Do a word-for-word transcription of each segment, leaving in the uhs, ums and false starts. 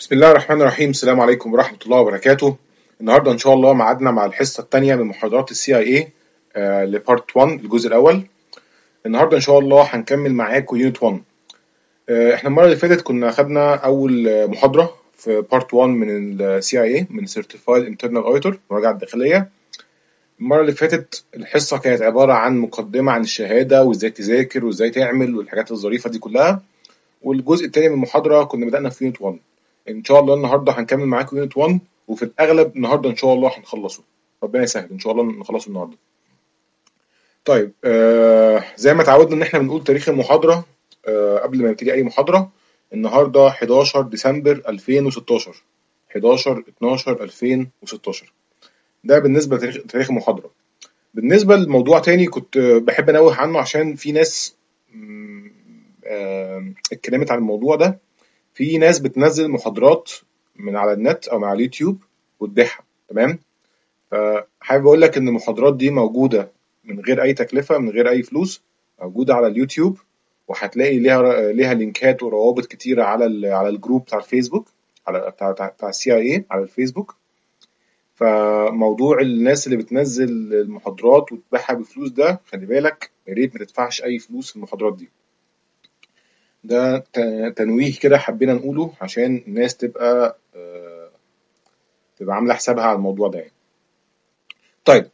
بسم الله الرحمن الرحيم. السلام عليكم ورحمة الله وبركاته. النهاردة إن شاء الله معادنا مع الحصة الثانية من محاضرات السي اي اي لبارت واحد الجزء الأول. النهاردة إن شاء الله هنكمل معاكم يونت واحد. آه، احنا المرة اللي فاتت كنا خدنا أول آه، محاضرة في بارت واحد من السي اي اي من Certified Internal Auditor المراجعة الداخلية. المرة اللي فاتت الحصة كانت عبارة عن مقدمة عن الشهادة وإزاي تذاكر وإزاي تعمل والحاجات الظريفة دي كلها، والجزء الثاني من المحاضرة كنا بدأنا في يونت واحد. ان شاء الله النهارده هنكمل معاكم يونت واحد، وفي الاغلب النهارده ان شاء الله هنخلصه. ربنا يسهل ان شاء الله نخلصه النهارده. طيب آه زي ما اتعودنا ان احنا بنقول تاريخ المحاضره آه قبل ما نبتدي اي محاضره. النهارده حداشر ديسمبر ألفين وستاشر، حداشر اتناشر ألفين وستاشر. ده بالنسبه لتاريخ تاريخ المحاضره. بالنسبه لموضوع تاني كنت آه، بحب انوه عنه عشان في ناس مم، آه اتكلمت عن الموضوع ده. في ناس بتنزل محاضرات من على النت او من على اليوتيوب وتبيعها، تمام؟ فحابب اقول لك ان المحاضرات دي موجوده من غير اي تكلفه، من غير اي فلوس، موجوده على اليوتيوب، وهتلاقي ليها ليها لينكات وروابط كتيره على ال- على الجروب بتاع الفيسبوك، على بتاع بتاع, بتاع السي اي اي على الفيسبوك. فموضوع الناس اللي بتنزل المحاضرات وتبيعها بفلوس ده خلي بالك، يا ريت ما تدفعش اي فلوس في المحاضرات دي. ده ت- تنويه كده حبينا نقوله عشان الناس تبقى آه، تبقى عامله حسابها على الموضوع ده يعني. طيب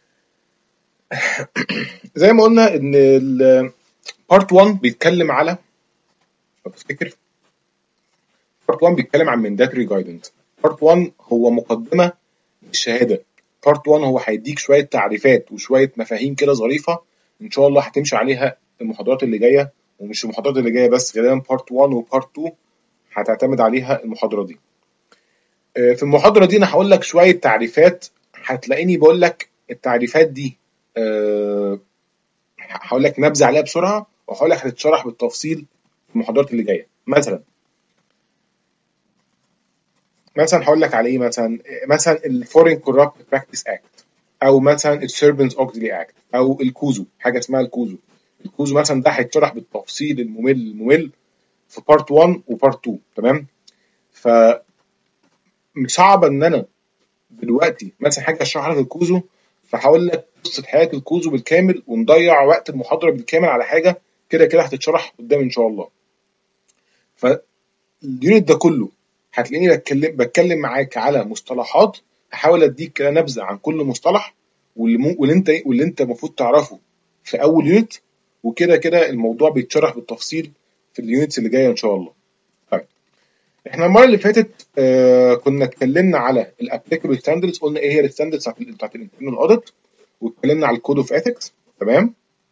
زي ما قلنا ان البارت واحد بيتكلم على، لو تفتكر بارت واحد بيتكلم عن مانداتوري جايدنس. بارت واحد هو مقدمه للشهاده. بارت واحد هو هيديك شويه تعريفات وشويه مفاهيم كده ظريفه ان شاء الله هتمشي عليها المحاضرات اللي جايه، ومش المحاضرات اللي جايه بس، غالبا بارت واحد وبارت اتنين هتعتمد عليها المحاضره دي. آه، في المحاضره دي انا هقول لك شويه تعريفات، هتلاقيني بقول لك التعريفات دي. آه، هقول لك نبذه عليها بسرعه، وهقول لك هتتشرح بالتفصيل في المحاضرات اللي جايه. مثلا مثلا هقول لك على ايه، مثلا مثلا الفورين كورابت براكتس اكت، او مثلا السيربنز اوكسلي اكت، او الكوزو، حاجه اسمها الكوزو. الكوزو مثلا ده هيتشرح بالتفصيل الممل الممل في بارت واحد وبارت اتنين، تمام؟ فصعب ان انا دلوقتي مثلا حاجه اشرح لك الكوزو، فهقول لك قصه حياه الكوزو بالكامل ونضيع وقت المحاضره بالكامل على حاجه كده كده هتتشرح قدام ان شاء الله. فاليونت ده كله هتلاقيني بتكلم بتكلم معاك على مصطلحات، هحاول اديك كده نبذه عن كل مصطلح، واللي مو... واللي انت واللي انت المفروض تعرفه في اول يونت، وكده كده الموضوع بيتشرح بالتفصيل في اليونتس اللي جايه ان شاء الله. طيب احنا المره اللي فاتت آه كنا اتكلمنا على الابليكابل ستاندردز، قلنا ايه هي الستاندردز بتاعت بتاعت الانترنال اوديت، واتكلمنا على الكود اوف اثكس، تمام؟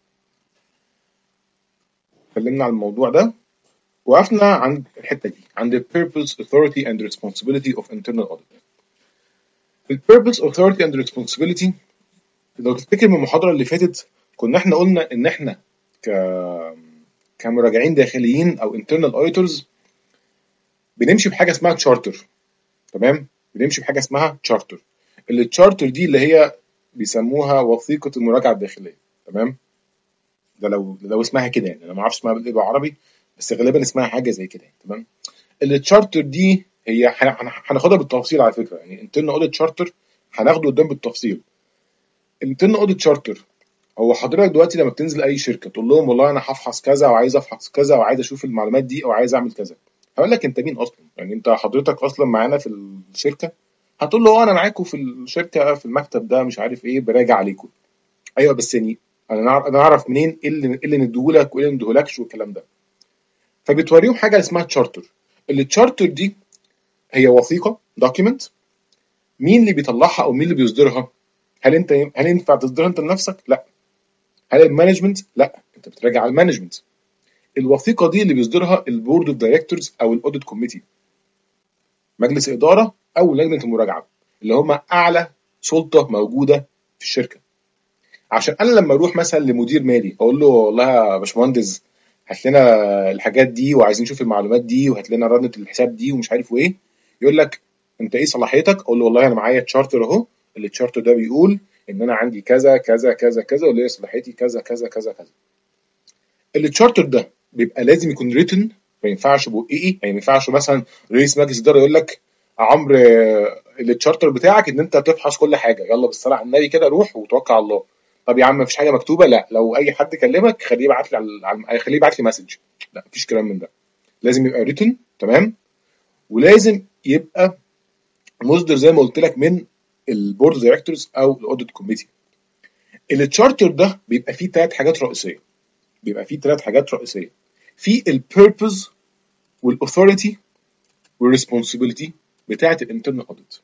اتكلمنا على الموضوع ده، وقفنا عند الحته دي، عند ال purpose authority and responsibility of internal audit. ال purpose authority and responsibility، لو تفتكر من المحاضره اللي فاتت كنا احنا قلنا ان احنا ك كمراجعين داخليين او internal auditors بنمشي بحاجه اسمها تشارتر، تمام؟ بنمشي بحاجه اسمها تشارتر. التشارتر دي اللي هي بيسموها وثيقه المراجعه الداخليه، تمام؟ ده لو لو اسمها كده يعني، انا ما اعرفش اسمها بايه بالعربي، بس غالبا اسمها حاجه زي كده يعني، تمام؟ التشارتر دي هي هن- هناخدها بالتفصيل على فكره، يعني انترنال اوديت تشارتر هناخده قدام بالتفصيل. الانترنال اوديت تشارتر هو حضرتك دلوقتي لما بتنزل اي شركه تقول لهم والله انا هفحص كذا وعايز افحص كذا وعايز اشوف المعلومات دي او عايز اعمل كذا، هقول لك انت مين اصلا؟ يعني انت حضرتك اصلا معانا في الشركه؟ هتقول له اه انا معاكم في الشركه في المكتب ده مش عارف ايه براجع عليكم. ايوه بس يعني انا نعرف انا اعرف منين ايه اللي ايه اللي نديهولك وايه اللي نديهولكش والكلام ده؟ فبتوريهم حاجه اسمها تشارتر. التشارتر دي هي وثيقه دوكيمنت. مين اللي بيطلعها او مين اللي بيصدرها؟ هل انت هل ينفع تصدرها انت لنفسك؟ لا. هل المانجمنت؟ لا، انت بتراجع على المانجمنت. الوثيقه دي اللي بيصدرها البورد اوف دايركتورز او الاوديت كوميتي، مجلس اداره او لجنه المراجعه، اللي هم اعلى سلطه موجوده في الشركه. عشان انا لما اروح مثلا لمدير مالي اقول له والله يا باشمهندس هات لنا الحاجات دي وعايزين نشوف المعلومات دي وهات لنا رنة الحساب دي ومش عارف ايه، يقول لك انت ايه صلاحيتك؟ اقول له والله انا معايا تشارتر اهو، التشارتر ده بيقول ان انا عندي كذا كذا كذا كذا وليا صلاحيتي كذا كذا كذا كذا. التشارتر ده بيبقى لازم يكون ريتن ما ينفعش بقى ايه ايه يعني ما ينفعش مثلا رئيس مجلس الاداره يقول لك عمرو التشارتر بتاعك ان انت تفحص كل حاجه، يلا بالصلاه على النبي كده روح وتوكل على الله. طب يا عم مفيش حاجه مكتوبه، لا لو اي حد كلمك خليه يبعت لي على خليه يبعت لي مسج، لا مفيش كلام من ده. لازم يبقى ريتن، تمام، ولازم يبقى مصدر زي ما قلت لك من البورد دايركتورز او الاوديت كوميتي. التشارتر ده بيبقى فيه ثلاث حاجات رئيسيه، بيبقى فيه ثلاث حاجات رئيسيه، في البيربز والاثوريتي والريسبونسبيلتي بتاعه الانترنال اوديت.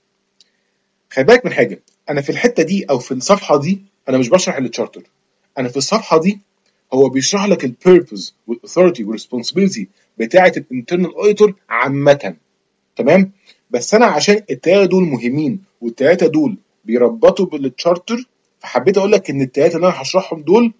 خلي بالك من حاجه، انا في الحته دي او في الصفحه دي انا مش بشرح التشارتر، انا في الصفحه دي هو بيشرح لك البيربز والاثوريتي والريسبونسبيلتي بتاعه الانترنال اوديتور عامه، تمام. بس انا عشان التلاته دول مهمين والتلاته دول بيربطوا بالتشارتر، فحبيت اقول لك ان التلاته اللي انا هشرحهم دول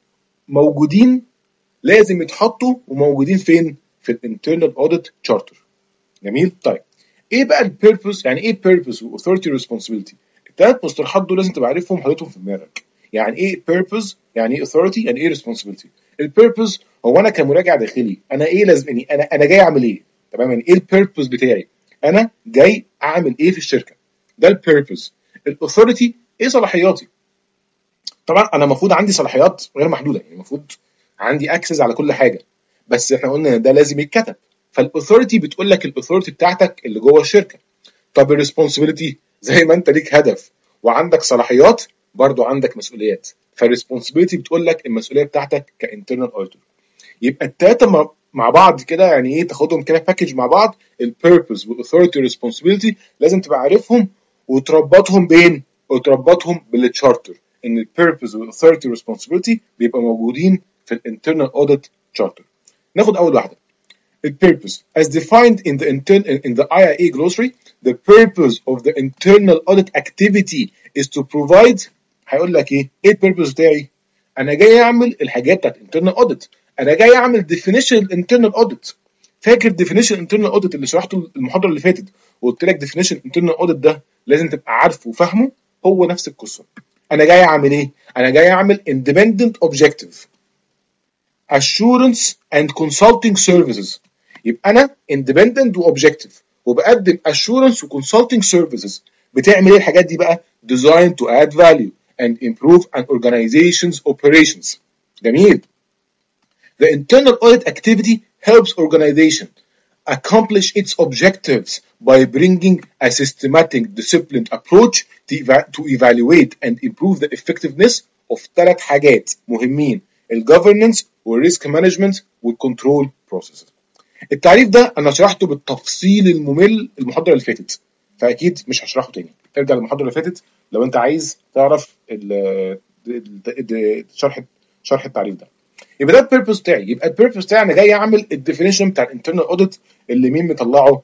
موجودين، لازم يتحطوا وموجودين فين؟ في الانترنال اوديت تشارتر. جميل. طيب ايه بقى البيربز؟ يعني ايه بيربز واثوريتي وريسبونسبيلتي؟ الثلاث مصطلحات دول لازم تبقى عارفهم وحاططهم في دماغك. يعني ايه بيربز؟ يعني ايه اثوريتي؟ يعني ايه ريسبونسبيلتي؟ البيربز هو انا كمراجع داخلي انا ايه لازم يعني انا انا جاي اعمل ايه؟ تمام، يعني ايه البيربز بتاعي؟ انا جاي اعمل ايه في الشركه؟ ده البيربز. الاثوريتي ايه صلاحياتي؟ طبعا انا المفروض عندي صلاحيات غير محدوده، يعني المفروض عندي اكسس على كل حاجه، بس احنا قلنا ان ده لازم يتكتب. فالاثوريتي بتقول لك الاثوريتي بتاعتك اللي جوه الشركه. طب الريسبونسبيلتي زي ما انت ليك هدف وعندك صلاحيات برضو عندك مسؤوليات، فالريسبونسبيلتي بتقول لك المسؤوليه بتاعتك كانترنال اوديتور. يبقى التلاته مع بعض كده يعني ايه، تاخدهم كده باكج مع بعض، البيربز والاثوريتي والريسبونسبيلتي لازم تبقى عارفهم وتربطهم بين وتربطهم بالتشارتر، ان البيربز والاثوريتي والريسبونسبيلتي بيبقى موجودين في الانترنال اوديت تشارتر. ناخد اول واحده purpose. As defined in the intern in the I I A glossary, the purpose of the internal audit activity is to provide. هيقول لك ايه؟ ايه البيربز بتاعي؟ انا جاي اعمل الحاجات بتاعت internal audit، انا جاي اعمل definition internal audit. فاكر definition internal audit اللي شرحته المحاضره اللي فاتت وقلت لك definition internal audit ده لازم تبقى عارفه وفاهمه؟ هو نفس القصه. انا جاي اعمل ايه؟ انا جاي اعمل independent objective assurance and consulting services. يبقى انا independent واوبجكتيف وبقدم assurance وconsulting services. بتعمل ايه الحاجات دي بقى؟ designed to add value and improve an organization's operations. جميل. The internal audit activity helps organization accomplish its objectives by bringing a systematic, disciplined approach to, eva- to evaluate and improve the effectiveness of ثلاث حاجات مهمين: الgovernance والrisk management والcontrol processes. التعريف ده انا شرحته بالتفصيل الممل المحاضره اللي فاتت، فاكيد مش هشرحه تاني. ارجع للمحاضره اللي فاتت لو انت عايز تعرف شرح شرح التعريف ده. يبقى ده البيربز بتاعي. يبقى البيربز بتاعي انا جاي اعمل الديفينيشن بتاع الانترنال اوديت اللي مين مطلعه،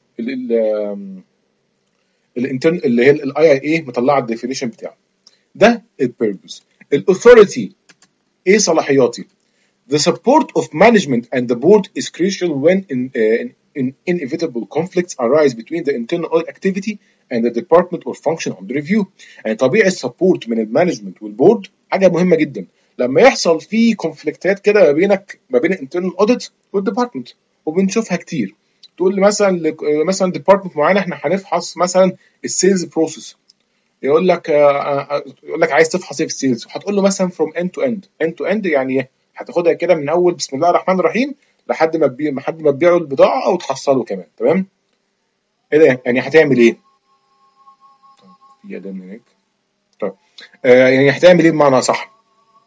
الانترن اللي هي الاي اي اي مطلعه الديفينيشن بتاعه. ده البيربز. الاثوريتي ايه صلاحياتي؟ The support of management and the board is crucial when in, uh, in, in inevitable conflicts arise between the internal audit activity and the department or function under review. يعني طبيعي السبورت من المانجمنت والبورد حاجه مهمه جدا. لما يحصل في كونفليكتات كده ما بينك ما بين الانترنال اوديت والديبارتمنت، وبنشوفها كتير. تقول لي مثلا مثلا ديبارتمنت معين احنا هنفحص مثلا السيلز بروسيس، يقول لك يقول لك عايز تفحص ايه في السيلز، هتقول له مثلا فروم اند تو اند. اند تو اند يعني هتاخدها كده من اول بسم الله الرحمن الرحيم لحد ما تبيع لحد ما تبيعوا البضاعه او تحصلوا كمان، تمام؟ ايه ده يعني هتعمل ايه؟ في ادم هناك. طيب آه يعني هتعمل ايه بمعنى صح؟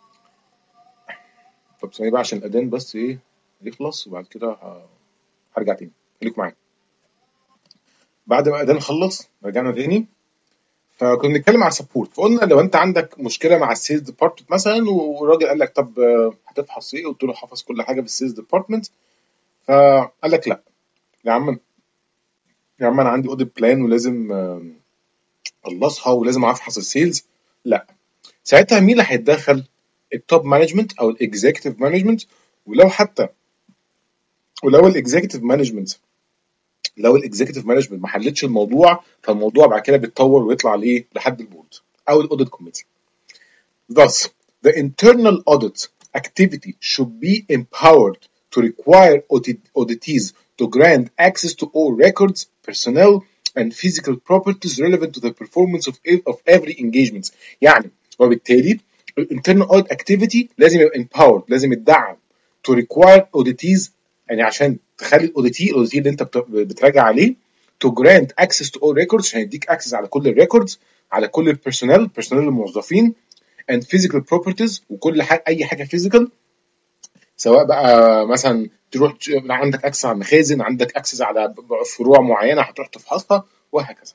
طب ثانيه بقى عشان الاذان بس ايه يخلص وبعد كده هرجع تاني. خليك معايا. بعد ما الاذان خلص رجعنا تاني، فكنا بنتكلم على السبورت. فقلنا لو انت عندك مشكله مع السيلز ديبارتمنت مثلا والراجل قال لك طب هتفحص ايه؟ قلت له حافظ كل حاجه في السيلز ديبارتمنت، فقال لك لا يا عم يا عم انا عندي اوديت بلان ولازم اخلصها ولازم افحص السيلز. لا، ساعتها مين اللي هيتدخل؟ التوب مانجمنت او الاكزيكتيف مانجمنت. ولو حتى ولو الاكزيكتيف مانجمنت لو الاكزيكتيف مانجمنت ما حلتش الموضوع، فالموضوع بعد كده بيتطور ويطلع لايه؟ لحد البورد او الاوديت كوميتي. Thus, the internal audit activity should be empowered to require auditees to grant access to all records, personnel, and physical properties relevant to the performance of of every engagement. يعني وبالتالي ال internal audit activity لازم يبقى empowered، لازم يدعم to require auditees، يعني عشان تخلي الاوديتي الاوديتي اللي انت بتراجع عليه to grant access to all records، عشان يديك access على كل الريكوردز، على كل البيرسونال البيرسونال الموظفين، and physical properties، وكل حاجه اي حاجه physical، سواء بقى مثلا تروح عندك اكسس على المخازن، عندك اكسس على فروع معينه هتروح تفحصها وهكذا.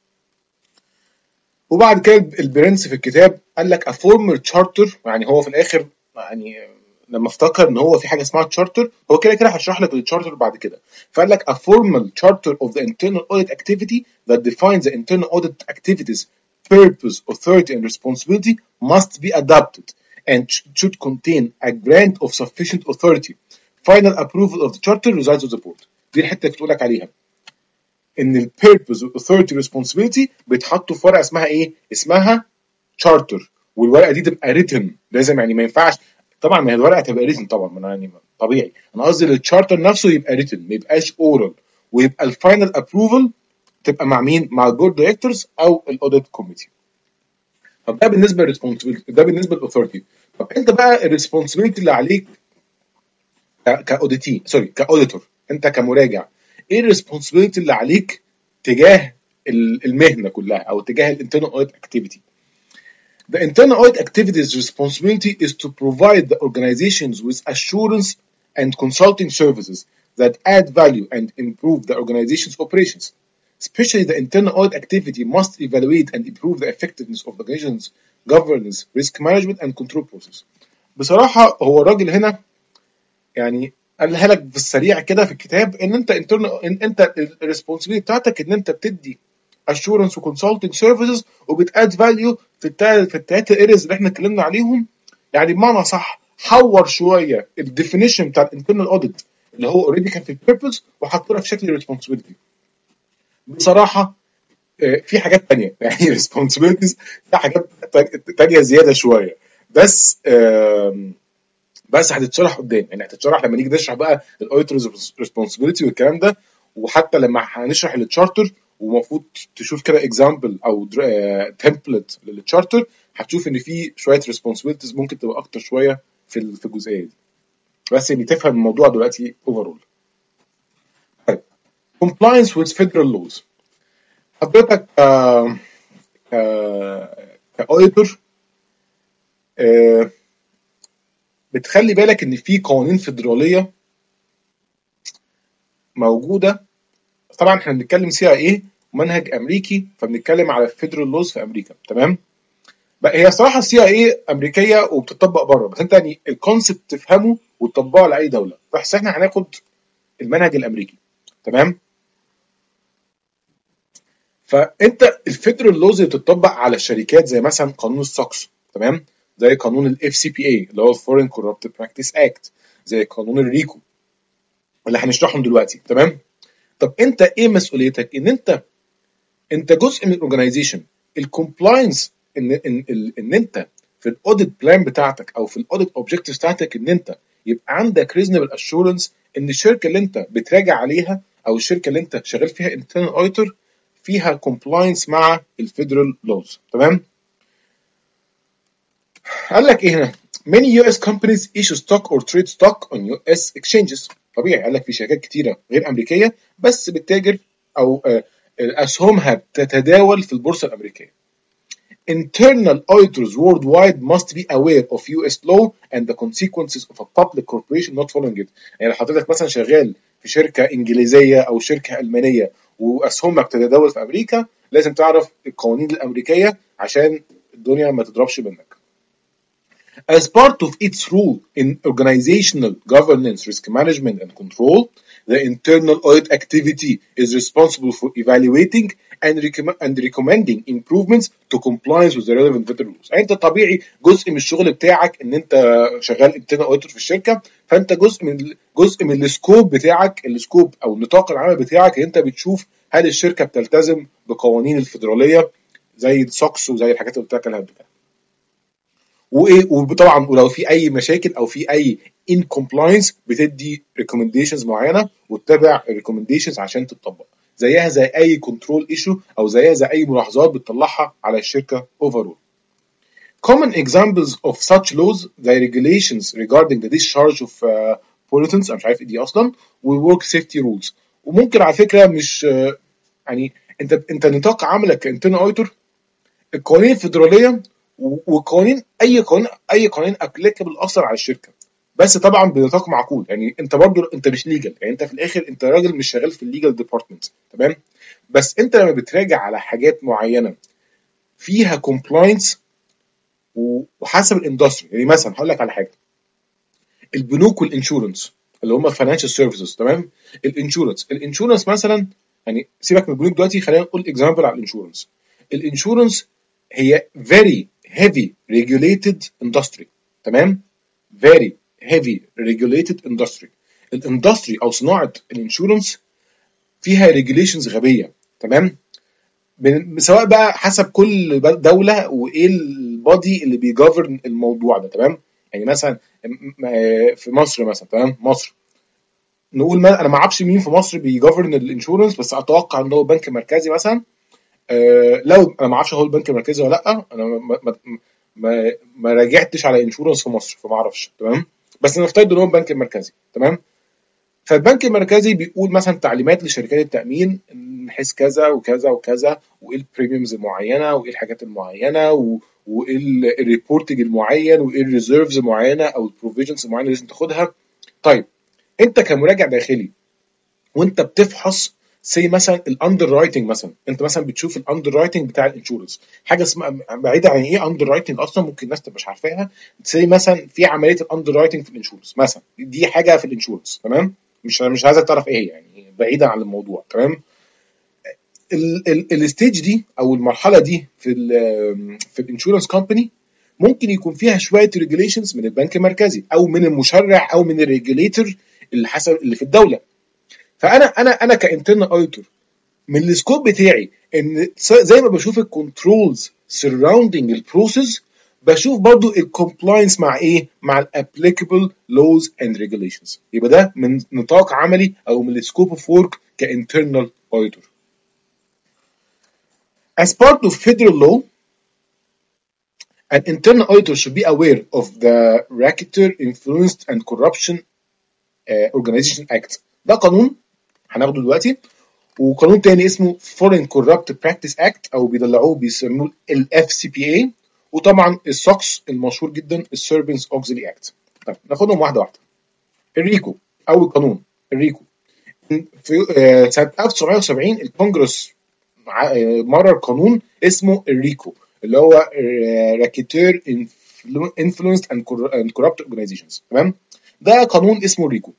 وبعد كده البرنس في الكتاب قال لك a formal charter، يعني هو في الاخر يعني لما افتكر ان هو في حاجه اسمها تشارتر، هو كده كده هشرح لك التشارتر بعد كده، فقال لك a formal charter of the internal audit activity that defines the internal audit activities purpose, authority and responsibility must be adopted and should contain a grant of sufficient authority. Final approval of the charter resides with the board. دي الحته اللي بتقول لك عليها ان ال purpose authority responsibility بيتحطوا في ورقه اسمها ايه؟ اسمها charter، والورقه دي تبقى written، لازم يعني ما ينفعش طبعا، ما هي الورقه تبقى written طبعا، ما يعني طبيعي، انا قصدي التشارتر نفسه يبقى written ما يبقاش oral، ويبقى الفاينل ابروفل تبقى مع مين؟ مع البورد دايركتورز او الاوديت كوميتي. طب ده بالنسبه للريسبونسبيلتي، ده بالنسبه للاثورتي. طب انت بقى الريسبونسبيلتي اللي عليك كاوديتي سوري كاوديتور، انت كمراجع، ايه الريسبونسبيلتي اللي عليك تجاه المهنه كلها او تجاه الانترنال اوديت اكتيفيتي؟ The internal audit activity's responsibility is to provide the organizations with assurance and consulting services that add value and improve the organization's operations. Especially the internal audit activity must evaluate and improve the effectiveness of the organization's governance, risk management and control process. بصراحة هو الراجل هنا يعني قالها لك بالسريع كده في الكتاب ان انت internal ان انت الريسبونسبيلتي بتاعتك ان انت بتدي assurance وكونسلتنج سيرفيسز وبتاد فاليو في التلات في التلاتة ايريز اللي احنا اتكلمنا عليهم. يعني بمعنى صح حور شويه الديفينيشن بتاع الانترنال اوديت اللي هو اوريدي كان في البيربز وحط لها في شكل ريسبونسبيلتي. بصراحه في حاجات ثانيه يعني ريسبونسبيلتيز في حاجات ثانيه زياده شويه، بس بس هتتشرح قدام، يعني هتتشرح لما نيجي نشرح بقى الاوديتورز ريسبونسبيلتي والكلام ده، وحتى لما هنشرح التشارتر ومفروض تشوف كده اكزامبل او تمبلت للتشارتر، هتشوف ان في شويه ريسبونسبيلتيز ممكن تبقى اكتر شويه في في الجزئيه دي، بس اني تفهم الموضوع دلوقتي اوفرول. طيب compliance with federal laws، حضرتك ك كاوديتور بتخلي بالك ان في قوانين فيدراليه موجوده. طبعا احنا بنتكلم سي اي اي منهج امريكي، فبنتكلم على الفيدرال لوز في امريكا، تمام؟ بقى هي صراحه السي اي اي امريكيه وبتطبق بره، بس انت يعني الكونسبت تفهمه وتطبقه لاي دوله، بس احنا هناخد المنهج الامريكي، تمام؟ فانت الفيدرال لوز اللي بتطبق على الشركات زي مثلا قانون السوكس، تمام؟ زي قانون الاف سي بي اي اللي هو الفورين كوربت براكتس اكت، زي قانون الريكو اللي هنشرحهم دلوقتي، تمام؟ طب انت ايه مسؤوليتك؟ ان انت انت جزء من الاورجنايزيشن. الكومبلاينس ان ان ان انت في الاوديت بلان بتاعتك او في الاوديت اوبجكتيفز بتاعتك ان انت يبقى عندك ريزونبل اشورنس ان الشركه اللي انت بتراجع عليها او الشركه اللي انت شغال فيها انترنال اوديتور فيها كومبلاينس مع الفيدرال لوز، تمام؟ قال لك ايه هنا؟ many يو إس companies issue stock or trade stock on يو إس exchanges. طبيعي، قال لك في شركات كتيره غير امريكيه بس بتتاجر او اسهمها بتتداول في البورصه الامريكيه. Internal auditors worldwide must be aware of يو إس law and the consequences of a public corporation not following it. يعني حضرتك مثلا شغال في شركه انجليزيه او شركه المانيه واسهمك بتتداول في امريكا، لازم تعرف القوانين الامريكيه عشان الدنيا ما تضربش منك. As part of its role in organizational governance, risk management and control, the internal audit activity is responsible for evaluating and, recomm- and recommending improvements to compliance with the relevant federal laws. يعني انت طبيعي جزء من الشغل بتاعك ان انت شغال internal auditor في الشركه، فانت جزء من جزء من السكوب بتاعك، السكوب او نطاق العمل بتاعك ان انت بتشوف هل الشركه بتلتزم بقوانين الفيدراليه زي السوكس وزي الحاجات اللي قلت لك عليها قبل كده. وايه، وطبعا ولو في اي مشاكل او في اي ان كومبلاينس بتدي ريكومنديشنز معينه وتتابع الريكومنديشنز عشان تتطبق، زيها زي اي كنترول ايشو او زيها زي اي ملاحظات بتطلعها على الشركه اوفرول. Common examples of such laws the regulations regarding the discharge of uh, pollutants، انا مش عارف ايه دي اصلا، و work safety rules. وممكن على فكره مش uh, يعني انت انت نطاق عملك كانترنال اوديتور القوانين الفيدراليه وقوانين اي قانون اي قانون ابليكابل اصلا على الشركه، بس طبعا بنطاق معقول. يعني انت برضو انت مش ليجل، يعني انت في الاخر انت راجل مش شغال في الليجل ديبارتمنت، تمام؟ بس انت لما بتراجع على حاجات معينه فيها كومبلاينس وحسب الاندستري. يعني مثلا هقول لك على حاجه، البنوك والانشورنس اللي هم فاينانشال سيرفيسز، تمام؟ الانشورنس الانشورنس مثلا، يعني سيبك من البنوك دلوقتي، خلينا نقول اكزامبل على الانشورنس. الانشورنس هي very heavy regulated industry، تمام؟ very heavy regulated industry. الاندستري او صناعه الانشورنس فيها ريجوليشنز غبيه، تمام؟ سواء بقى حسب كل دوله وايه البادي اللي بيجافرن الموضوع ده، تمام؟ يعني مثلا في مصر مثلا، تمام؟ مصر نقول ما انا ما اعرفش مين في مصر بيجافرن الانشورنس، بس اتوقع ان هو البنك المركزي مثلا. أه لو انا ما اعرفش هو البنك المركزي ولا لا، انا ما ما ما, ما راجعتش على انشورنس في مصر فما اعرفش، تمام؟ بس نفترض ان هو البنك المركزي، تمام؟ فالبنك المركزي بيقول مثلا تعليمات لشركات التامين من حيث كذا وكذا وكذا، وايه البريميومز المعينه وايه الحاجات المعينه وايه الريبورتنج المعين وايه الريزيرفز المعينه او البروفيجنز المعينه اللي لازم تاخدها. طيب انت كمراجع داخلي وانت بتفحص سي مثلا الاندر رايتنج، مثلا انت مثلا بتشوف الاندر رايتنج بتاع الانشورنس، حاجه اسمها بعيده عن ايه اندر رايتنج اصلا، ممكن الناس تبقى مش عارفاها. سي مثلا في عمليه الاندر رايتنج في الانشورنس مثلا، دي حاجه في الانشورنس، تمام؟ مش مش عايزك تعرف ايه هي، يعني بعيدا عن الموضوع، تمام؟ الستيج دي او المرحله دي في ال في الانشورنس كومباني ممكن يكون فيها شويه ريجوليشنز من البنك المركزي او من المشرع او من الريجوليتور اللي حسب اللي في الدوله. فانا انا انا كانترنال اوديتور من السكوب بتاعي ان زي ما بشوف الكنترولز سراوندينج البروسيس، بشوف برضو الكومبلاينس مع ايه، مع الابليكابل لوز اند ريجوليشنز. يبقى ده من نطاق عملي او من السكوب اوف ورك كانترنال اوديتور. As part of federal law, an internal auditor should be aware of the Racketeer Influenced and Corruption uh, Organization Act. ده قانون هناخده دلوقتي، وقانون تاني اسمه Foreign Corrupt Practice Act او بيدلعوه بيسموه ال إف سي بي إيه، وطبعا السوكس المشهور جدا Servants Auxiliary Act. طب ناخدهم واحده واحده. الريكو اول قانون، الريكو في سنه ألف وتسعمية وسبعين الكونجرس مرر قانون اسمه الريكو اللي هو Racketeer Influenced and Corrupt Organizations، تمام؟ ده قانون اسمه الريكو.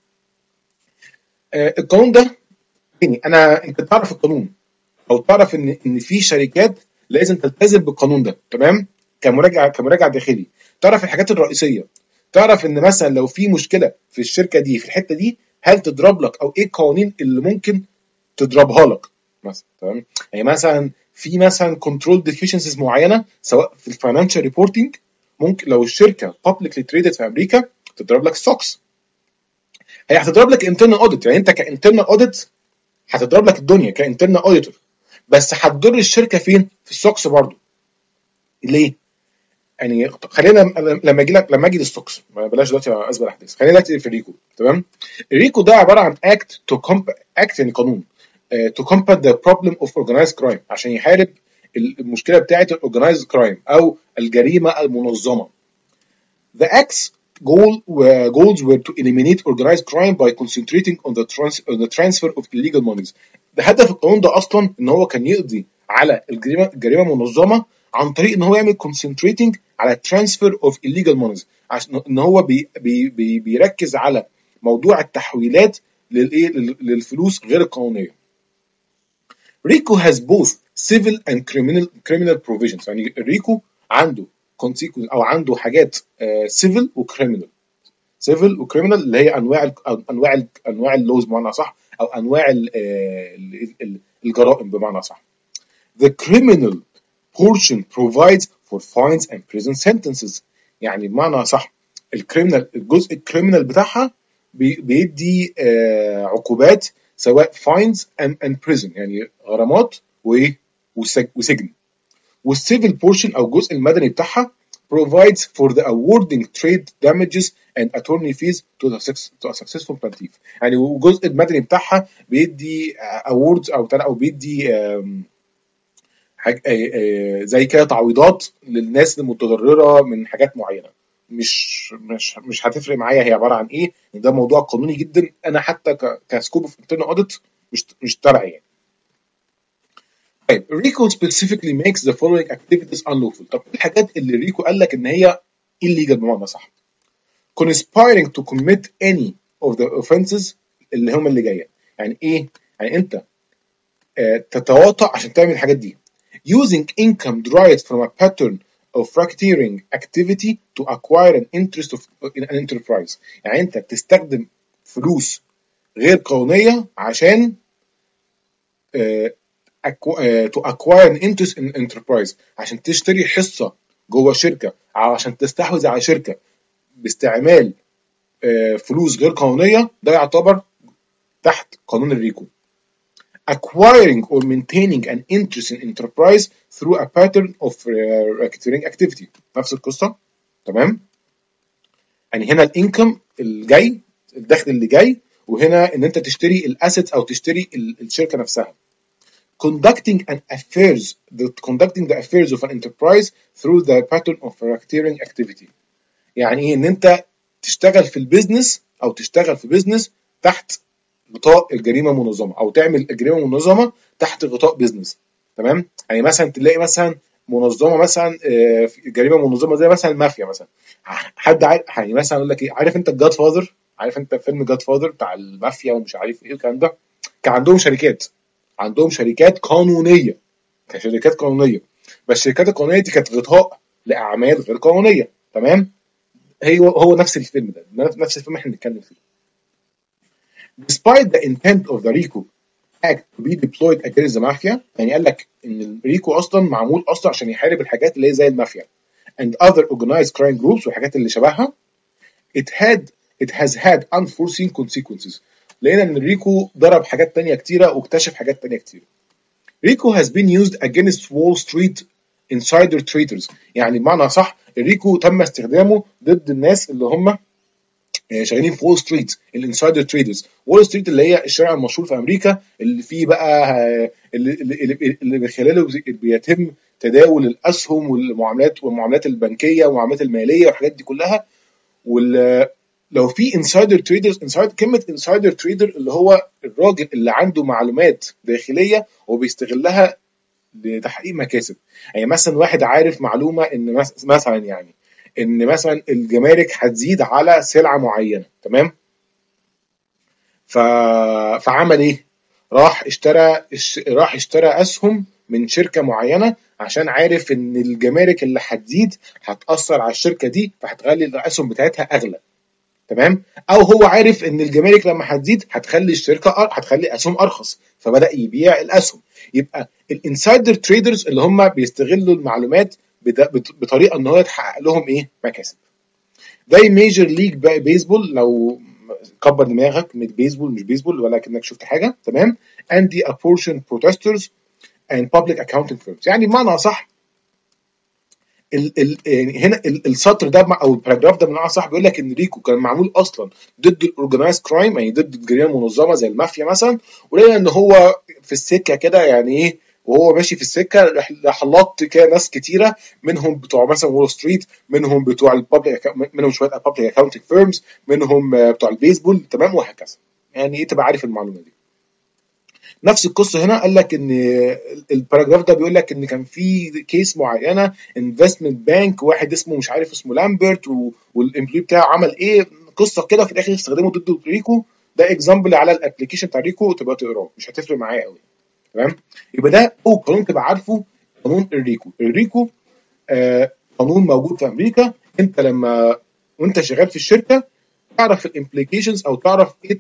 القانون ده يعني انا انت تعرف القانون او تعرف ان ان في شركات لازم تلتزم بالقانون ده، تمام؟ كمراجع كمراجع داخلي تعرف الحاجات الرئيسيه، تعرف ان مثلا لو في مشكله في الشركه دي في الحته دي هل تضرب لك او ايه القوانين اللي ممكن تضربها لك مثلا، تمام؟ يعني مثلا في مثلا كنترول ديفيشنسيز معينه سواء في الفاينانشال ريبورتنج، ممكن لو الشركه بابليكلي تريدد في امريكا تضرب لك ستوكس، هي هتضرب لك انترنال اوديت. يعني انت كانترنال اوديت هتضرب لك الدنيا كانترنال اوديتور، بس هتضر الشركه فين؟ في السوكس برضو. ليه؟ يعني خلينا لما اجي لك لما اجي للسوكس بلاش دلوقتي اسبق الاحداث، خلينا دلوقتي في الريكو، تمام؟ الريكو ده عباره عن اكت تو كومب اكت يعني قانون تو كومبات ذا بروبلم اوف اورجنايزد كرايم، عشان يحارب المشكله بتاعه الاورجنايزد كرايم او الجريمه المنظمه. The act's goal uh, goals were to eliminate organized crime by concentrating on the, trans on the transfer of illegal monies. ده هدف القانون ده اصلا ان هو كان يقضي على الجريمه الجريمه المنظمه عن طريق ان هو يعمل concentrating على transfer of illegal monies، عشان ان هو بي بي بي بيركز على موضوع التحويلات للايه للفلوس غير القانونيه. ريكو has both civil and criminal criminal provisions. يعني الريكو عنده او عنده حاجات سيفل وكريمنال. سيفل وكريمنال اللي هي انواع ال انواع ال انواع اللوز بمعنى صح، او انواع ال ال الجرائم بمعنى صح. The criminal portion provides for fines and prison sentences. يعني بمعنى صح الكريمنال الجزء الكريمنال بتاعها بي- بيدي آه، عقوبات سواء فاينز اند بريزن، يعني غرامات وايه وسج- وسجن. والسيفل بورشن او الجزء المدني بتاعها provides for the awarding trade damages and attorney fees to the success, to a successful plaintiff. يعني والجزء المدني بتاعها بيدي awards او بتاع- او بيدي آم، حاج- آه، آه، زي كده تعويضات للناس المتضرره من حاجات معينه. مش مش مش هتفرق معايا هي عباره عن ايه، ده موضوع قانوني جدا، انا حتى كسكوب اوف انترنال اوديت مش مش تبعي يعني. طيب ريكو specifically makes the following activities unlawful. طب ايه الحاجات اللي ريكو قال لك ان هي illegal بمعنى صح؟ conspiring to commit any of the offenses اللي هم اللي جايه. يعني ايه؟ يعني انت آه، تتواطأ عشان تعمل الحاجات دي. using income derived from a pattern of racketeering activity to acquire an interest of in an enterprise. يعني انت بتستخدم فلوس غير قانونيه عشان آه، acqu- آه، to acquire an interest in enterprise، عشان تشتري حصه جوه شركه او عشان تستحوذ على شركه باستعمال آه، فلوس غير قانونيه، ده يعتبر تحت قانون الريكو. acquiring or maintaining an interest in enterprise through a pattern of uh, racketeering activity، نفس القصه. تمام. يعني هنا الانكم الجاي، الدخل اللي جاي، وهنا ان انت تشتري الاسيتس او تشتري ال- الشركه نفسها. conducting an affairs the conducting the affairs of an enterprise through the pattern of racketeering activity. يعني ايه؟ ان انت تشتغل في البيزنس او تشتغل في بيزنس تحت غطاء الجريمه المنظمه، او تعمل الجريمه المنظمه تحت غطاء بيزنس. تمام. يعني مثلا تلاقي مثلا منظمه مثلا آه، في جريمه منظمه زي مثلا المافيا مثلا. حد عارف يعني مثلا يقول لك ايه، عارف انت الجاد فاذر؟ عارف انت فيلم جاد فاذر بتاع المافيا ومش عارف ايه الكلام ده؟ كان عندهم شركات، عندهم شركات قانونيه، كشركات قانونيه، بس الشركات القانونيه دي كانت غطاء لاعمال غير قانونيه. تمام. هي هو نفس الفيلم ده، نفس الفيلم احنا بنتكلم فيه. Despite the intent of the RICO Act to be deployed against the mafia، يعني قال لك ان الريكو اصلا معمول اصلا عشان يحارب الحاجات اللي هي زي المافيا and other organized crime groups والحاجات اللي شبهها. it had it has had unforeseen consequences. لقينا ان الريكو ضرب حاجات تانية كتيرة واكتشف حاجات تانية كتيرة. RICO has been used against Wall Street insider traders. يعني بمعنى صح الريكو تم استخدامه ضد الناس اللي هم شغالين في وول ستريت، الانسايدر تريدرز. وول ستريت اللي هي الشارع المشهور في امريكا اللي فيه بقى اللي, اللي, اللي من خلاله بيتم تداول الاسهم والمعاملات والمعاملات البنكيه والمعاملات الماليه والحاجات دي كلها. وال لو في انسايدر تريدرز، انسايدر كلمه انسايدر تريدر اللي هو الراجل اللي عنده معلومات داخليه وبيستغلها لتحقيق مكاسب. يعني مثلا واحد عارف معلومه ان مثلا يعني ان مثلا الجمارك هتزيد على سلعه معينه. تمام. ف... فعمل ايه؟ راح اشترى اش... راح اشترى اسهم من شركه معينه عشان عارف ان الجمارك اللي هتزيد هتاثر على الشركه دي فهتخلي الاسهم بتاعتها اغلى. تمام. او هو عارف ان الجمارك لما هتزيد هتخلي الشركه أر... هتخلي اسهم ارخص فبدا يبيع الاسهم. يبقى الانسايدر تريدرز اللي هم بيستغلوا المعلومات بت... بطريقه ان هو يتحقق لهم ايه؟ مكاسب. زي ميجر ليج بيسبول، لو كبر دماغك من بيسبول مش بيسبول ولا كأنك شفت حاجه. تمام. and the apportion protesters and public accounting firms. يعني بمعنى صح ال ال يعني هنا ال السطر ده او الباراجراف ده بمعنى صح بيقول لك ان ريكو كان معمول اصلا ضد الاورجنايز كرايم، يعني ضد الجريمه المنظمه زي المافيا مثلا. ولقينا ان هو في السكه كده يعني ايه، وهو ماشي في السكه راح لط كده ناس كتيره، منهم بتوع مثلا وول ستريت، منهم بتوع البابليك، منهم شويه بابليك اكاونتنج فيرمز، منهم بتوع البيسبول. تمام. وهكذا. يعني ايه تبقى عارف المعلومه دي. نفس القصه هنا قال لك ان الباراجراف ده بيقول لك ان كان في كيس معينه انفستمنت بانك، واحد اسمه مش عارف اسمه لامبرت والامبلوي بتاعه عمل ايه قصه كده في الاخر استخدمه ضد ريكو. ده اكزامبل على الابلكيشن بتاع ريكو تبقى تقراه، مش هتفرق معايا قوي. تمام. يبقى ده اول قانون تبقى عارفه، قانون الريكو. الريكو آه قانون موجود في امريكا. انت لما وانت شغال في الشركه تعرف الامبليكيشنز او تعرف ايه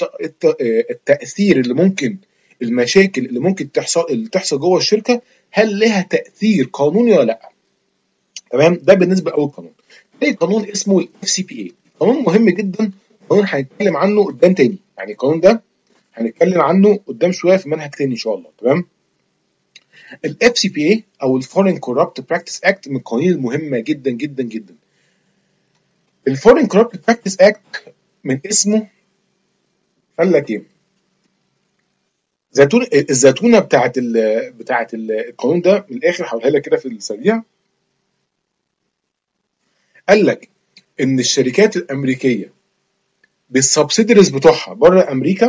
التاثير اللي ممكن، المشاكل اللي ممكن تحصل اللي تحصل جوه الشركه هل لها تاثير قانوني ولا لا. تمام. ده بالنسبه لاول قانون. اي قانون اسمه الاف سي بي اي، قانون مهم جدا، قانون هنتكلم عنه قدام تاني، يعني القانون ده هنتكلم عنه قدام شويه في منهج تاني ان شاء الله. تمام. الاف سي بي اي او الفورين كورابت براكتس اكت من القوانين المهمه جدا جدا جدا. الفورين كورابت براكتس اكت من اسمه قال لك ايه؟ زيتون الزيتونه بتاعت ال بتاعت ال القانون ده من الاخر هقولها لك كده في السريع. قال لك ان الشركات الامريكيه بالسبسيديريز بتوعها بره امريكا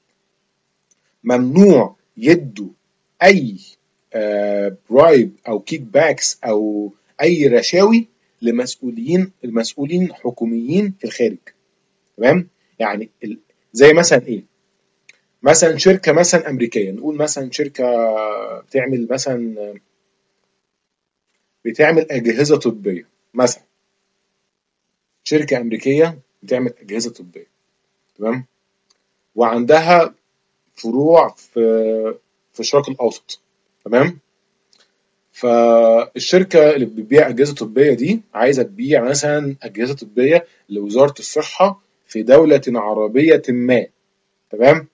ممنوع يدوا اي برايب او كيك باكس او اي رشاوي لمسؤولين المسؤولين حكوميين في الخارج. تمام. يعني ال- زي مثلا ايه؟ مثلا شركه مثلا امريكيه، نقول مثلا شركه بتعمل مثلا بتعمل اجهزه طبيه مثلا، شركه امريكيه بتعمل اجهزه طبيه. تمام. وعندها فروع في في الشرق الاوسط. تمام. فالشركه اللي بتبيع اجهزه طبيه دي عايزه تبيع مثلا اجهزه طبيه لوزاره الصحه في دوله عربيه ما. تمام.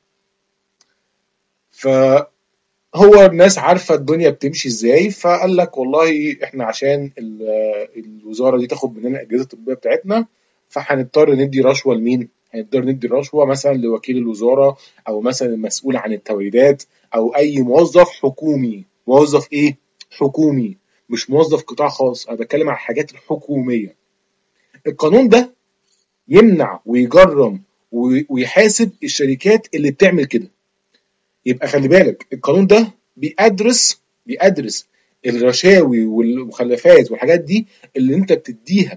فهو الناس عارفه الدنيا بتمشي ازاي، فقال لك والله احنا عشان ال- الوزاره دي تاخد مننا الاجهزه الطبيه بتاعتنا، فهنضطر ندي رشوه لمين؟ هنضطر ندي رشوه مثلا لوكيل الوزاره، او مثلا المسؤول عن التوريدات، او اي موظف حكومي. موظف ايه؟ حكومي، مش موظف قطاع خاص، انا بتكلم عن الحاجات الحكوميه. القانون ده يمنع ويجرم وي- ويحاسب الشركات اللي بتعمل كده. يبقى خلي بالك القانون ده بيأدرس بيأدرس الرشاوي والمخلفات والحاجات دي اللي انت بتديها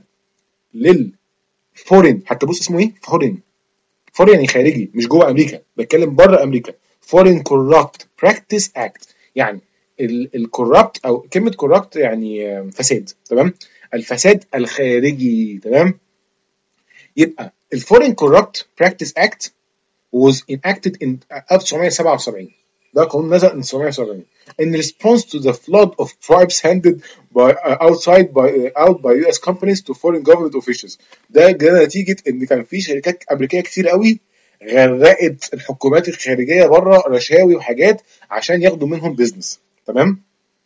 للفورين. حتى بص اسمه ايه؟ فورين. فورين يعني خارجي، مش جوه امريكا، بتكلم بره امريكا. فورين كورابت براكتس اكت، يعني الكورابت او كلمه كورابت يعني فساد. تمام. الفساد الخارجي. تمام. يبقى الفورين كورابت براكتس اكت was enacted in ألف وتسعمية سبعة وسبعين. ده قانون نزل من تسعمية وسبعين in response to the flood of bribes handed by uh, outside by uh, out by يو إس companies to foreign government officials. ده جاء نتيجة ان كان في شركات امريكيه كتير قوي غرقت الحكومات الخارجيه بره رشاوي وحاجات عشان ياخدوا منهم بيزنس. تمام.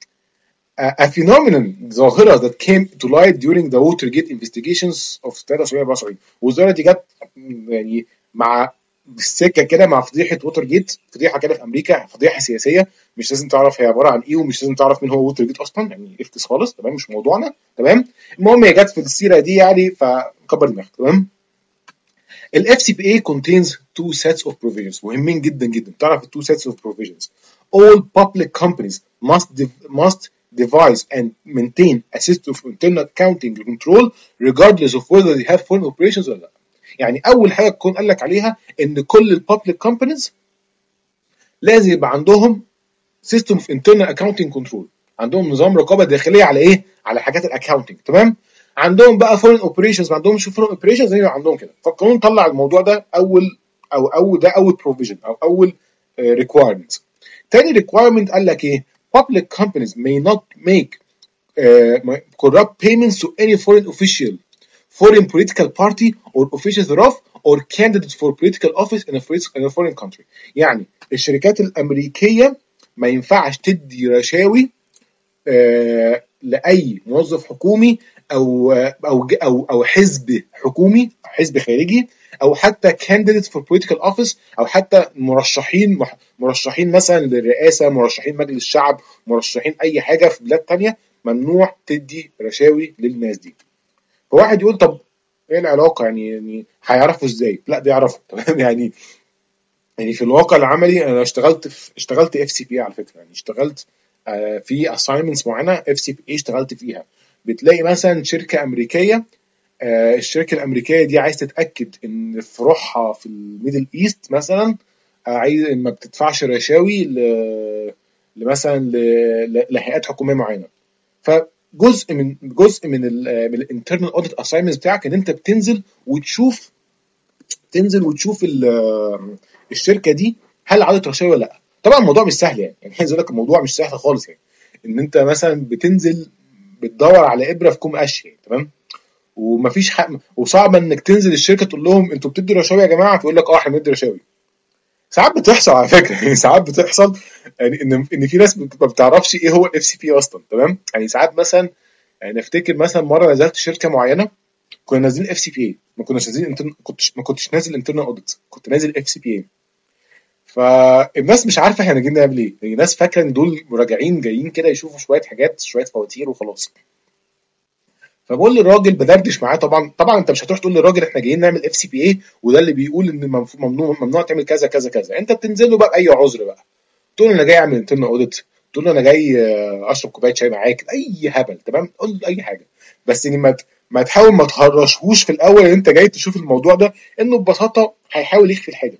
a phenomenon ظاهره that came to light during the Watergate investigations of ألف وتسعمية أربعة وسبعين. والظاهره دي جت يعني مع بالسكه كده مع فضيحه ووتر جيت، فضيحه كده في امريكا، فضيحه سياسيه. مش لازم تعرف هي عباره عن ايه، ومش لازم تعرف مين هو ووتر جيت اصلا، يعني افكس خالص. تمام. مش موضوعنا. تمام. المهم هي جت في السيره دي يعني، فكبر دماغك. تمام. الاف سي بي اي contains two sets of provisions مهمين جدا جدا. تعرف two sets of provisions. All public companies must div- must devise and maintain a system of internal accounting control regardless of whether they have foreign operations ولا لا. يعني اول حاجه تكون قال لك عليها ان كل البابليك كومبانيز لازم يبقى عندهم سيستم اوف انترنال اكاونتنج كنترول، عندهم نظام رقابه داخليه على ايه؟ على حاجات الاكاونتنج. تمام. عندهم بقى فورين اوبريشنز، ما عندهمش فورين اوبريشنز زي ما عندهم كده. فالقانون طلع الموضوع ده اول او او ده اول بروفيجن او اول ريكوايرمنت. تاني ريكوايرمنت قال لك ايه؟ public companies may not make uh, corrupt payments to any foreign official, foreign political party or official thereof or candidate for political office in a, in a foreign country. يعني الشركات الامريكيه ما ينفعش تدي رشاوي آه لاي موظف حكومي او او او او حزب حكومي، حزب خارجي، او حتى candidate for political office، او حتى مرشحين مرشحين مثلا للرئاسه، مرشحين مجلس الشعب، مرشحين اي حاجه في بلاد تانية. ممنوع تدي رشاوي للناس دي. فواحد يقول طب ايه العلاقه يعني؟ يعني هيعرفوا ازاي؟ لا ده يعرفوا. تمام. يعني يعني في الواقع العملي انا اشتغلت في اشتغلت اف سي بي على فكره، يعني اشتغلت آه في assignments معينه اف سي بي اشتغلت فيها. بتلاقي مثلا شركه امريكيه، آه الشركه الامريكيه دي عايز تتاكد ان فروعها في الميدل ايست مثلا آه عايز ما بتدفعش رشاوي ل لمثلا ل- لهيئات حكوميه معينه. فجزء من جزء من ال من الانترنال اوديت اساينمنتس بتاعك ان انت بتنزل وتشوف تنزل وتشوف ال- الشركه دي هل عادت رشاوي ولا لا. طبعا الموضوع مش سهل، يعني يعني عايز اقول لك الموضوع مش سهل خالص، يعني ان انت مثلا بتنزل بتدور على ابره في كوم قش يعني. تمام. ومفيش حق، وصعب انك تنزل الشركه تقول لهم انتوا بتدوا رشاوي يا جماعه، تقول لك اه احنا بندي رشاوي. ساعات بتحصل على فكره يعني ساعات بتحصل يعني ان ان في ناس ما بتعرفش ايه هو الاف سي بي اصلا، تمام؟ يعني ساعات مثلا، يعني افتكر مثلا مره نزلت شركه معينه كنا نازلين اف سي بي اي، ما كناش نازلين انترن... كنتش ما كنتش نازل انترنال اوديت، كنت نازل اف سي بي اي. فالناس مش عارفه احنا جايين نعمل ايه، يعني الناس فاكره ان دول مراجعين جايين كده يشوفوا شويه حاجات، شويه فواتير وخلاص. فبقول للراجل بدردش معاه، طبعا طبعا انت مش هتروح تقول للراجل احنا جايين نعمل اف سي بي اي وده اللي بيقول ان ممنوع ممنوع تعمل كذا كذا كذا، انت بتنزل له بقى باي عذر بقى، تقول له انا جاي اعمل انترنال اوديت، تقول له انا جاي آه، اشرب كوبايه شاي معاك، اي هبل، تمام؟ قول له اي حاجه، بس ان ما ت- ما تحاول ما تهرشهوش في الاول ان انت جاي تشوف الموضوع ده، انه ببساطه هيحاول يخفي الحاجه.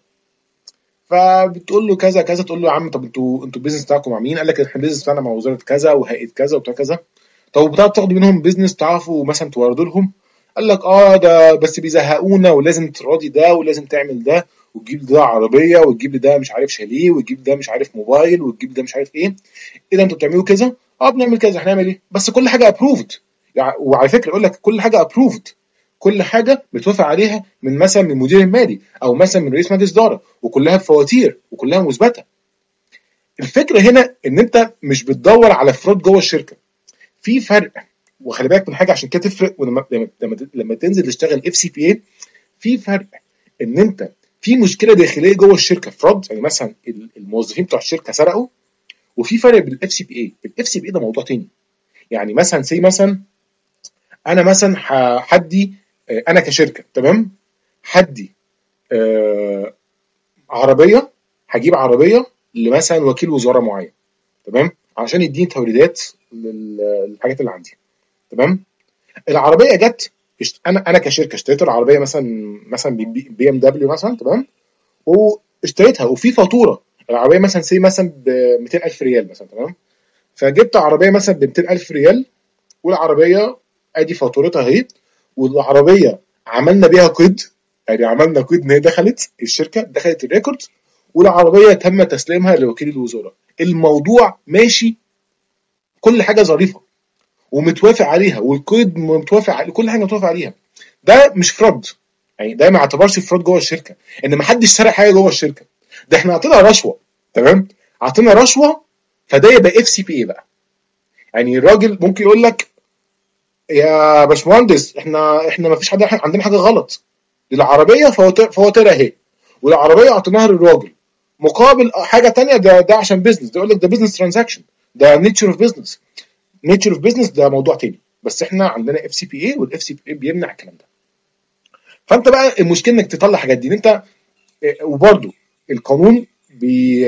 فبتقول له كذا كذا، تقول له يا عم طب انتوا انتوا البيزنس بتاعكم مع مين؟ قال لك احنا البيزنس بتاعنا مع وزاره كذا وهيئه كذا وبتاع كذا. طب بتعرف تاخدوا منهم بيزنس، تعرفوا مثلا توردوا لهم؟ قال لك اه ده بس بيزهقونا، ولازم تراضي ده ولازم تعمل ده، وتجيب ده عربيه، وتجيب ده مش عارف شاليه، وتجيب ده مش عارف موبايل، وتجيب ده مش عارف ايه. ايه ده انتوا بتعملوا كذا؟ اه بنعمل كذا، هنعمل ايه؟ بس كل حاجه ابروفد. يعني وعلى فكره يقول لك كل حاجه ابروفد، كل حاجه متوافق عليها من مثلا من المدير المالي او مثلا من رئيس مجلس اداره، وكلها بفواتير وكلها مثبته. الفكره هنا ان انت مش بتدور على افراد جوه الشركه، في فرق. وخلي بالك من حاجه عشان كده تفرق، ولما لما لما لما تنزل تشتغل اف سي بي اي، في فرق ان انت في مشكله داخليه جوه الشركه، فراد يعني مثلا الموظفين بتوع الشركه سرقوا، وفي فرق بين الاف سي بي اي. الاف سي بي اي ده موضوع تاني. يعني مثلا سي مثلا انا مثلا هدي، انا كشركه، تمام، هدي آه، عربيه، هجيب عربيه لمثلا وكيل وزاره معين، تمام، عشان يديني توريدات للحاجات اللي عندي، تمام. العربيه جت، اشت- انا انا كشركه اشتريت العربيه مثلا مثلا بي ام دبليو مثلا، تمام، واشتريتها وفي فاتوره. العربيه مثلا سي مثلا ب مئتين ألف ريال مثلا، تمام. فجبت عربيه مثلا ب مئتين ألف ريال، والعربيه ادي فاتورتها اهي، والعربيه عملنا بيها قيد، يعني عملنا قيد ان هي دخلت الشركه، دخلت الريكورد، والعربيه تم تسليمها لوكيل الوزاره. الموضوع ماشي، كل حاجه ظريفه ومتوافق عليها، والقيد متوافق على كل حاجه متوافق عليها. ده مش فراد، يعني ده ما يعتبرش فراد جوه الشركه، ان ما حدش سرق حاجه جوه الشركه، ده احنا عطينا رشوه، تمام، عطينا رشوه، فده يبقى اف سي بي اي بقى. يعني الراجل ممكن يقول لك يا باشمهندس احنا احنا ما فيش حد عندنا حاجه غلط، العربيه فواتيرها اهي، والعربيه اعطيناها للراجل مقابل حاجه تانية، ده ده عشان بيزنس، ده يقول لك ده بيزنس ترانزاكشن، ده نيتشر اوف بيزنس. نيتشر اوف بيزنس ده موضوع تاني، بس احنا عندنا اف سي بي اي، والاف سي بي اي بيمنع الكلام ده. فانت بقى المشكله انك تطلع حاجات دي، انت وبرده القانون بي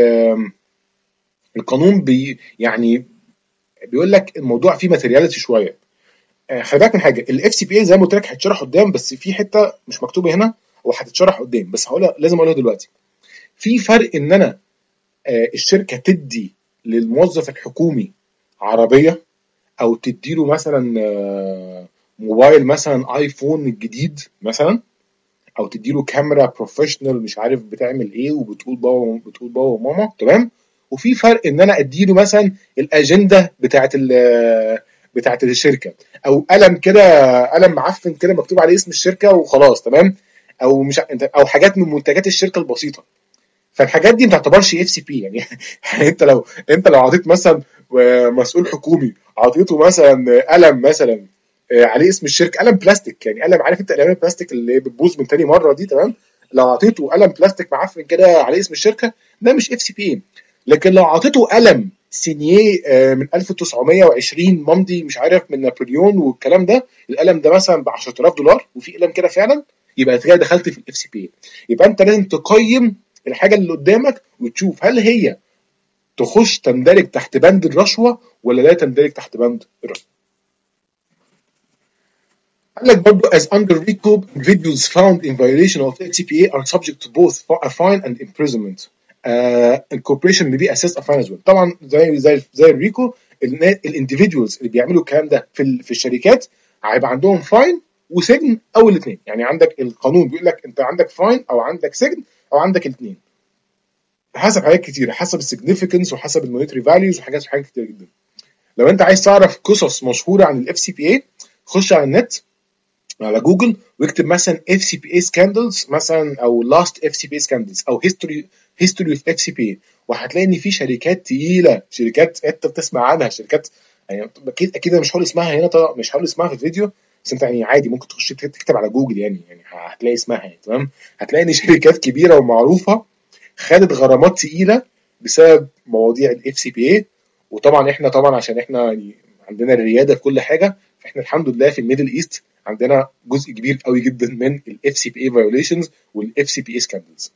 القانون بي يعني بيقول لك الموضوع فيه ماتيرياليتي شويه. خلي بالك من حاجه، الاف سي بي اي زي ما قلت لك هتشرح قدام، بس في حته مش مكتوبه هنا وهتتشرح قدام، بس هقولها لازم اقولها دلوقتي. في فرق ان انا الشركه تدي للموظف الحكومي عربيه، او تديله مثلا موبايل مثلا ايفون الجديد مثلا، او تديله كاميرا بروفيشنال مش عارف بتعمل ايه وبتقول بابا بتقول بابا وماما، تمام. وفي فرق ان انا اديله مثلا الاجنده بتاعه بتاعه الشركه، او قلم كده، قلم معفن كده مكتوب عليه اسم الشركه وخلاص، تمام، او مش او حاجات من منتجات الشركه البسيطه. فالحاجات دي ما تعتبرش اف سي بي يعني. انت لو انت لو عطيت مثلا مسؤول حكومي، عطيته مثلا قلم مثلا عليه اسم الشركه، قلم بلاستيك، يعني قلم، عارف انت الالوان البلاستيك اللي بتبوظ من تاني مره دي، تمام، لو عطيته قلم بلاستيك معفن كده عليه اسم الشركه، ده مش اف سي بي. لكن لو عطيته قلم سينيه من ألف وتسعمية وعشرين ممضي مش عارف من نابليون والكلام ده، القلم ده مثلا ب عشرة آلاف دولار، وفي قلم كده فعلا، يبقى انت كده دخلت في الاف سي بي. يبقى انت لازم تقيم الحاجه اللي قدامك وتشوف هل هي تخش تندرج تحت بند الرشوه ولا لا تندرج تحت بند الرشوه. قال لك برضه as under RICO individuals found in violation of F C P A are subject to both a fine and imprisonment. Uh, and corporation may be assessed a fine as well. طبعا زي زي زي الريكو، الانديفيدوالز اللي بيعملوا الكلام ده في في الشركات هيبقى عندهم فاين وسجن او الاثنين. يعني عندك القانون بيقول لك انت عندك فاين او عندك سجن او عندك الاثنين، حسب حاجات كتيره، حسب السيجنيفيكانس وحسب المونيتري فاليوز وحاجات حاجات كتير جدا. لو انت عايز تعرف قصص مشهوره عن الاف سي بي اي، خش على النت على جوجل واكتب مثلا اف سي بي اي سكاندلز مثلا او لاست اف سي بي اي سكاندلز او هيستوري هيستوري اوف اف سي بي اي، وهتلاقي ان في شركات تقيله، شركات انت بتسمع عنها، شركات يعني اكيد اكيد انا مش هقول اسمها هنا طبعا، مش هقول اسمها في الفيديو، بس انت يعني عادي ممكن تخش تكتب على جوجل يعني يعني هتلاقي اسمها يعني تمام. هتلاقي ان شركات كبيره ومعروفه خدت غرامات تقيله بسبب مواضيع الاف سي بي اي. وطبعا احنا طبعا عشان احنا يعني عندنا الرياده في كل حاجه، فاحنا الحمد لله في الميدل ايست عندنا جزء كبير قوي جدا من الاف سي بي اي فايوليشنز والاف سي بي اي سكاندلز.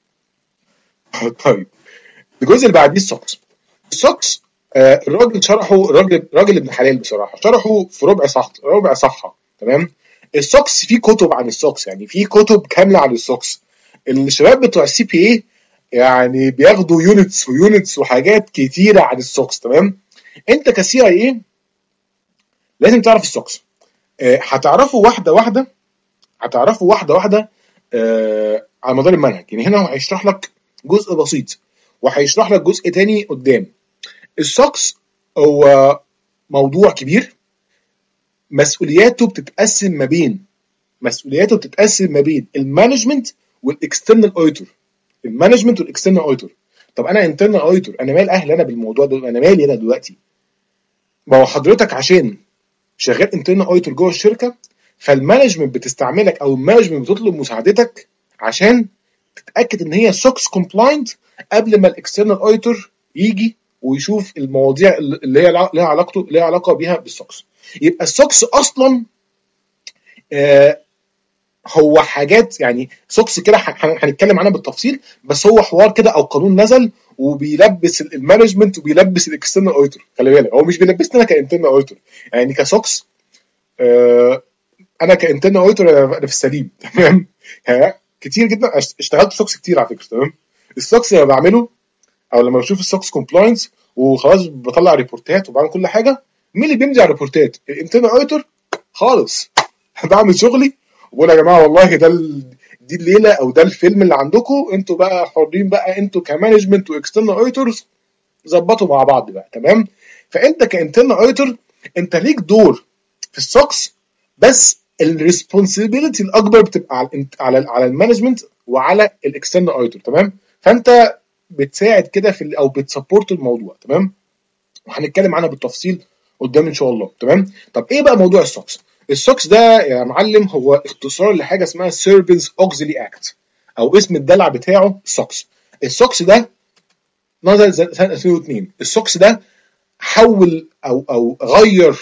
طيب الجزء اللي بعديه السوكس. السوكس آه الراجل شرحه، الراجل راجل ابن حلال بصراحه، شرحه في ربع صح ربع صفحه تمام. السوكس في كتب عن السوكس، يعني في كتب كامله عن السوكس. الشباب بتوع السي بي اي يعني بياخدوا يونتس ويونتس وحاجات كتيره عن السوكس تمام. انت كسي اي اي لازم تعرف السوكس. آه هتعرفوا واحده واحده، هتعرفوا واحده واحده آه على مدار المنهج. يعني هنا هو هيشرح لك جزء بسيط وهيشرح لك جزء تاني قدام. السوكس هو موضوع كبير، مسؤولياته بتتقسم ما بين مسؤولياته بتتقسم ما بين المانجمنت والاكسترنال اوديتور. المانجمنت والاكسترنال اوديتور. طب انا انترنال اوديتور، انا مال اهل انا بالموضوع ده، انا مالي انا دلوقتي؟ ما هو حضرتك عشان شغال انترنال اوديتور جوه الشركه، فالمانجمنت بتستعملك او المانجمنت بتطلب مساعدتك عشان تتاكد ان هي سوكس كومبلاينت قبل ما الاكسترنال اوديتور يجي ويشوف المواضيع اللي هي لها علاقته لها علاقه بيها بالسوكس. يبقى السوكس اصلا آه هو حاجات يعني سوكس كده هنتكلم عنها بالتفصيل، بس هو حوار كده او قانون نزل وبيلبس المانجمنت وبيلبس الاكسترنال اوديتور. خلي بالك هو مش بيلبسني انا كانترنال اوديتور، يعني كسوكس آه انا كانترنال اوديتور انا في السليم تمام. كتير جدا اشتغلت سوكس كتير على فكره تمام. السوكس اللي بعمله او لما بشوف السوكس كومبلاينس وخلاص بطلع ريبورتات وبعمل كل حاجه، مين اللي بيمضي على الريبورتات؟ الانترنال اوديتور خالص. بعمل شغلي وبقول يا جماعه والله ده ال... دي الليله او ده الفيلم اللي عندكم، انتوا بقى حرين بقى، انتوا كمانجمنت واكسترنال اوديتورز ظبطوا مع بعض بقى تمام. فانت كانترنال اوديتور انت ليك دور في السوكس، بس الريسبونسبيلتي الاكبر بتبقى على على على المانجمنت وعلى الاكسترنال اوديتور تمام. فانت بتساعد كده في او بتسبورت الموضوع تمام، وهنتكلم عنها بالتفصيل قدام ان شاء الله تمام. طب ايه بقى موضوع السوكس؟ السوكس ده يا معلم هو اختصار لحاجه اسمها سيربنز اوكسيلي اكت، او اسم الدلع بتاعه السوكس. السوكس ده نزل سنه ألفين واثنين. السوكس ده حول او او غير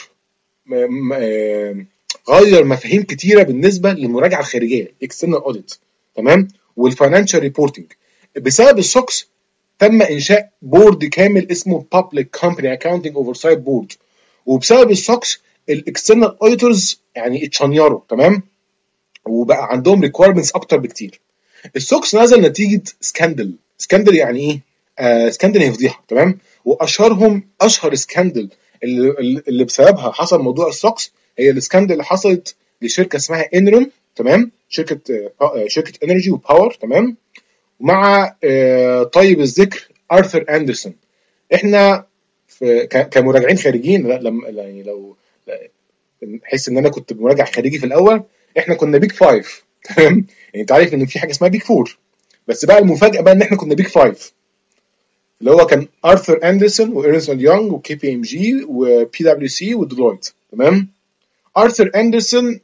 غير مفاهيم كتيره بالنسبه للمراجعه الخارجيه اكسترنال اوديت تمام، والفاينانشال ريبورتنج. بسبب السوكس تم انشاء بورد كامل اسمه Public Company Accounting Oversight Board، وبسبب السوكس الاكسترنال اوديتورز يعني اتشنيروا تمام، وبقى عندهم ريكويرمنتس اكتر بكتير. السوكس نزل نتيجه سكاندل. سكاندل يعني ايه؟ آه سكاندل هي فضيحه تمام. واشهرهم اشهر سكاندل اللي, اللي بسببها حصل موضوع السوكس هي السكاندل اللي حصلت لشركه اسمها انرون تمام، شركه آه شركه انرجي وباور تمام، مع آه طيب الذكر ارثر اندرسون. احنا في كمراجعين خارجيين لما يعني لو نحس ان انا كنت مراجع خارجي في الاول، احنا كنا بيج فايف تمام. يعني انت عارف ان في حاجه اسمها بيج فور، بس بقى المفاجاه بقى ان احنا كنا بيج فايف، اللي هو كان ارثر اندرسون وإيرنست يونغ وكي بي ام جي وبي دبليو سي وديلويت تمام. ارثر اندرسون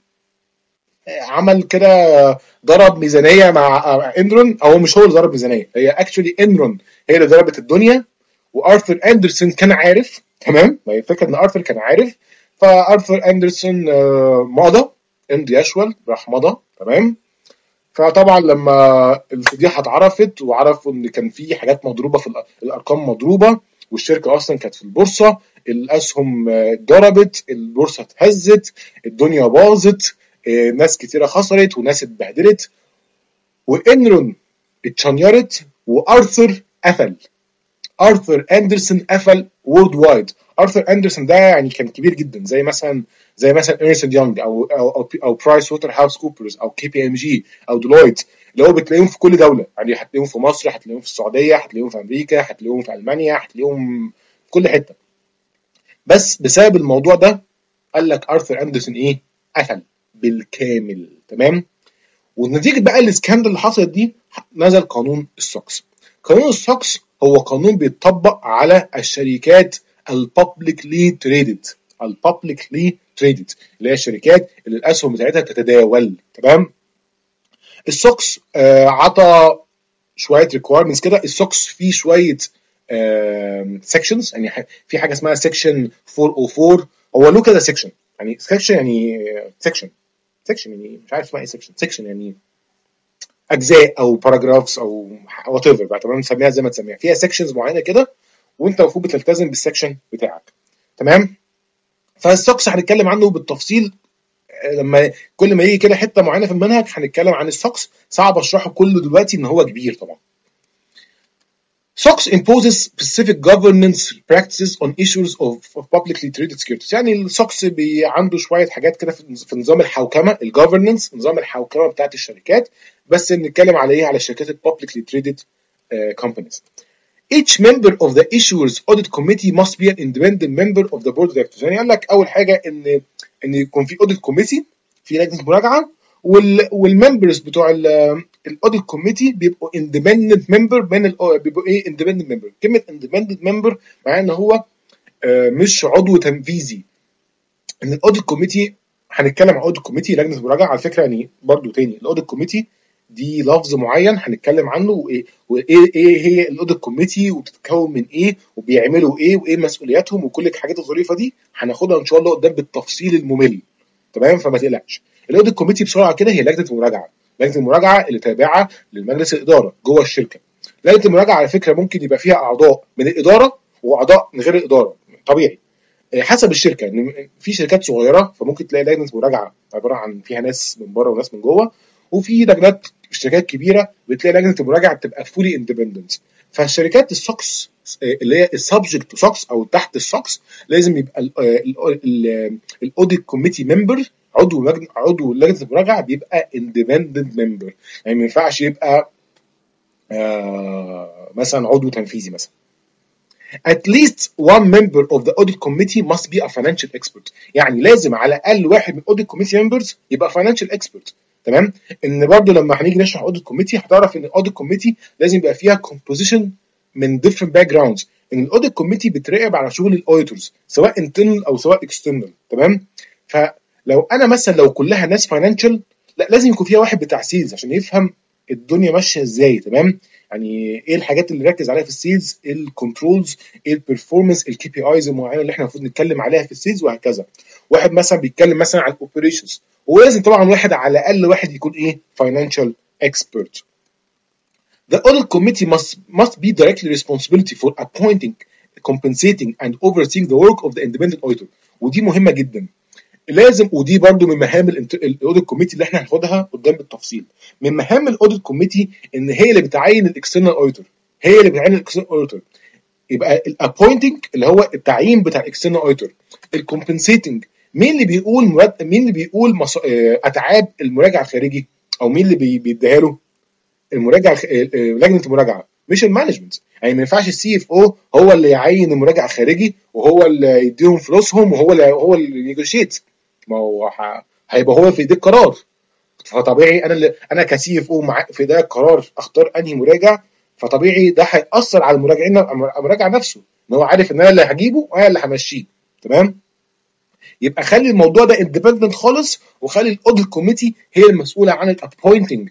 عمل كده ضرب ميزانيه مع انرون، او مش هو اللي ضرب ميزانيه، هي اكشولي انرون هي اللي ضربت الدنيا، وارثر اندرسون كان عارف تمام. ما هي الفكره ان ارثر كان عارف، فارثر اندرسون مضى امضي اشول راح مضى تمام. فطبعا لما الفضيحه اتعرفت وعرفوا ان كان في حاجات مضروبه في الارقام مضروبه، والشركه اصلا كانت في البورصه، الاسهم ضربت، البورصه اتهزت، الدنيا باظت، ناس كتيره خسرت وناس اتبهدلت، وانرون اتشنيرت، وارثر قفل. ارثر اندرسون قفل وورد وايد. ارثر اندرسون ده يعني كان كبير جدا، زي مثلا زي مثلا إيرنست يونغ او او او, أو برايس ووتر هاوس كوبرز او كي بي ام جي او ديلويت، اللي هو بتلاقيهم في كل دوله، يعني هتلاقيهم في مصر، هتلاقيهم في السعوديه، هتلاقيهم في امريكا، هتلاقيهم في المانيا، هتلاقيهم في كل حته. بس بسبب الموضوع ده قال لك ارثر اندرسون ايه؟ قفل بالكامل. تمام. ونتيجه بقى الاسكاندل اللي حصلت دي نزل قانون السوكس. قانون السوكس هو قانون بيتطبق على الشركات البابليكلي تريدد البابليكلي تريدد اللي هي الشركات اللي الاسهم بتاعتها تتداول. تمام. السوكس آه عطى شويه ريكويرمنتس كده. السوكس فيه شويه سيكشنز، يعني في حاجه اسمها سيكشن أربعمية وأربعة. هو له كده سيكشن، يعني سيكشن يعني سيكشن سيكشن يعني مش عارف اسمها ايه. سيكشن سيكشن يعني اجزاء او باراجرافز او وات ايفر بقى. تمام. نسميها زي ما تسميها، فيها سيكشنز معينه كده وانت المفروض بتلتزم بالسيكشن بتاعك. تمام. فالسوكس هنتكلم عنه بالتفصيل لما كل ما يجي كده حته معينه في المنهج هنتكلم عن السوكس. صعب اشرحه كله دلوقتي ان هو كبير طبعا. SOX imposes specific governance practices on issues of, of publicly traded securities. يعني السوكس عنده شويه حاجات كده في نظام الحوكمه، الجوفرننس، نظام الحوكمه بتاعت الشركات، بس بنتكلم على ايه؟ على الشركات الببليكلي تريدد companies. Each member of the issuers audit committee must be an independent member of the board of directors. يعني قال لك اول حاجه ان ان يكون في audit committee، في لجنه مراجعه، وال والممبرز بتوع الاوديت كوميتي بيبقوا اندبندنت ممبر من بيبقوا ايه؟ اندبندنت ممبر. كلمه اندبندنت ممبر معناه ان هو مش عضو تنفيذي. ان الاوديت كوميتي هنتكلم عن الاوديت كوميتي لجنه مراجعه على فكره. يعني برضو تاني الاوديت كوميتي دي لفظ معين هنتكلم عنه، وايه وايه ايه هي الاوديت كوميتي وبتتكون من ايه وبيعملوا ايه وايه مسؤولياتهم وكل الحاجات الظريفه دي هناخدها ان شاء الله قدام بالتفصيل الممل. تمام. فما تقلقش. الاوديت كوميتي بسرعه كده هي لجنه المراجعه. لجنه المراجعه اللي تابعه للمجلس الاداره جوه الشركه. لجنه المراجعه على فكره ممكن يبقى فيها اعضاء من الاداره واعضاء من غير الاداره، طبيعي حسب الشركه. ان في شركات صغيره فممكن تلاقي لجنه مراجعه عباره عن فيها ناس من بره وناس من جوه، وفي لجنات شركات كبيره بتلاقي لجنه المراجعه بتبقى فولي اندبندنت. فالشركات السوكس اللي هي السبجكت سوكس او تحت السوكس لازم يبقى الاوديت كوميتي ممبر، عضو لجنه عضو لجنه المراجعه بيبقى اندبندنت ممبر. يعني ما ينفعش يبقى آه مثلا عضو تنفيذي مثلا. At least one member of the audit committee must be a financial expert. يعني لازم على الاقل واحد من audit committee members يبقى financial expert. تمام. ان برضو لما هنيجي نشرح audit committee هتعرف ان audit committee لازم يبقى فيها composition من different backgrounds. ان الاوديت كوميتي بتراقب على شغل الاوديتورز سواء internal او سواء external. تمام. فلو انا مثلا لو كلها ناس فاينانشال، لا لازم يكون فيها واحد بتاع سيلز عشان يفهم الدنيا ماشيه ازاي. تمام. يعني ايه الحاجات اللي ركز عليها في السيلز، ايه الكنترولز، ايه البرفورمانس، الكي بي ايز المعينه اللي احنا المفروض نتكلم عليها في السيلز وهكذا. واحد مثلا بيتكلم مثلا على الاوبريشنز، ولازم طبعا واحد على الاقل واحد يكون ايه؟ فاينانشال اكسبرت. The audit committee must must be directly responsibility for appointing, compensating and overseeing the work of the independent auditor. ودي مهمه جدا. لازم، ودي برضو من مهام الاوديت كوميتي اللي احنا هناخدها قدام بالتفصيل. من مهام الاوديت كوميتي ان هي اللي بتعين الاكسترنال اوديتور، هي اللي بتعين الاكسترنال اوديتور. يبقى الابوينتنج اللي هو التعيين بتاع الاكسترنال اوديتور. الكومبنسيتنج مين اللي بيقول مراد... مين اللي بيقول مص... اتعاب المراجع الخارجي، او مين اللي بي... بيديها له؟ المراجع لجنه المراجعه مش المانجمنت. يعني ما ينفعش السي اف او هو اللي يعين المراجع الخارجي وهو اللي يديهم فلوسهم وهو اللي هو اللي ينيجوشيت. ما هو هيبقى هو في ايديه القرار. فطبيعي انا اللي انا كسي اف او في ايديا القرار اختار انهي مراجع، فطبيعي ده هيأثر على المراجعين المراجع نفسه ان هو عارف ان انا اللي هجيبه وانا اللي همشيه. تمام. يبقى خلي الموضوع ده اندبندنت خالص، وخلي الاوديت كوميتي هي المسؤوله عن الابوينتنج،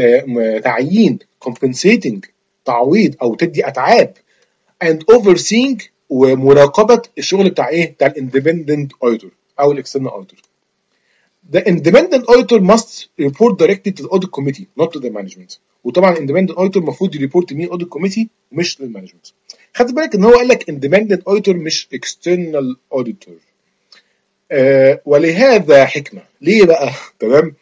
تعيين، compensating تعويض او تدي اتعاب، and overseeing ومراقبه الشغل بتاع ايه؟ بتاع الاندبندنت auditor او الاكسترنال auditor. The independent auditor must report directly to the audit committee not to the management. وطبعا independent auditor المفروض يريبورت مين؟ audit committee ومش للمانجمنت. خدت بالك ان هو قال لك independent auditor مش external auditor. آه ولهذا حكمه. ليه بقى؟ تمام.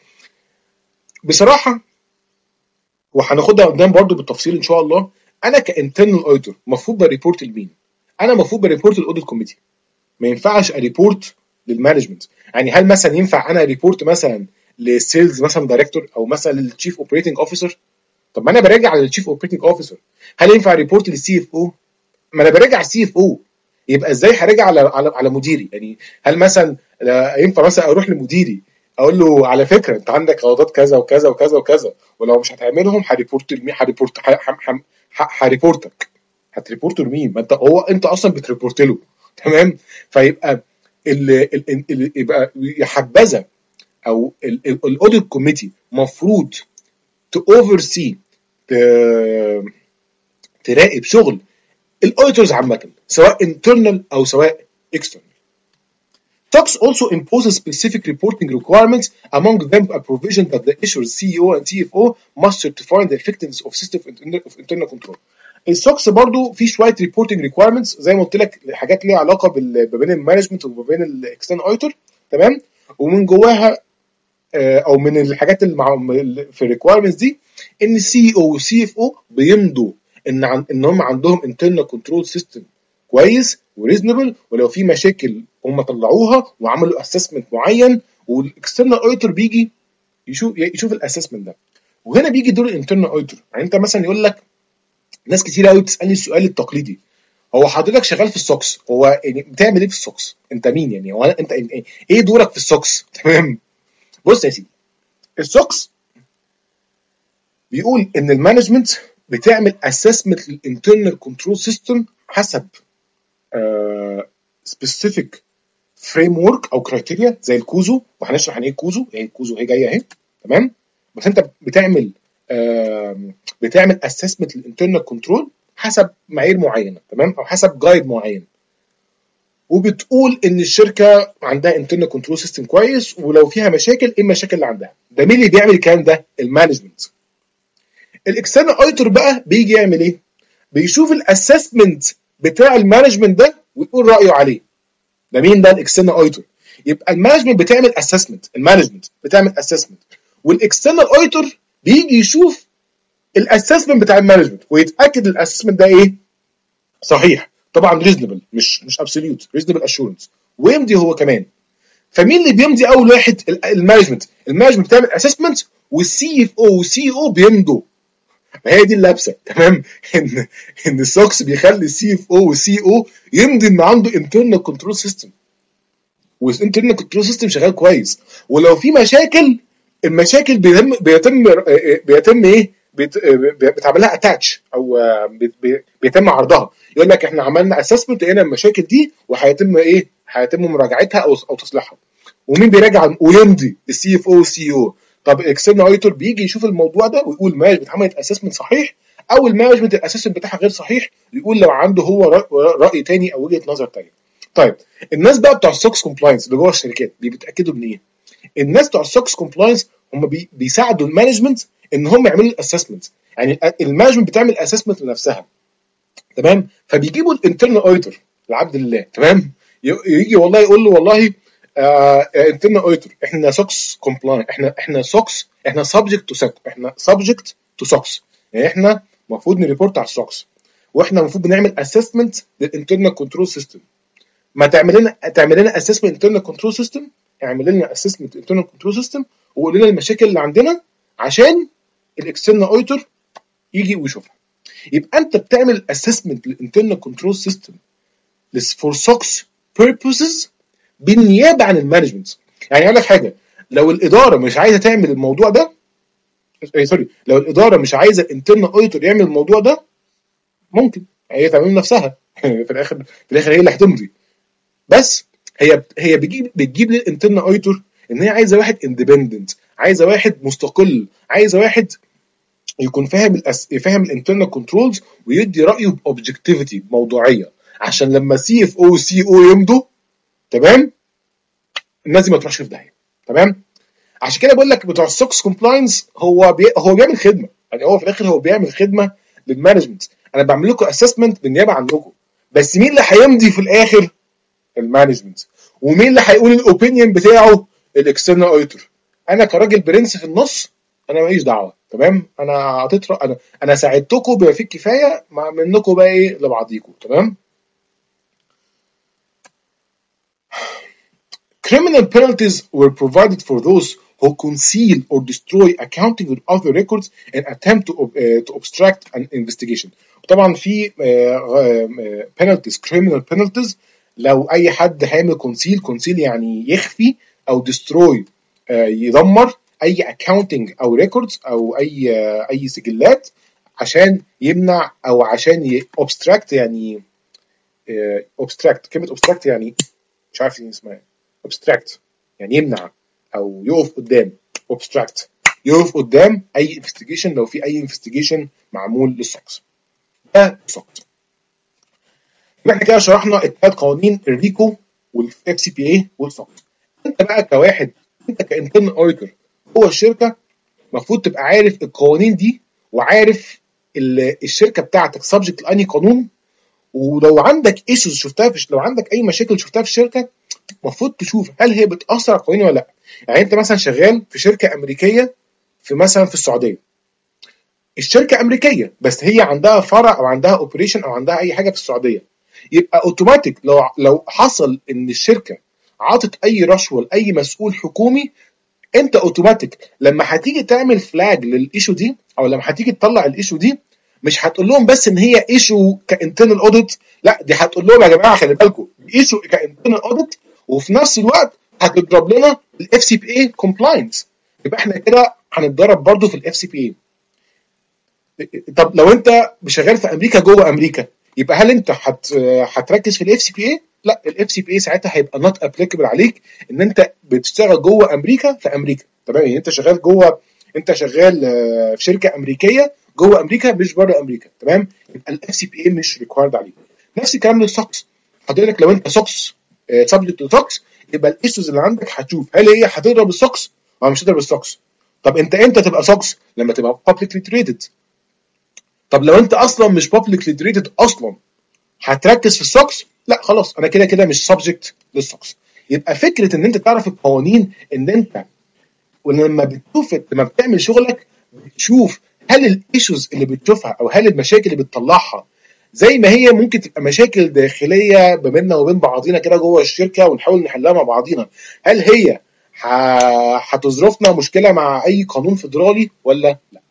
بصراحه وهناخدها قدام برضو بالتفصيل ان شاء الله. انا كانترنال اوديتور المفروض بريبورت لمين؟ انا المفروض بريبورت للاوديت كوميتي. ما ينفعش اريبورت للمانجمنت. يعني هل مثلا ينفع انا ريبورت مثلا للسيلز مثلا دايركتور او مثلا للتشيف اوبريتنج اوفيسر؟ طب ما انا براجع على التشيف اوبريتنج اوفيسر. هل ينفع ريبورت للسي اف او؟ ما انا براجع السي اف او. يبقى ازاي هراجع على على, على مديري؟ يعني هل مثلا ينفع مثلا اروح لمديري اقول له على فكره انت عندك غلطات كذا وكذا وكذا وكذا، ولو مش هتعملهم هريبورت لمين، هريبورت هريبورتك. هتريبورت لمين؟ ما انت هو انت اصلا بتريبورت له. تمام. فيبقى ال ال ال يبقى يا حبذا او الاوديت كوميتي مفروض تاوفر سي، تراقب شغل الاوديتورز عامه سواء internal او سواء external. SOX also imposes specific reporting requirements, among them a provision that the issuer's C E O and C F O must certify the effectiveness of system of internal control. السوكس برضو في شويه reporting requirements زي ما قلت لك، حاجات ليها علاقه ما بين المانجمنت وما بين الاكسترنال اوديتور. تمام. ومن جواها او من الحاجات اللي في الريكوايرمنتس دي ان السي او والسي اف او بيمضوا ان عن ان هم عندهم internal control system كويس وريزونبل، ولو في مشاكل هم طلعوها وعملوا اسسمنت معين، والاكسترنال اوديتور بيجي يشوف يشوف الاسسمنت ده. وهنا بيجي دور الانترنال اوديتور. يعني انت مثلا يقول لك ناس كتير قوي بتسالني السؤال التقليدي، هو حضرتك شغال في السوكس، هو يعني بتعمل ايه في السوكس؟ انت مين يعني؟ هو انت ايه دورك في السوكس؟ تمام. بص يا سيدي، السوكس بيقول ان المانجمنت بتعمل اسسمنت للانترنال كنترول سيستم حسب سبيسيفيك فريم ورك او كرايتيريا زي الكوزو، وهنشرح عن ايه الكوزو. يعني الكوزو هي جايه اهي. تمام. بس انت بتعمل آه بتعمل اسسمنت للانترنال كنترول حسب معايير معينه. تمام. او حسب جايد معين، وبتقول ان الشركه عندها انترنال كنترول سيستم كويس، ولو فيها مشاكل ايه المشاكل اللي عندها. ده مين اللي بيعمل الكلام ده؟ المانجمنت. الاكسترنال اوديتور بقى بيجي يعمل ايه؟ بيشوف الاسسمنت بتاع المانجمنت ده ويقول رايه عليه. ده مين ده؟ الاكسترنال اوديتور. يبقى المانجمنت بتعمل اسسمنت، المانجمنت بتعمل اسسمنت، والاكسترنال اوديتور بيجي يشوف الاسسمنت بتاع المانجمنت ويتاكد الاسسمنت ده ايه؟ صحيح. طبعا ريزونبل، مش مش ابسوليوت، ريزونبل اشورنس، ويمضي هو كمان. فمين اللي بيمضي اول واحد؟ المانجمنت. المانجمنت بتعمل اسسمنت، والسي اف او والسي او بيمضوا. ما هي دي اللبسه. تمام. ان ان السوكس بيخلي السي اف او والسي او يمضي ان عنده انترنال كنترول سيستم، والانترنال كنترول سيستم شغال كويس، ولو في مشاكل المشاكل بيتم بيتم بيتم ايه؟ بتعمل لها اتاتش او بيتم عرضها. يقول لك احنا عملنا اسسمنت لقينا المشاكل دي وهيتم ايه؟ هيتم مراجعتها او او تصليحها. ومين بيراجع ويمضي؟ السي اف او والسي او. طب الاكسترنال اوديتور بيجي يشوف الموضوع ده ويقول مانجمنت عملت اسسمنت صحيح، او المانجمنت الاسسمنت بتاعها غير صحيح، يقول لو عنده هو راي تاني او وجهه نظر تانيه. طيب الناس بقى بتوع السوكس كومبلاينس اللي جوه الشركات بيتاكدوا من ايه؟ الناس بتوع السوكس كومبلاينس هم بي بيساعدوا المانجمنت ان هم يعملوا الاسسمنت. يعني المانجمنت بتعمل اسسمنت لنفسها. تمام. فبيجيبوا الانترنال اوديتور لعبد الله. تمام. يجي والله يقول له والله انترنال اوديتور احنا سوكس كومبلاين، احنا احنا سوكس، احنا سبجكت تو سوكس، احنا سبجكت تو سوكس، يعني احنا المفروض نريبورت على السوكس، واحنا المفروض بنعمل اسسمنت للانترنال كنترول سيستم. ما تعمل لنا تعمل لنا اسسمنت انترنال كنترول سيستم، اعمل لنا اسسمنت انترنال كنترول سيستم وقول لنا المشاكل اللي عندنا عشان الاكسترنال اوديتور يجي ويشوفها. يبقى انت بتعمل اسسمنت للانترنال كنترول سيستم فور سوكس بيربوسز بالنيابه عن المانجمنت. يعني اقول لك حاجه، لو الاداره مش عايزه تعمل الموضوع ده، اي سوري، لو الاداره مش عايزه الانترنال اوديتور يعمل الموضوع ده، ممكن هي تعمل نفسها. في الاخر في الاخر هي اللي هتمضي. بس هي هي بتجيب بتجيب للانترنال اوديتور ان هي عايزه واحد اندبندنت، عايزه واحد مستقل، عايزه واحد يكون فاهم الأس... فاهم الانترنال كنترولز ويدي رايه باوبجكتيفيتي، بموضوعيه، عشان لما سي اف او وسي او يمضوا، تمام، الناس دي ما تروحش في داهيه. تمام. عشان كده بقول لك بتوع السوكس كومبلاينس هو بي... هو بيعمل خدمه. يعني هو في الاخر هو بيعمل خدمه للمانجمنت. انا بعمل لكم اسسمنت بالنيابه عنكم، بس مين اللي هيمضي في الاخر؟ المانجمنت. ومين اللي هيقول الاوبينيون بتاعه؟ الاكسترنال اوديتور. انا كراجل برنس في النص انا ماليش دعوه. تمام. انا هتطرق انا انا ساعدتكم بما فيه الكفايه، مع منكم بقى ايه لبعضيكم. تمام. Criminal penalties were provided for those who conceal or destroy accounting or other records and attempt to, uh, to obstruct an investigation. طبعا في uh, uh, penalties, criminal penalties، لو اي حد هيعمل conceal conceal يعني يخفي، او destroy يدمر اي اكاونتنج او ريكوردز او اي اي سجلات عشان يمنع او عشان اوبستراكت يعني اوبستراكت كلمه اوبستراكت يعني مش عارف اسمها اوبستراكت يعني يمنع او يقف قدام اوبستراكت يقف قدام اي انفستيجيشن لو في اي انفستيجيشن معمول للسوكس. ده سوكس. احنا كده شرحنا الثلاث قوانين الريكو والاف سي بي اي والسوكس. انت بقى كواحد انت كانترنال اوديتور جوه الشركه المفروض تبقى عارف القوانين دي وعارف الشركه بتاعتك سبجكت لاني قانون، ولو عندك ايشوز شفتها في لو عندك اي مشاكل شفتها في الشركه المفروض تشوف هل هي بتاثر على القوانين ولا لا. يعني انت مثلا شغال في شركه امريكيه في مثلا في السعوديه، الشركه امريكيه بس هي عندها فرع او عندها اوبريشن او عندها اي حاجه في السعوديه، يبقى اوتوماتيك لو لو حصل ان الشركه عطت اي رشوه لاي مسؤول حكومي، انت اوتوماتيك لما هتيجي تعمل فلاج للايشو دي او لما هتيجي تطلع الايشو دي مش هتقول لهم بس ان هي ايشو كانترنال اوديت، لا دي هتقول لهم يا جماعه خلي بالكم ايشو كانترنال اوديت وفي نفس الوقت هتضرب لنا الاف سي بي اي كومبلاينس، يبقى احنا كده هنتدرب برضو في الاف سي بي اي. طب لو انت شغال في امريكا جوه امريكا يبقى هل انت هت هتركز في الاف سي بي اي؟ لا، الاف سي بي اي ساعتها هيبقى نوت ابليكابل عليك ان انت بتشتغل جوه امريكا في امريكا، تمام؟ يعني انت شغال جوه انت شغال في شركه امريكيه جوه امريكا مش بره امريكا، تمام؟ يبقى الاف سي بي اي مش ريكوايرد عليك. نفس الكلام للسوكس، حضرتك لو انت سوكس سبجكت للسوكس يبقى الايشوز اللي عندك هتشوف هل هي هتضرب السوكس ولا مش هتضرب السوكس. طب انت امتى تبقى سوكس؟ لما تبقى publicly traded. طب لو انت اصلا مش publicly traded اصلا هتركز في السوكس؟ لا خلاص انا كده كده مش سبجكت للسوكس. يبقى فكره ان انت تعرف القوانين ان انت ولما بتشوف لما بتعمل شغلك بتشوف هل الايشوز اللي بتشوفها او هل المشاكل اللي بتطلعها زي ما هي ممكن تبقى مشاكل داخليه بيننا وبين بعضينا كده جوه الشركه ونحاول نحلها مع بعضينا، هل هي هتظرفنا مشكله مع اي قانون فيدرالي ولا لا؟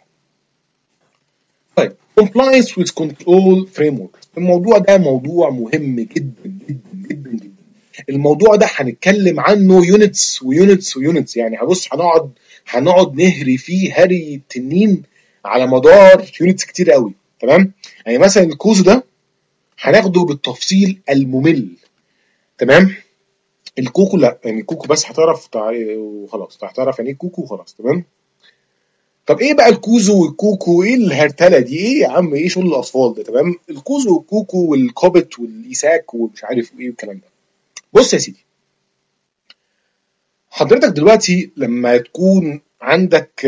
طيب compliance with control framework، الموضوع ده موضوع مهم جدا جدا جدا جدا. الموضوع ده هنتكلم عنه يونتس ويونتس ويونتس، يعني هبص هنقعد هنقعد نهري فيه هري تنين على مدار يونتس كتير قوي، تمام؟ يعني مثلا الكوزو ده هناخده بالتفصيل الممل، تمام؟ الكوكو لا، يعني الكوكو بس هتعرف وخلاص، هتعرف يعني ايه كوكو وخلاص، تمام؟ طب ايه بقى الكوزو والكوكو؟ ايه الهرتله دي؟ ايه يا عم ايه شغل الاطفال ده؟ تمام؟ الكوزو والكوكو والكوبت والايساك ومش عارف ايه والكلام ده. بص يا سيدي، حضرتك دلوقتي لما تكون عندك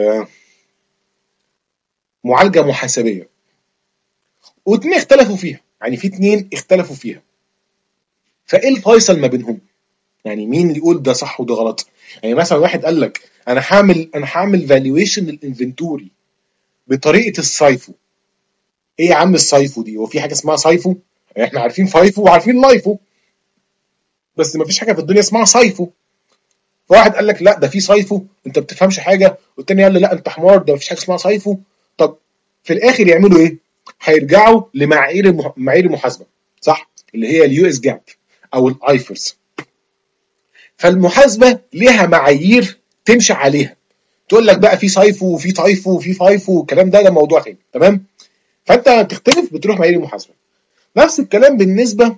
معالجه محاسبيه واتنين اختلفوا فيها، يعني في اتنين اختلفوا فيها، فايه الفيصل ما بينهم؟ يعني مين اللي يقول ده صح وده غلط؟ يعني مثلا واحد قال لك انا هعمل انا هعمل فالويشن للانفنتوري بطريقه السايفو. ايه يا عم السايفو دي؟ هو في حاجه اسمها سايفو؟ يعني احنا عارفين فايفو وعارفين لايفو، بس ما فيش حاجه في الدنيا اسمها سايفو. فواحد قال لك لا ده في سايفو انت بتفهمش حاجه، والتاني قال له لا انت حمار ده ما فيش حاجه اسمها سايفو. طب في الاخر يعملوا ايه؟ هيرجعوا لمعايير معايير المحاسبه، صح؟ اللي هي اليو اس جاب او الايفرس. فالمحاسبه ليها معايير تمشي عليها، تقول لك بقى في سايفو وفي تايفو وفي فايفو والكلام ده ده موضوع تاني، تمام؟ فانت تختلف بتروح معايير المحاسبه. نفس الكلام بالنسبه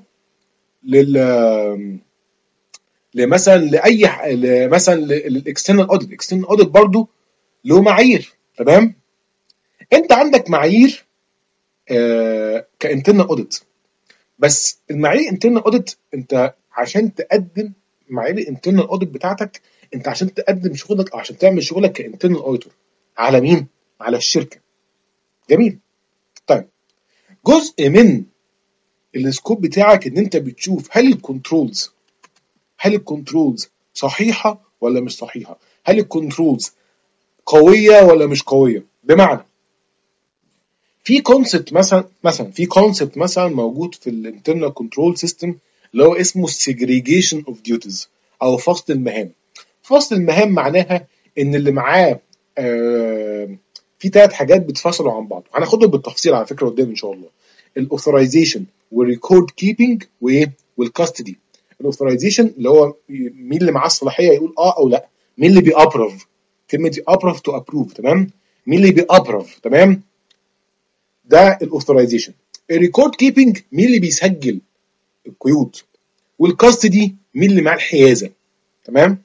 لل لمثلا لاي مثلا للاكسترنال اوديت. الاكسترنال اوديت برضو له معايير، تمام؟ انت عندك معايير آه كانترنال اوديت، بس المعايير الانترنال اوديت انت عشان تقدم معايير الانترنال اوديت بتاعتك، انت عشان تقدم شغلك او عشان تعمل شغلك كانترنال اوديتور على مين؟ على الشركه. جميل. طيب جزء من السكوب بتاعك ان انت بتشوف هل الكنترولز هل الكنترولز صحيحه ولا مش صحيحه، هل الكنترولز قويه ولا مش قويه. بمعنى في كونسبت مثلا مثلا في كونسبت مثلا موجود في الانترنال كنترول سيستم اللي هو اسمه segregation of duties او فصل المهام. فصل المهام معناها ان اللي معاه آه في ثلاث حاجات بتفصلوا عن بعض، هناخدهم بالتفصيل على فكره قدام ان شاء الله. الاوثرايزيشن والريكورد كيبنج وايه والكاستدي. الاوثرايزيشن اللي هو مين اللي معاه الصلاحيه يقول اه او لا، مين اللي بيابروف؟ كلمه ابروف تو ابروف، تمام؟ مين اللي بيابروف؟ تمام، ده الاوثرايزيشن. الريكورد كيبنج مين اللي بيسجل القيود، والكاستدي مين اللي معاه الحيازه، تمام؟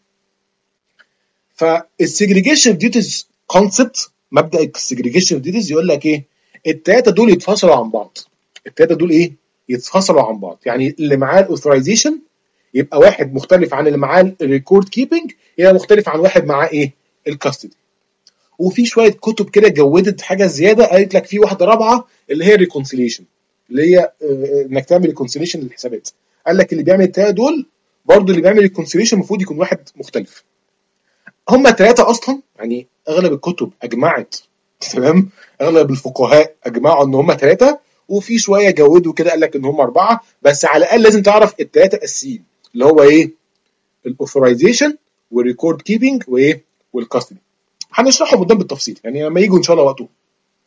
فالسيجريجيشن ديوتيز كونسبت، مبدا السيجريجيشن ديوتيز يقول لك ايه؟ الثلاثه دول يتفصلوا عن بعض. الثلاثه دول ايه؟ يتفصلوا عن بعض. يعني اللي معاه الاوثرايزيشن يبقى واحد مختلف عن اللي معاه الريكورد كيبنج، يبقى مختلف عن واحد معاه ايه؟ الكاستدي. وفي شويه كتب كده جودت حاجه زياده، قالت لك في واحده رابعه اللي هي الريكونسيليشن، اللي هي انك تعمل ريكونسيليشن للحسابات. قال لك اللي بيعمل الثلاثه دول برضه اللي بيعمل ريكونسيليشن المفروض يكون واحد مختلف. هم ثلاثه اصلا، يعني اغلب الكتب اجمعت، تمام؟ اغلب الفقهاء اجمعوا ان هم ثلاثه، وفي شويه جودوا كده قال لك ان هم اربعه، بس على الاقل لازم تعرف الثلاثه الاساسيين اللي هو ايه؟ الاوثرايزيشن والريكورد كيبنج وايه؟ والكاستدي. هنشرحهم قدام بالتفصيل يعني لما يجوا ان شاء الله وقته.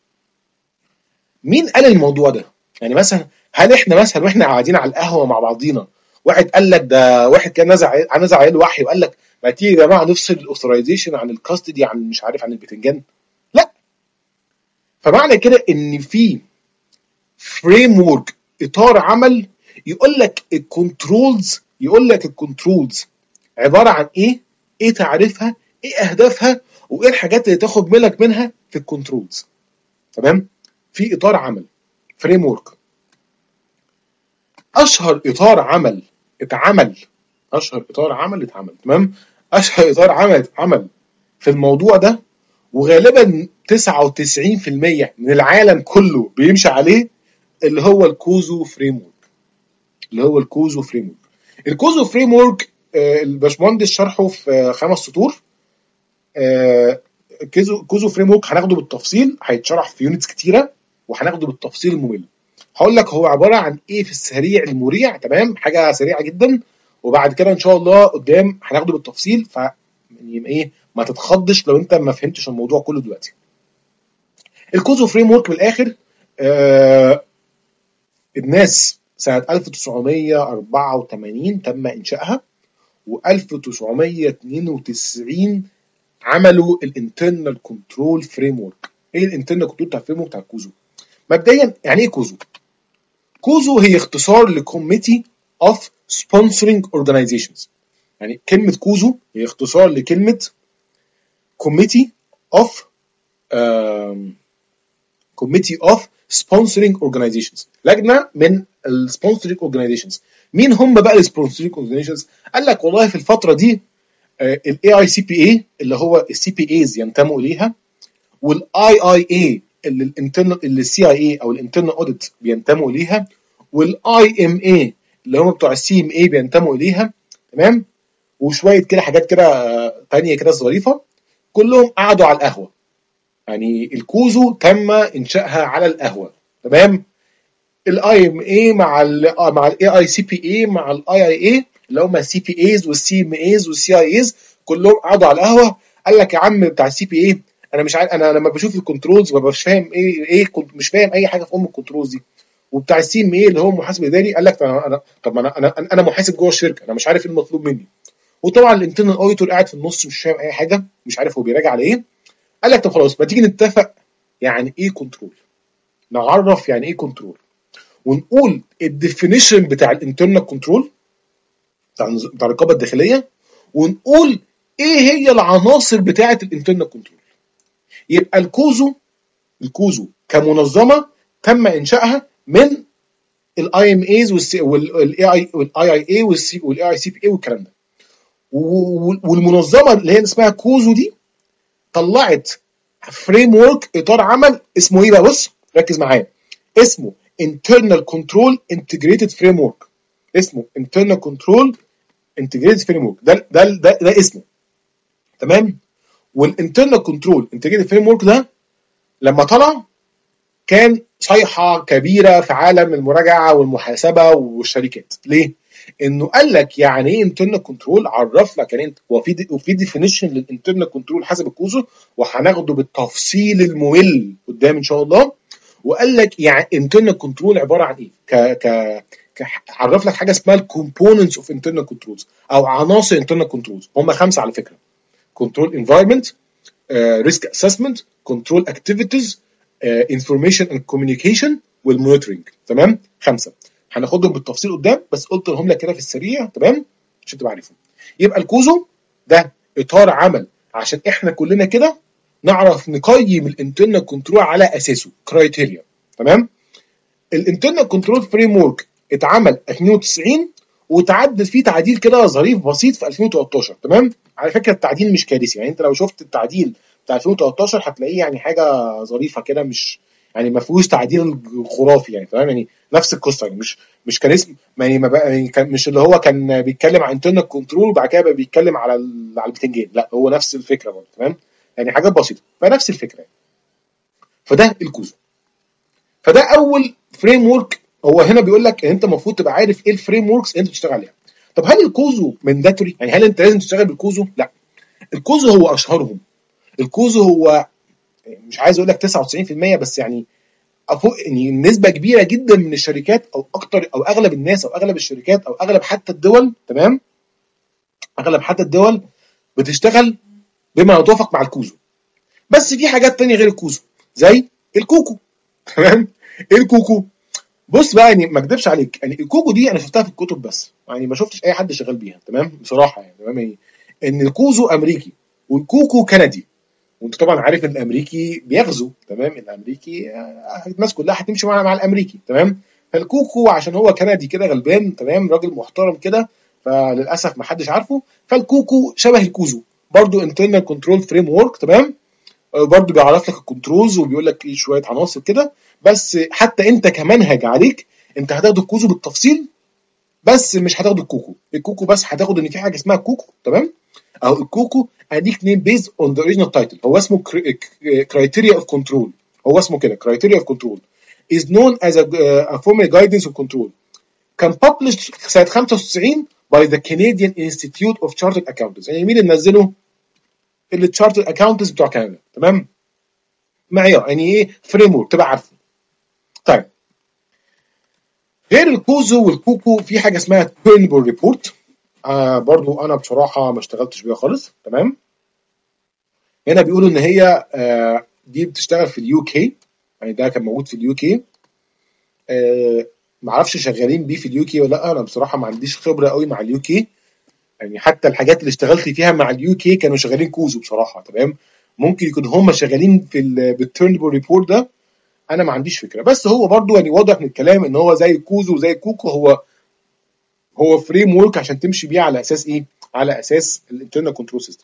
مين قال الموضوع ده؟ يعني مثلا هل احنا مثلا واحنا قاعدين على القهوه مع بعضينا واحد قال لك ده، واحد كان نزع نزع عليه الوحي وقال لك ما تيجي يا جماعه نفصل الاوثرايزيشن عن الكاستدي عن مش عارف عن البتنجان؟ لا. فمعنى كده ان في فريم ورك، اطار عمل، يقول لك الكنترولز، يقول لك الكنترولز عباره عن ايه؟ ايه تعريفها؟ ايه اهدافها؟ وايه الحاجات اللي تاخد بالك منها في الكنترولز، تمام؟ في اطار عمل، فريم ورك. اشهر اطار عمل اتعمل اشهر اطار عمل اتعمل تمام اشهر اطار عمل اتعمل في الموضوع ده، وغالبا تسعة وتسعين بالمية من العالم كله بيمشي عليه، اللي هو الكوزو فريم ورك. اللي هو الكوزو فريم ورك الكوزو فريم ورك آه الباشمهندس شرحه في آه خمس سطور. آه كوزو كوزو فريم ورك هناخده بالتفصيل، هيتشرح في يونتس كتيره، وهناخده بالتفصيل الممل. هقول لك هو عباره عن ايه في السريع المريع، تمام؟ حاجه سريعه جدا، وبعد كده ان شاء الله قدام هناخده بالتفصيل. ف يعني ايه، ما تتخضش لو انت ما فهمتش الموضوع كله دلوقتي. الكوزو فريم ورك بالاخر آه الناس سنه ألف وتسعمية وأربعة وتمانين تم انشائها، و1992 عملوا الانترنال كنترول فريم ورك. ايه الانترنال كنترول بتاع الفريم ورك بتاع الكوزو؟ مبدئيا يعني ايه كوزو؟ كوزو هي اختصار لكوميتي اوف سبونسرنج اورجانيزيشنز. يعني كلمه كوزو هي اختصار لكلمه كوميتي اوف كوميتي اوف سبونسرنج اورجانيزيشنز، لجنه من السبونسرنج اورجانيزيشنز. مين هم بقى السبونسرنج اورجانيزيشنز؟ قال لك والله في الفتره دي الاي اي سي بي اي اللي هو السي بي ايز ينتموا اليها، والاي اي اي اللي الانترنال اللي السي اي اي او الانترنال اوديت بينتموا اليها، والاي ام اي اللي هم بتوع السي ام اي بينتموا اليها، تمام؟ وشويه كده حاجات كده ثانيه كده ظريفه، كلهم قعدوا على القهوه. يعني الكوزو تم انشائها على القهوه، تمام؟ الاي ام اي مع ال مع الاي اي سي بي اي مع الاي اي اي اللي هم السي بي ايز والسي ام ايز والسي اي ايز، كلهم قعدوا على القهوه. قال لك يا عم بتاع السي بي اي انا مش عارف، انا لما بشوف الكنترولز ما ببقاش فاهم ايه ايه كنت مش فاهم اي حاجه في ام الكنترولز دي. وبتاع السي ام اي اللي هو محاسب اداري قال لك انا انا طب انا انا انا محاسب جوه الشركه، انا مش عارف ايه المطلوب مني. وطبعا الانترنال اوديتور قاعد في النص مش فاهم اي حاجه، مش عارف هو بيراجع على ايه. قال لك طب خلاص ما تيجي نتفق يعني ايه كنترول، نعرف يعني ايه كنترول، ونقول الديفينيشن بتاع الانترنال كنترول بتاع بتاع الرقابه الداخليه، ونقول ايه هي العناصر بتاعه الانترنال كنترول. يبقى الكوزو الكوزو كمنظمه تم انشائها من الاي ام ايز والاي اي والاي اي اي والاي اي سي بي اي والكلام ده. والمنظمه اللي هي اسمها كوزو دي طلعت فريم ورك، اطار عمل اسمه ايه بقى؟ بص ركز معايا، اسمه internal control integrated framework. اسمه internal control integrated framework، ده ده ده, ده اسمه، تمام؟ والinternal control integrated framework ده لما طلع كان صيحه كبيره في عالم المراجعه والمحاسبه والشركات. ليه؟ انه قال لك يعني ايه internal control، عرف لك يعني انت وفي وفي ديفينيشن للinternal control حسب الكوزو، وهناخده بالتفصيل الممل قدام ان شاء الله. وقال لك يعني internal control عباره عن ايه؟ ك ك عرف لك حاجه اسمها الكومبوننتس اوف internal controls او عناصر internal controls. هم خمسه على فكره. control environment, uh, risk assessment, control activities, uh, information and communication والmonitoring. تمام؟ خمسه هناخدهم بالتفصيل قدام، بس قلت لهم لك كده في السريع. تمام؟ عشان تبقى عارفهم. يبقى الكوزو ده اطار عمل عشان احنا كلنا كده نعرف نقيم الانترنال كنترول على اساسه كرايتيريا. تمام؟ الانترنال كنترول فريم ورك اتعمل اثنين وتسعين وتعدل فيه تعديل كده ظريف بسيط في ألفين وتلتاشر. تمام؟ على فكره التعديل مش كارثي، يعني انت لو شفت التعديل بتاع ألفين وتلتاشر هتلاقيه يعني حاجه ظريفه كده، مش يعني ما فيهوش تعديل خرافي يعني. تمام؟ يعني نفس القصه، يعني مش مش كان اسم يعني ما بقى يعني كان مش اللي هو كان بيتكلم عن انترنال كنترول وبعد كده بقى بيتكلم على على البتنجان، لا هو نفس الفكره برضه. تمام؟ يعني حاجات بسيطه فنفس الفكره يعني. فده الكوزو. فده اول فريم ورك. هو هنا بيقول لك ان انت المفروض تبقى عارف ايه الفريم وركس اللي انت بتشتغل عليها. طب هل الكوزو مانداتوري؟ يعني هل انت لازم تشتغل بالكوزو؟ لا، الكوزو هو اشهرهم. الكوزو هو مش عايز اقول لك تسعة وتسعين في المية بس يعني فوق يعني نسبه كبيره جدا من الشركات او اكتر او اغلب الناس او اغلب الشركات او اغلب حتى الدول. تمام؟ اغلب حتى الدول بتشتغل بما يتوافق مع الكوزو. بس في حاجات تانية غير الكوزو زي الكوكو. تمام؟ ايه الكوكو؟ بص بقى يعني ما اكدبش عليك، يعني الكوكو دي انا شفتها في الكتب بس، يعني ما شفتش اي حد شغال بيها. تمام؟ بصراحه يعني. تمام؟ يعني ان الكوزو امريكي والكوكو كندي، وانت طبعا عارف ان الامريكي بيغزو. تمام؟ الامريكي الناس كلها هتمشي مع مع الامريكي. تمام؟ فالكوكو عشان هو كندي كده غلبان، تمام، راجل محترم كده، فللاسف ما حدش عارفه. فالكوكو شبه الكوزو برضو انترنال كنترول فريم ورك. تمام؟ برضو بيعرف لك الكنترولز وبيقول لك ايه شويه عناصر كده، بس حتى انت كمنهج عليك انت هتاخد الكوزو بالتفصيل بس مش هتاخد الكوكو. الكوكو بس هتاخد ان في حاجه اسمها كوكو. تمام؟ او الكوكو اديك نيم بيز اون ذا اوريجينال تايتل، هو اسمه كرايتيريا اوف كنترول. هو اسمه كده كرايتيريا اوف كنترول is known as a, uh, a formal guidance of control. كان published سنه خمسة وتسعين by the Canadian Institute of Chartered Accountants. يعني مين اللي نزله؟ اللي Chartered Accountants بتوع كندا. تمام؟ معيار يعني ايه فريم ورك تبقى عارفه. طيب غير الكوزو والكوكو في حاجه اسمها تيرنبل ريبورت. آه برضو انا بصراحه ما اشتغلتش بيها خالص. تمام؟ هنا بيقولوا ان هي آه دي بتشتغل في اليو كي، يعني ده كان موجود في اليو كي. آه ما اعرفش شغالين بيه في اليو كي ولا لا، انا بصراحه ما عنديش خبره قوي مع اليو كي، يعني حتى الحاجات اللي اشتغلت فيها مع اليو كي كانوا شغالين كوزو بصراحه. تمام؟ ممكن يكون هم شغالين في بالتيرنبل ريبورت ده، انا ما عنديش فكره. بس هو برضو يعني واضح من الكلام ان هو زي الكوزو وزي الكوكو، هو هو فريم ورك عشان تمشي بيه على اساس ايه؟ على اساس الانترنال كنترول سيستم.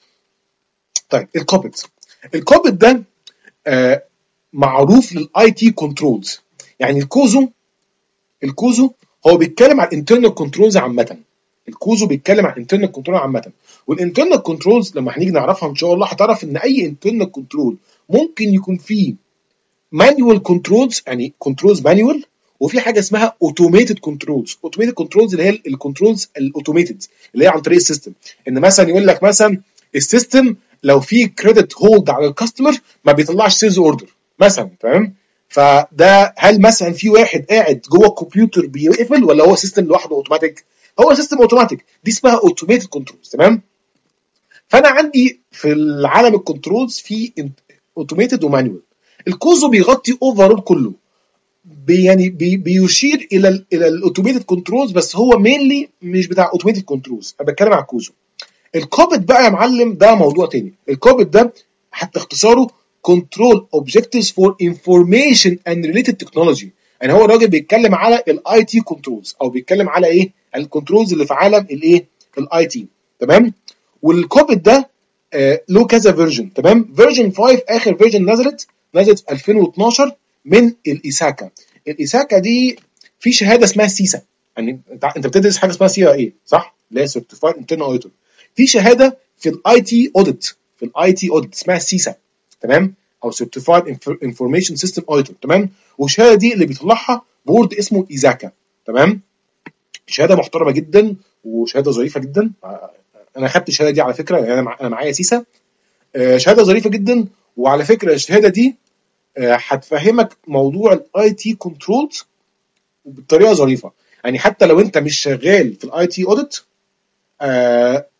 طيب الكوبت. الكوبت ده آه معروف للاي تي كنترولز. يعني الكوزو الكوزو هو بيتكلم عن الانترنال كنترولز عامه. الكوزو بيتكلم عن الانترنال كنترول عامه، والانترنال كنترولز لما هنيجي نعرفها ان شاء الله هتعرف ان اي انترنال كنترول ممكن يكون فيه مانيوال كنترولز، يعني كنترولز مانيوال، وفي حاجه اسمها اوتوميتد كنترولز. اوتوميتد كنترولز اللي هي الكنترولز الاوتوميتد اللي هي عن طريق السيستم. ان مثلا يقول لك مثلا السيستم لو في كريدت هولد على الكاستمر ما بيطلعش سيلز اوردر مثلا. تمام؟ فده هل مثلا في واحد قاعد جوه الكمبيوتر بيقفل ولا هو سيستم لوحده اوتوماتيك؟ هو سيستم اوتوماتيك، دي اسمها اوتوميتد كنترولز. تمام؟ فانا عندي في العالم الكنترولز في اوتوميتد ومانيوال. الكوزو بيغطي اوفرول كله، بي يعني بي بيشير الى ال الى الاوتوميتد كنترولز، بس هو مينلي مش بتاع اوتوميتد كنترولز. انا بتكلم على الكوزو. الكوبت بقى يا معلم ده موضوع تاني. الكوبت ده حتى اختصاره كنترول اوبجكتيفز فور انفورميشن اند ريليتد تكنولوجي. يعني هو الراجل بيتكلم على الاي تي كنترولز، او بيتكلم على ايه؟ الكنترولز اللي في عالم الايه؟ الاي تي. تمام؟ والكوبت ده آه له كذا فيرجن. تمام؟ فيرجن خمسة اخر فيرجن نزلت نزلت في ألفين واتناشر من الايساكا. الايساكا دي في شهاده اسمها سيسا، يعني انت بتدرس حاجه اسمها سي اي، صح؟ اللي هي سيرتيفايد انترنال اوديتور. في شهاده في الاي تي اوديت، في الاي تي اوديت اسمها سيسا. تمام؟ او سيرتيفايد انفورميشن سيستم اوديتور. تمام؟ والشهاده دي اللي بيطلعها بورد اسمه ايزاكا. تمام؟ شهاده محترمه جدا وشهاده ظريفه جدا. انا خدت الشهاده دي على فكره، يعني انا معايا سيسا. شهاده ظريفه جدا، وعلى فكره الشهاده دي هتفهمك موضوع الاي تي كنترولز بطريقه ظريفه. يعني حتى لو انت مش شغال في الاي تي اوديت،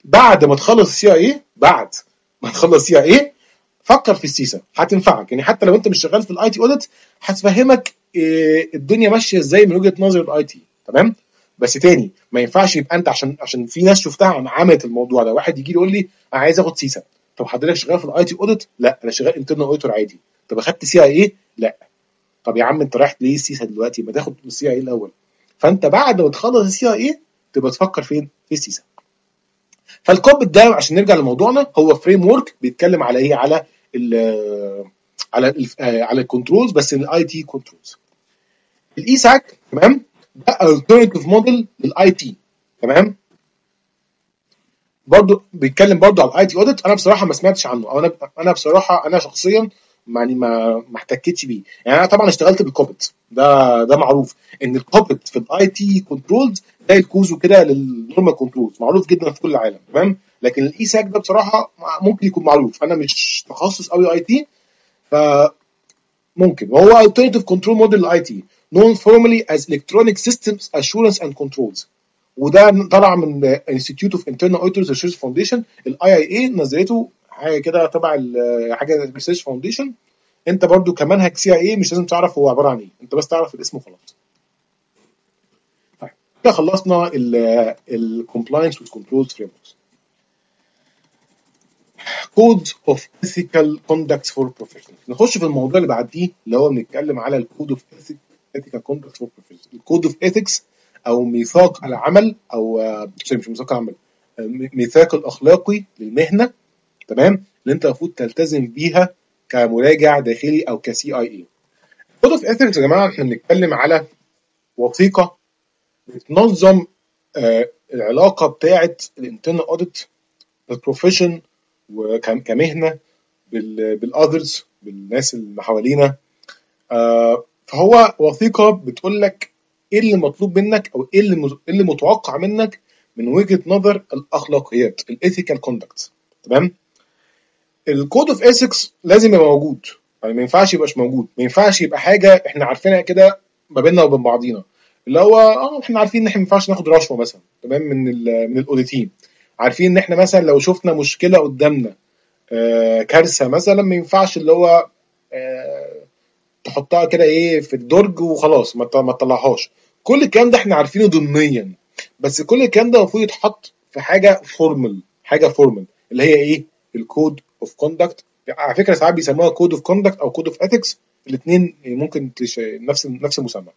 بعد ما تخلص السي اي اي، بعد ما تخلص سي اي اي فكر في السيسا، هتنفعك. يعني حتى لو انت مش شغال في الاي تي اوديت هتفهمك إيه الدنيا ماشيه ازاي من وجهه نظر الاي تي. تمام. بس تاني ما ينفعش يبقى انت، عشان عشان في ناس شفتها عملت الموضوع ده، واحد يجي يقول لي انا عايز اخد سيسا. طب حضرتك شغال في الاي تي اوديت؟ لا انا شغال انترنال اوديتور عادي. طب اخدت سي اي اي؟ لا. طب يا عم انت رايح ليه السيسا دلوقتي؟ ما تاخد السي اي اي الاول. فانت بعد ما تخلص السي اي اي تبقى تفكر فين؟ في السيسا. فالكوب ده عشان نرجع لموضوعنا هو فريم ورك بيتكلم على ايه؟ على ال على ال على الكنترولز، بس الاي تي كنترولز. الاي ساك تمام ده الترناتيف موديل للاي تي. تمام. برضو بيتكلم برضو على الاي تي اوديت. انا بصراحه ما سمعتش عنه، او انا انا بصراحه انا شخصيا يعني ما ما احتكتش بيه. يعني انا طبعا اشتغلت بالكوبت، ده ده معروف ان الكوبت في الاي تي كنترولز زي الكوزو كده للنورمال كنترولز، معروف جدا في كل العالم. تمام. لكن الاي ساك ده بصراحه ممكن يكون معروف، انا مش تخصص قوي اي تي فممكن. وهو alternative control model الاي تي known formally as electronic systems assurance and controls. وده طلع من Institute of Internal Auditors Research Foundation. الاي اي اي نزلته حاجه كده تبع حاجه ريسيرش فاونديشن. انت برضو كمنهج سي اي اي مش لازم تعرف هو عباره عن ايه، انت بس تعرف الاسم وخلاص. طيب كده خلصنا الكومبلاينس والكنترول فريم وركس. كود اوف ethical conduct for professionals. نخش في الموضوع اللي بعديه اللي هو بنتكلم على الكود اوف ethical conduct for professionals. الكود اوف ethics او ميثاق العمل، او مش ميثاق العمل، ميثاق الاخلاقي للمهنه. تمام. اللي انت المفروض تلتزم بيها كمراجع داخلي او كسي اي اي. كود اوف ethics يا جماعه احنا بنتكلم على وثيقه بتنظم آه العلاقه بتاعه الانترنال اوديت بالبروفيشن وكمهنه بالاذرز، بالناس اللي حوالينا. آه فهو وثيقه بتقول لك ايه اللي مطلوب منك، او ايه اللي اللي متوقع منك من وجهه نظر الاخلاقيات، الايثيكال كوندكت. تمام. الكود اوف ايثكس لازم يبقى موجود، يعني ما ينفعش يبقاش موجود. ما ينفعش يبقى حاجه احنا عارفينها كده ما بيننا وبين بعضينا، اللي هو اه احنا عارفين ان احنا ما ينفعش ناخد رشوه مثلا. تمام. من ال من الاوديتين عارفين ان احنا مثلا لو شفنا مشكله قدامنا آه كارثه مثلا، ما ينفعش اللي هو آه تحطها كده ايه في الدرج وخلاص ما ما تطلعهاش. كل الكلام ده احنا عارفينه ضمنيا، بس كل الكلام ده المفروض يتحط في حاجه فورمال، حاجه فورمال اللي هي ايه؟ الكود اوف كوندكت. على فكره ساعات بيسموها كود اوف كوندكت او كود اوف اثكس، الاثنين ممكن تش... نفس نفس المسمى.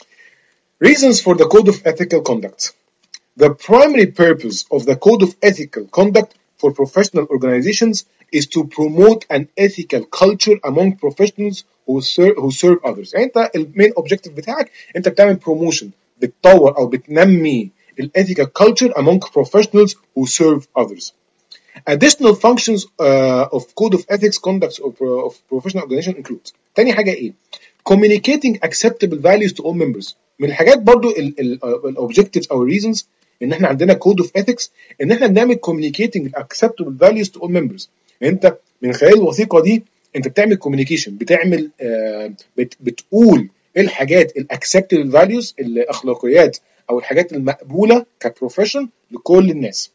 Reasons for the code of ethical conduct. The primary purpose of the code of ethical conduct for professional organizations is to promote an ethical culture among professionals who serve, who serve others. يعني انت المين اوبجيكتيف بتاعك انت بتعمل بروموشن، بتطور او بتنمي الethical culture among professionals who serve others. Additional functions uh, of code of ethics conduct of, uh, of professional organization include. تاني حاجة ايه؟ Communicating acceptable values to all members. من الحاجات برضو الاوبجكتيفز او reasons ان احنا عندنا code of ethics ان احنا بنعمل communicating acceptable values to all members. يعني انت من خلال الوثيقة دي انت بتعمل communication، بتعمل uh, بت, بتقول ايه الحاجات الاكسبتبل values، الاخلاقيات او الحاجات المقبولة كبروفيشن لكل الناس.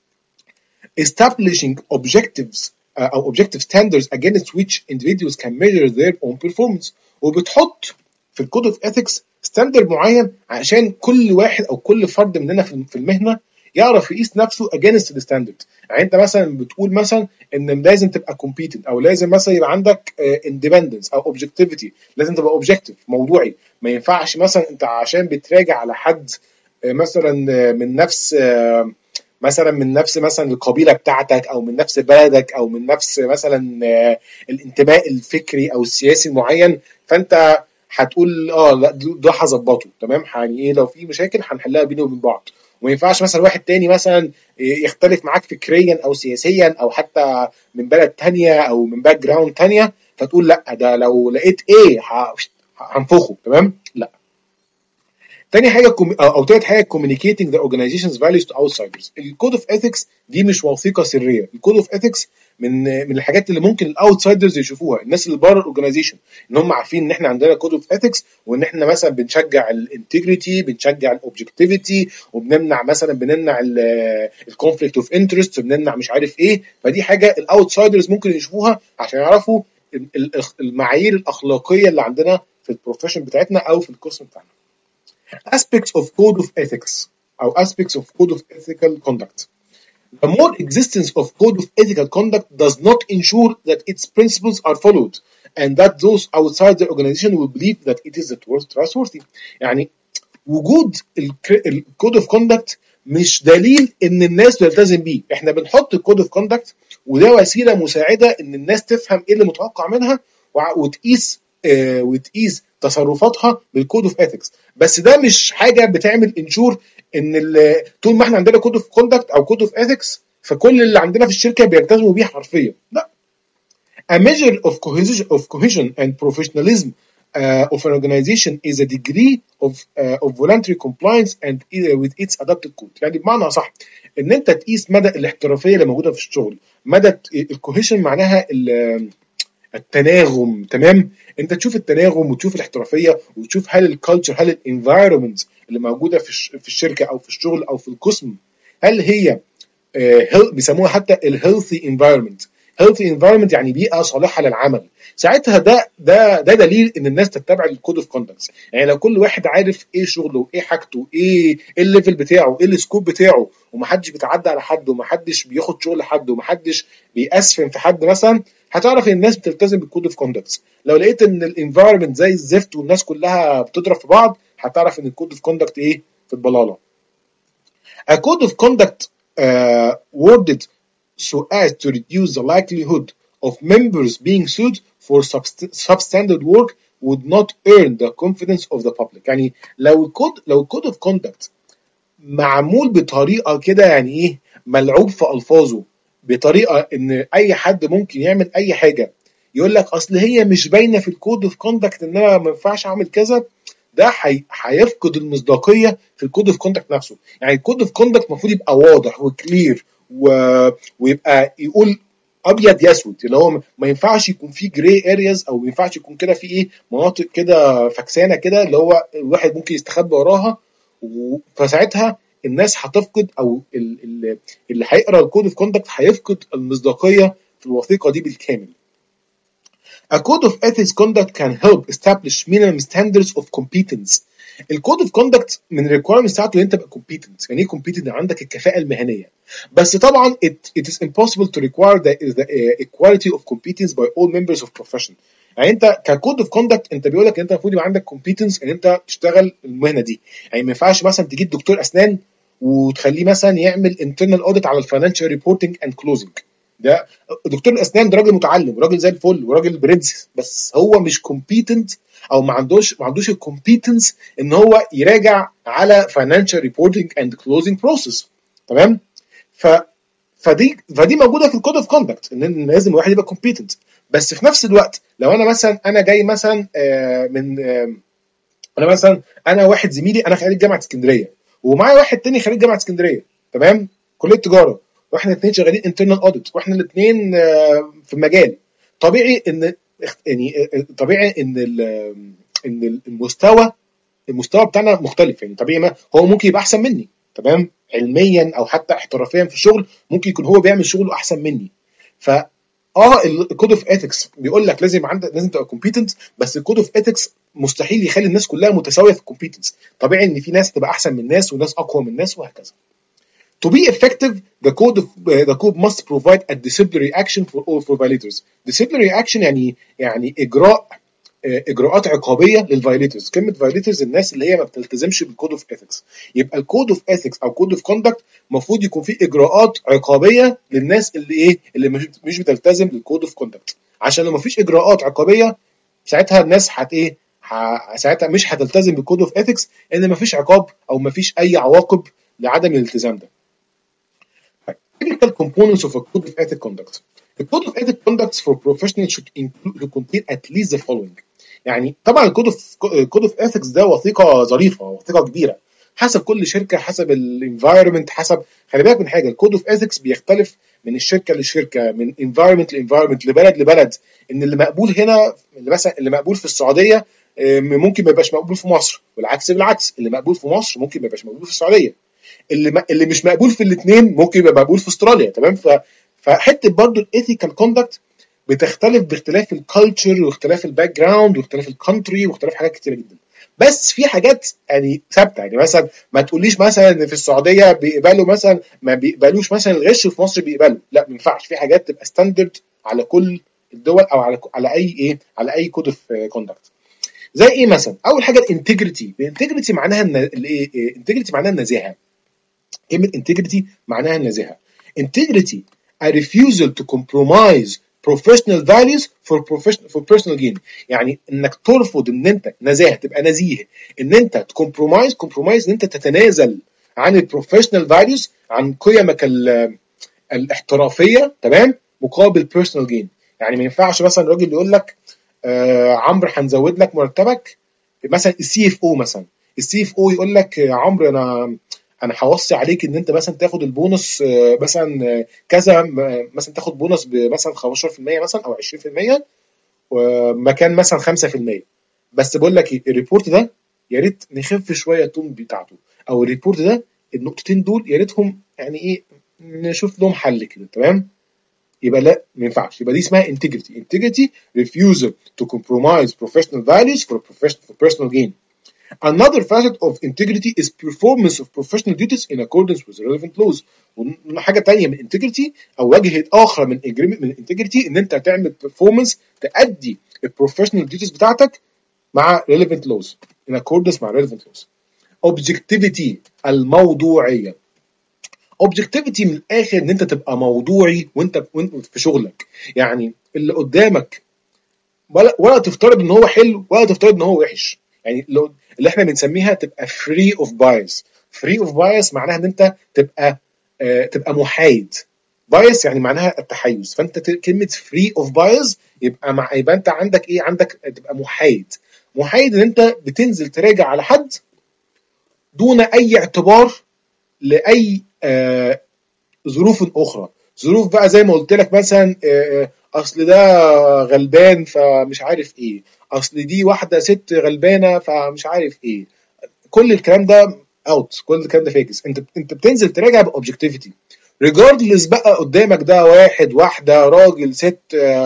Establishing objectives uh, or objective standards against which individuals can measure their own performance. وبتحط في الكود اوف ethics ستاندرد معين عشان كل واحد او كل فرد مننا في المهنه يعرف يقيس نفسه against the standard. يعني انت مثلا بتقول مثلا ان لازم تبقى competent، او لازم مثلا يبقى عندك uh, independence او objectivity، لازم تبقى objective موضوعي. ما ينفعش مثلا انت عشان بتراجع على حد uh, مثلا uh, من نفس uh, مثلا من نفس مثلا القبيله بتاعتك، او من نفس بلدك، او من نفس مثلا الانتماء الفكري او السياسي المعين، فانت هتقول اه لا ده هظبطه. تمام. يعني ايه لو في مشاكل هنحلها بينه وبين بعض. وما ينفعش مثلا واحد تاني مثلا يختلف معاك فكريا او سياسيا او حتى من بلد تانية او من باك جراوند تانية، فتقول لا ده لو لقيت ايه هنفخه. تمام. لا. تاني حاجه كوم... او تالت حاجه communicating the organization's values to outsiders. الكود اوف ethics دي مش وثيقه سريه، الكود اوف ethics من من الحاجات اللي ممكن الاوتسايدرز يشوفوها، الناس اللي بره الاورجنايزيشن، ان هم عارفين ان احنا عندنا كود اوف ethics، وان احنا مثلا بنشجع الانتجريتي، بنشجع الاوبجكتيفيتي، وبنمنع مثلا بنمنع الكونفليكت اوف انترست، وبنمنع مش عارف ايه. فدي حاجه الاوتسايدرز ممكن يشوفوها عشان يعرفوا المعايير الاخلاقيه اللي عندنا في البروفيشن بتاعتنا او في القسم بتاعنا. aspects of code of ethics أو aspects of code of ethical conduct. The more existence of code of ethical conduct does not ensure that its principles are followed and that those outside the organization will believe that it is trustworthy. يعني وجود الكود اوف كوندكت مش دليل ان الناس تلتزم بيه. احنا بنحط الكود اوف كوندكت وده وسيله مساعده ان الناس تفهم ايه اللي متوقع منها وتقيس اه وتقيس تصرفاتها بالكود اوف اثكس، بس ده مش حاجه بتعمل انشور ان طول ما احنا عندنا كود اوف كوندكت او كود اوف اثكس فكل اللي عندنا في الشركه بيلتزموا بيه حرفيا. لا. A measure of cohesion of cohesion and professionalism uh, of an organization is a degree of uh, of voluntary compliance and uh, with its adopted code. يعني بمعنى صح ان انت تقيس مدى الاحترافيه اللي موجوده في الشغل، مدى الكوهيشن معناها التناغم. تمام، انت تشوف التناغم وتشوف الاحترافيه وتشوف هل الكالتشر، هل الانفايرمنت اللي موجوده في في الشركه او في الشغل او في القسم هل هي uh, بيسموها حتى الهيلثي انفايرمنت. healthy environment يعني بيئه صالحه للعمل. ساعتها ده ده ده دليل ان الناس تتبع الكود اوف كوندكت. يعني لو كل واحد عارف ايه شغله وايه حاجته وايه ايه الليفل بتاعه ايه السكوب بتاعه ومحدش بيتعدى على حد ومحدش بياخد شغل حد ومحدش بيأسفن في حد مثلا، هتعرف ان الناس بتلتزم بالكود اوف كوندكت. لو لقيت ان الانفايرمنت زي الزفت والناس كلها بتضرب في بعض هتعرف ان الكود اوف كوندكت ايه؟ في البلاله. A code of conduct uh, worded so as to reduce the likelihood of members being sued for substandard work would not earn the confidence of the public. يعني لو الكود لو الكود اوف كوندكت معمول بطريقه كده يعني ايه ملعوب في الفاظه بطريقه ان اي حد ممكن يعمل اي حاجه يقول لك اصل هي مش باينه في الكود اوف كوندكت ان انا ما ينفعش اعمل كذا، ده هيفقد المصداقيه في الكود اوف كوندكت نفسه. يعني الكود اوف كوندكت المفروض يبقى واضح وكلير و... ويبقى يقول ابيض يسود، اللي هو ما ينفعش يكون في جراي ارياز او ما ينفعش يكون كده في ايه مناطق كده فكسانه كده اللي هو الواحد ممكن يستخبى وراها، فساعتها الناس هتفقد او اللي هيقرا الكود اوف كوندكت هيفقد المصداقيه في الوثيقه دي بالكامل. A code of ethics conduct can help establish minimum standards of competence. الكود اوف كوندكت من الريكويرمنتس بتاعته ان انت تبقى competent. يعني ايه competent؟ عندك الكفاءه المهنيه. بس طبعا it, it is impossible to require the, the uh, equality of competence by all members of profession. يعني انت ككود اوف كوندكت انت بيقول لك انت المفروض يبقى عندك competence ان انت تشتغل المهنه دي. يعني ما ينفعش مثلا تجيب دكتور اسنان وتخليه مثلا يعمل internal audit على الفاينانشال ريبورتنج اند كلوزنج. ده دكتور الاسنان ده راجل متعلم وراجل زي الفل وراجل برنس، بس هو مش كومبيتنت او ما عندوش ما عندوش الكومبيتنس ان هو يراجع على فاينانشال ريبورتنج اند كلوزنج بروسيس. تمام، ف فدي فدي موجوده في الكود اوف كوندكت ان لازم الواحد يبقى كومبيتنت. بس في نفس الوقت لو انا مثلا انا جاي مثلا من انا مثلا انا واحد زميلي انا خريج جامعه اسكندريه ومعايا واحد تاني خريج جامعه اسكندريه، تمام، كليه تجاره، واحنا الاثنين شغالين انترنال اوديت واحنا الاثنين في المجال، طبيعي ان يعني طبيعي ان ان المستوى المستوى بتاعنا مختلف. يعني طبيعي ما هو ممكن يبقى احسن مني، تمام، علميا او حتى احترافيا في الشغل ممكن يكون هو بيعمل شغله احسن مني. ف اه الكود اوف اثكس بيقول لك لازم عندك لازم تبقى كومبيتنت، بس الكود اوف اثكس مستحيل يخلي الناس كلها متساويه في الكومبيتنس. طبيعي ان في ناس تبقى احسن من ناس وناس اقوى من ناس وهكذا. To be effective, the code of, uh, the code must provide a disciplinary action for all for violators. Disciplinary action يعني يعني اجراء اجراءات عقابيه للفايليترز. كلمه فايليترز الناس اللي هي ما بتلتزمش بالكود اوف اثكس. يبقى الكود اوف اثكس او كود اوف كوندكت المفروض يكون فيه اجراءات عقابيه للناس اللي ايه اللي مش بتلتزم بالكود اوف كوندكت، عشان لو ما فيش اجراءات عقابيه ساعتها الناس هت ايه ساعتها مش هتلتزم بالكود اوف اثكس ان ما فيش عقاب او ما فيش اي عواقب لعدم الالتزام ده. Typical components of a code of ethic conduct. The code of ethic conduct for professionals should include to contain at least the following. يعني طبعا الكود اوف كود اوف اثكس ده وثيقه ظريفه، وثيقه كبيره، حسب كل شركه، حسب الانفايرمنت، حسب، خلي بالك من حاجه، الكود اوف اثكس بيختلف من الشركه للشركه، من انفايرمنت لانفايرمنت، لبلد لبلد. ان اللي مقبول هنا، اللي مثلا اللي مقبول في السعوديه ممكن ما يبقاش مقبول في مصر، والعكس بالعكس، اللي مقبول في مصر ممكن ما يبقاش مقبول في السعوديه، اللي ما اللي مش مقبول في الاثنين ممكن يبقى مقبول في استراليا. تمام. ف فحته برضو الايثيكال كوندكت بتختلف باختلاف الكالتشر واختلاف الباك جراوند واختلاف الكونتري واختلاف حاجات كتيره جدا. بس في حاجات يعني ثابته، يعني مثلا ما تقوليش مثلا ان في السعوديه بيقبلوا مثلا، ما بيقبلوش مثلا الغش، وفي مصر بيقبلوا، لا ما ينفعش. في حاجات تبقى ستاندرد على كل الدول، او على على اي ايه على اي كود اوف كوندكت. زي ايه مثلا؟ اول حاجه الانتجريتي. الانتجريتي معناها ان الايه؟ الانتجريتي معناها النزاهه. كلمه انتجريتي معناها النزاهه. integrity a refusal to compromise professional values for professional for personal gain. يعني انك ترفض ان انت نزاهه، تبقى نزيه، ان انت تكمبرومايز، كومبرومايز ان انت تتنازل عن البروفيشنال فاليوز، عن قيمك الاحترافيه، تمام، مقابل بيرسونال جين. يعني ما ينفعش مثلا راجل يقول لك آه عمرو هنزود لك مرتبك، مثلا السي اف او، مثلا السي اف او يقول لك يا عمرو انا انا هوصي عليك ان انت مثلا تاخد البونص مثلا كذا، مثلا تاخد بونص بمثلا خمستاشر في المية مثلا او عشرين في المية مكان مثلا خمسة في المية. بس بقول لك ايه، الريبورت ده يا ريت نخف شويه التون بتاعته، او الريبورت ده النقطتين دول يا ريتهم يعني ايه نشوف لهم حل كده. تمام. يبقى لا، ما ينفعش. يبقى دي اسمها integrity. integrity refusal to compromise professional values for professional for personal gain. Another facet of integrity is performance of professional duties in accordance with relevant laws. وحاجه تانية من integrity، او وجه اخر من من integrity، ان انت تعمل performance، تأدي البروفيشنال duties بتاعتك مع relevant laws، in accordance مع relevant laws. objectivity الموضوعيه. objectivity من الاخر ان انت تبقى موضوعي وانت في شغلك. يعني اللي قدامك ولا ولا تفترض ان هو حلو، ولا تفترض ان هو وحش. يعني اللي احنا بنسميها تبقى free of bias. free of bias معناها ان انت تبقى آه تبقى محايد. bias يعني معناها التحيز. فانت كلمه free of bias يبقى مع يبقى انت عندك ايه؟ عندك تبقى محايد. محايد ان انت بتنزل تراجع على حد دون اي اعتبار لاي آه ظروف اخرى. ظروف بقى زي ما قلت لك مثلا آه اصل ده غلبان فمش عارف ايه، اصل دي واحده ست غلبانه فمش عارف ايه. كل الكلام ده اوت، كل الكلام ده فيكس. انت انت بتنزل تراجع باوبجكتيفيتي ريجاردلس بقى قدامك ده واحد، واحده، راجل، ست،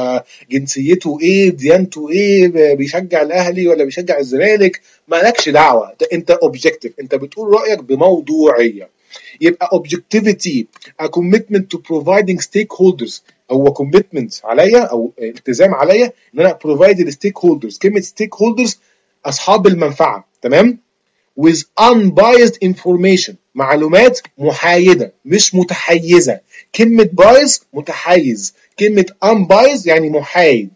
جنسيته ايه، ديانته ايه، بيشجع الاهلي ولا بيشجع الزمالك، مالكش دعوه. انت اوبجكتيف، انت بتقول رايك بموضوعيه. يبقى objectivity a commitment to providing stakeholders، هو commitment عليا او التزام عليا ان انا provide the stakeholders. كلمه stakeholders اصحاب المنفعه، تمام، with unbiased information، معلومات محايده مش متحيزه. كلمه bias متحيز، كلمه unbiased يعني محايد.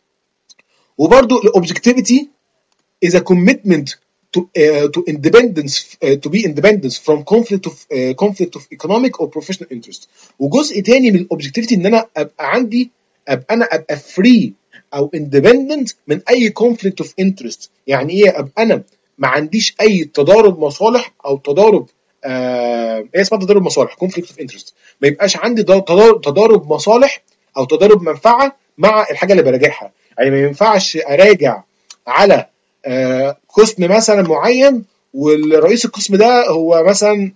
وبرضو الاوبجكتيفيتي is a commitment to uh, to independence uh, to be independence from conflict of uh, conflict of economic or professional interest. وجزء تاني من الاوبجكتيفيتي ان انا ابقى عندي ابقى انا ابقى فري او independent من اي conflict of interest. يعني ايه ابقى انا ما عنديش اي تضارب مصالح او تضارب آه ايه اسمها تضارب مصالح، conflict of interest. ما يبقاش عندي تضارب, تضارب مصالح او تضارب منفعه مع الحاجه اللي براجعها. يعني ما ينفعش اراجع على آه قسم مثلا معين والرئيس القسم ده هو مثلا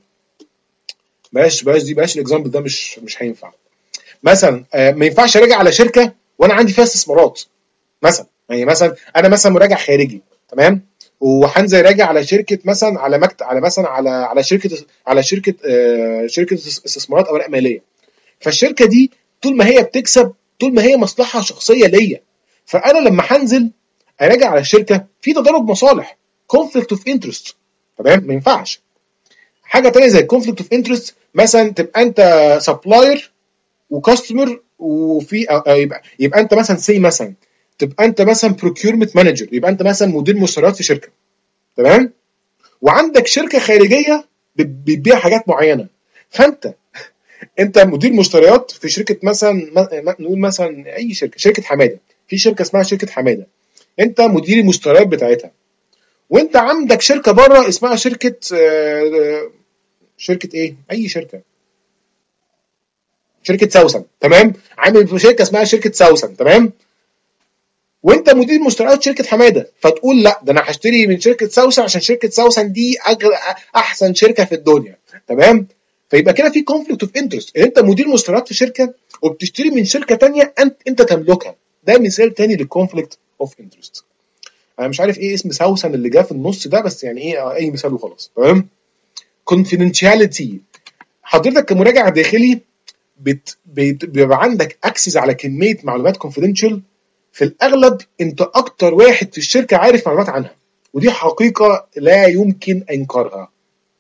بلاش بلاش دي بلاش الاكزامبل ده مش مش هينفع. مثلا آه ما ينفعش اراجع على شركه وانا عندي فيها استثمارات مثلا. يعني مثلا انا مثلا مراجع خارجي، تمام، وهنزل راجع على شركه مثلا، على مكتب، على مثلا على على شركه على شركه آه شركه استثمارات اوراق ماليه. فالشركه دي طول ما هي بتكسب، طول ما هي مصلحه شخصيه ليا، فانا لما هنزل اراجع على الشركه في تضارب مصالح، conflict of interest، تمام، ما ينفعش. حاجه تانية زي conflict of interest، مثلا تبقى انت سبلاير وكاستمر، وفي يبقى يبقى انت مثلا سي مثلا تبقى انت مثلا procurement مانجر، يبقى انت مثلا مدير مشتريات في شركه، تمام، وعندك شركه خارجيه بتبيع حاجات معينه. فانت انت مدير مشتريات في شركه مثلا، نقول مثلا اي شركه، شركه حماده، في شركه اسمها شركه حماده. انت مدير المشتريات بتاعتها، وانت عندك شركه بره اسمها شركه آه، شركه ايه؟ اي شركه، شركه سوسن، تمام؟ عامل في شركه اسمها شركه سوسن، تمام؟ وانت مدير مشتريات شركه حماده، فتقول لا ده انا هشتري من شركه سوسن عشان شركه سوسن دي أغل... احسن شركه في الدنيا، تمام؟ فيبقى كده في كونفليكت اوف انترست، ان انت مدير مشتريات في شركه وبتشتري من شركه ثانيه انت انت تملكها. ده مثال ثاني للكونفليكت اوف انترست. انا مش عارف ايه اسم سوسن اللي جه في النص ده، بس يعني ايه اي مثال وخلاص، تمام؟ كونفيدنشاليتي، حضرتك كمراجع داخلي بت... بت... بيبقى عندك اكسس على كميه معلومات كونفيدنشال، في الاغلب انت اكتر واحد في الشركه عارف معلومات عنها، ودي حقيقه لا يمكن انكارها.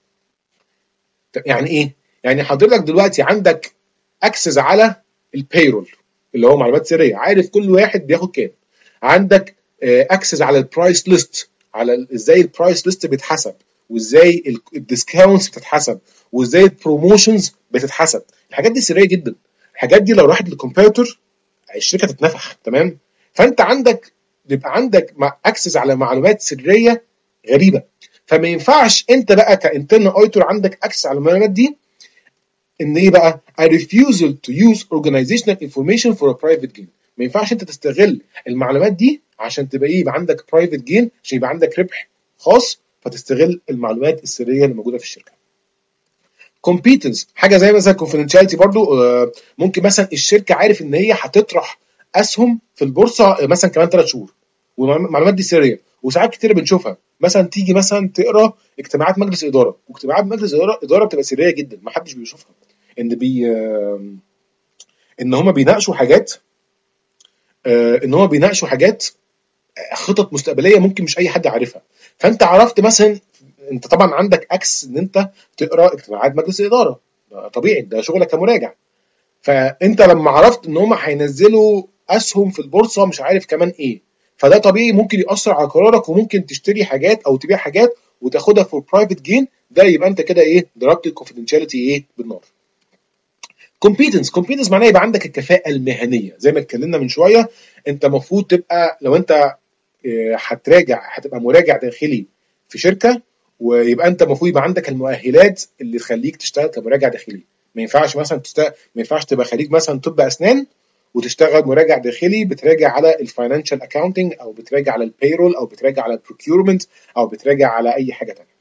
يعني ايه؟ يعني حضرتك دلوقتي عندك اكسس على البيرول اللي هو معلومات سريه، عارف كل واحد بياخد كام. عندك اكسس على البرايس ليست، على ازاي البرايس ليست بيتحسب، وازاي الديسكاونتس بتتحسب، وازاي البروموشنز بتتحسب. الحاجات دي سريه جدا، الحاجات دي لو راحت للكمبيوتر الشركه تتنفخ، تمام؟ فانت عندك بيبقى عندك اكسس على معلومات سريه غريبه، فما ينفعش انت بقى كانترنال اوديتور عندك اكسس على المعلومات دي. ان ايه بقى؟ a refusal to use organizational information for a private gain. ما ينفعش انت تستغل المعلومات دي عشان تبقى ايه، يبقى عندك private gain، عشان يبقى عندك ربح خاص، فتستغل المعلومات السريه اللي موجوده في الشركه. competence، حاجه زي مثلا confidentiality برضو، آه، ممكن مثلا الشركه عارف ان هي هتطرح اسهم في البورصه مثلا كمان ثلاث شهور، والمعلومات دي سريه، وساعات كتير بنشوفها مثلا تيجي مثلا تقرا اجتماعات مجلس اداره، واجتماعات مجلس اداره اداره بتبقى سريه جدا ما حدش بيشوفها، ان بي آه، ان هم بيناقشوا حاجات، آه، ان هم بيناقشوا حاجات خطط مستقبليه ممكن مش اي حد عارفها. فانت عرفت مثلا، انت طبعا عندك اكس ان انت تقرا اجتماعات مجلس الاداره، ده طبيعي، ده شغلك كمراجع. فانت لما عرفت ان هم هينزلوا اسهم في البورصه مش عارف كمان ايه، فده طبيعي ممكن ياثر على قرارك، وممكن تشتري حاجات او تبيع حاجات وتاخدها فور برايفت جين. ده يبقى انت كده ايه، ضربت الكونفيدنشاليتي ايه بالنار. كومبيتنس، كومبيتنس معناه يبقى عندك الكفاءه المهنيه زي ما اتكلمنا من شويه. انت المفروض تبقى، لو انت آه، هتراجع، هتبقى مراجع داخلي في شركه، ويبقى انت المفروض يبقى عندك المؤهلات اللي تخليك تشتغل كمراجع داخلي. ما ينفعش مثلا تشتغل، ما ينفعش تبقى خريج مثلا طب اسنان وتشتغل مراجع داخلي بتراجع على الفاينانشال اكاونتنج، او بتراجع على البيرول، او بتراجع على البروكيورمنت، او بتراجع على اي حاجه ثانيه.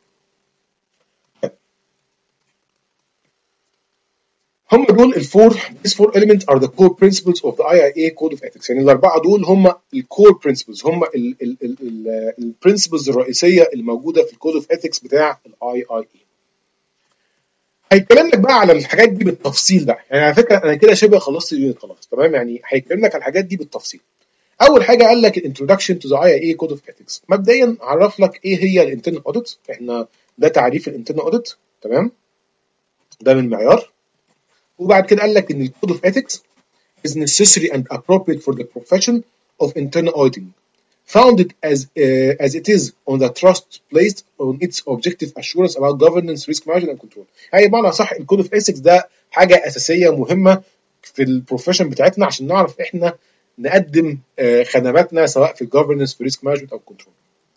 هم دول الفور، these four elements are the core principles of the آي آي إيه code of ethics. يعني الاربعه دول هم الكور برنسبلز، هم البرنسبلز الرئيسيه الموجوده في الكود اوف ethics بتاع الاي اي اي. هيتكلم لك بقى على الحاجات دي بالتفصيل بقى، يعني على فكره انا كده شبه خلصت اليونت خلاص، تمام؟ يعني هيتكلم لك على الحاجات دي بالتفصيل. اول حاجه قال لك الانترودكشن تو ذا آي آي إيه كود اوف ethics. مبدئيا عرف لك ايه هي الانترنال اوديت، احنا ده تعريف الانترنال اوديت، تمام؟ ده من معيار. وبعد كده قال لك ان الكود اوف ethics is necessary and appropriate for the profession of internal auditing, founded as uh, as it is on the trust placed on its objective assurance about governance, risk management and control. يعني بمعنى صح الكود اوف ethics ده حاجه اساسيه مهمه في البروفيشن بتاعتنا عشان نعرف احنا نقدم uh, خدماتنا سواء في الجوفرنس، في ريسك مانجمنت او كنترول.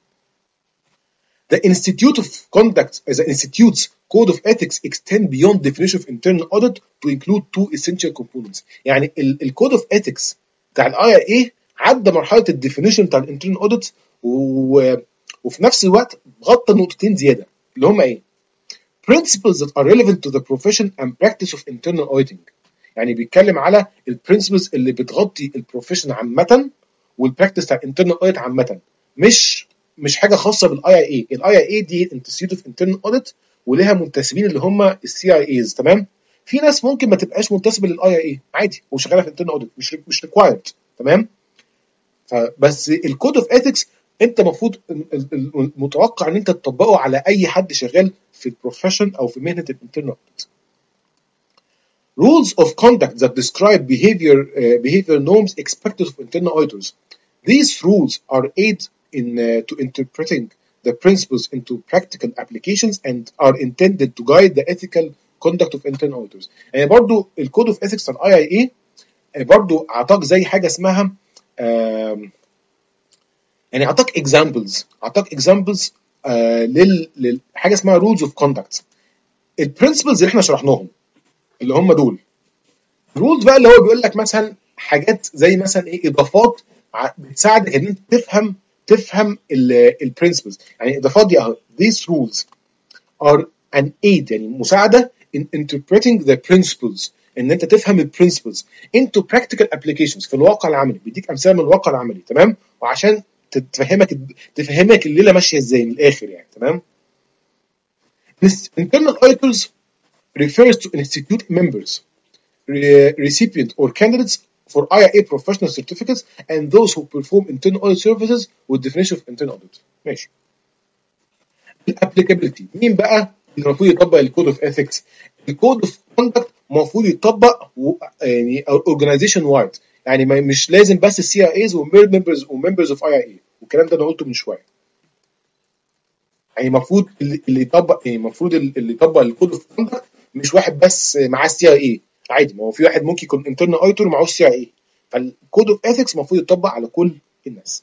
The Institute of Conduct as an institute's code of ethics extend beyond definition of internal audit to include two essential components. يعني الكود اوف ethics بتاع الاي اي اي عدى مرحله الديفينيشن بتاع الانترنال اوديت، و... وفي نفس الوقت غطى نقطتين زياده اللي هم ايه؟ principles that are relevant to the profession and practice of internal auditing. يعني بيتكلم على البرنسبلز اللي بتغطي البروفيشن عامه والبراكتس بتاع الانترنال اوديت عامه، مش مش حاجه خاصه بالاي اي اي. الاي اي اي دي انستيتيوت اوف انترنال اوديت وليها منتسبين اللي هم السي اي ايز، تمام؟ في ناس ممكن ما تبقاش منتسبه للاي اي اي عادي وشغاله في انترنال اوديت، مش مش ريكوايرد، تمام؟ فبس الكود اوف اثكس انت المفروض متوقع ان انت تطبقه على اي حد شغال في البروفيشن او في مهنه الانترنال اوديت. Rules of conduct that describe behavior uh, behavior norms expected of internal auditors. These rules are aid in uh, to interpreting the principles into practical applications and are intended to guide the ethical conduct of internal auditors. يعني برضو الكود اوف اثكس بتاع الاي اي اي برضو اعطاك زي حاجه اسمها يعني اعطاك اكزامبلز اعطاك اكزامبلز آه لل للحاجه اسمها رولز اوف كوندكت. البرنسبلز اللي احنا شرحناهم اللي هم دول رولز بقى، اللي هو بيقول لك مثلا حاجات زي مثلا ايه اضافات بتساعدك ان انت تفهم تفهم البرنسبلز. يعني اضافات دي اهو these rules are an aid يعني مساعده in interpreting the principles ان انت تفهم البرنسبلز into practical applications في الواقع العملي. بيديك امثله من الواقع العملي تمام، وعشان تفهمك تفهمك الليله ماشيه ازاي من الاخر يعني تمام. Internal auditors refers to institute members, recipient or candidates for I I A professional certificates and those who perform internal audit services with definition of internal audit. ماشي. الابليكابيلتي مين بقى اللي المفروض يطبق الكود اوف اثكس؟ الكود اوف كوندكت المفروض يطبق يعني اورجانيزيشن وايد، يعني مش لازم بس السي اي ايز وممبرز وممبرز اوف اي اي اي، والكلام ده انا قلته من شويه. يعني المفروض اللي يطبق يعني المفروض اللي يطبق الكود اوف كوندكت مش واحد بس معاه السي اي اي، عادي، ما هو في واحد ممكن يكون انترنال اوديتور ومعاه السي اي اي، فالكود اوف اثكس المفروض يطبق على كل الناس.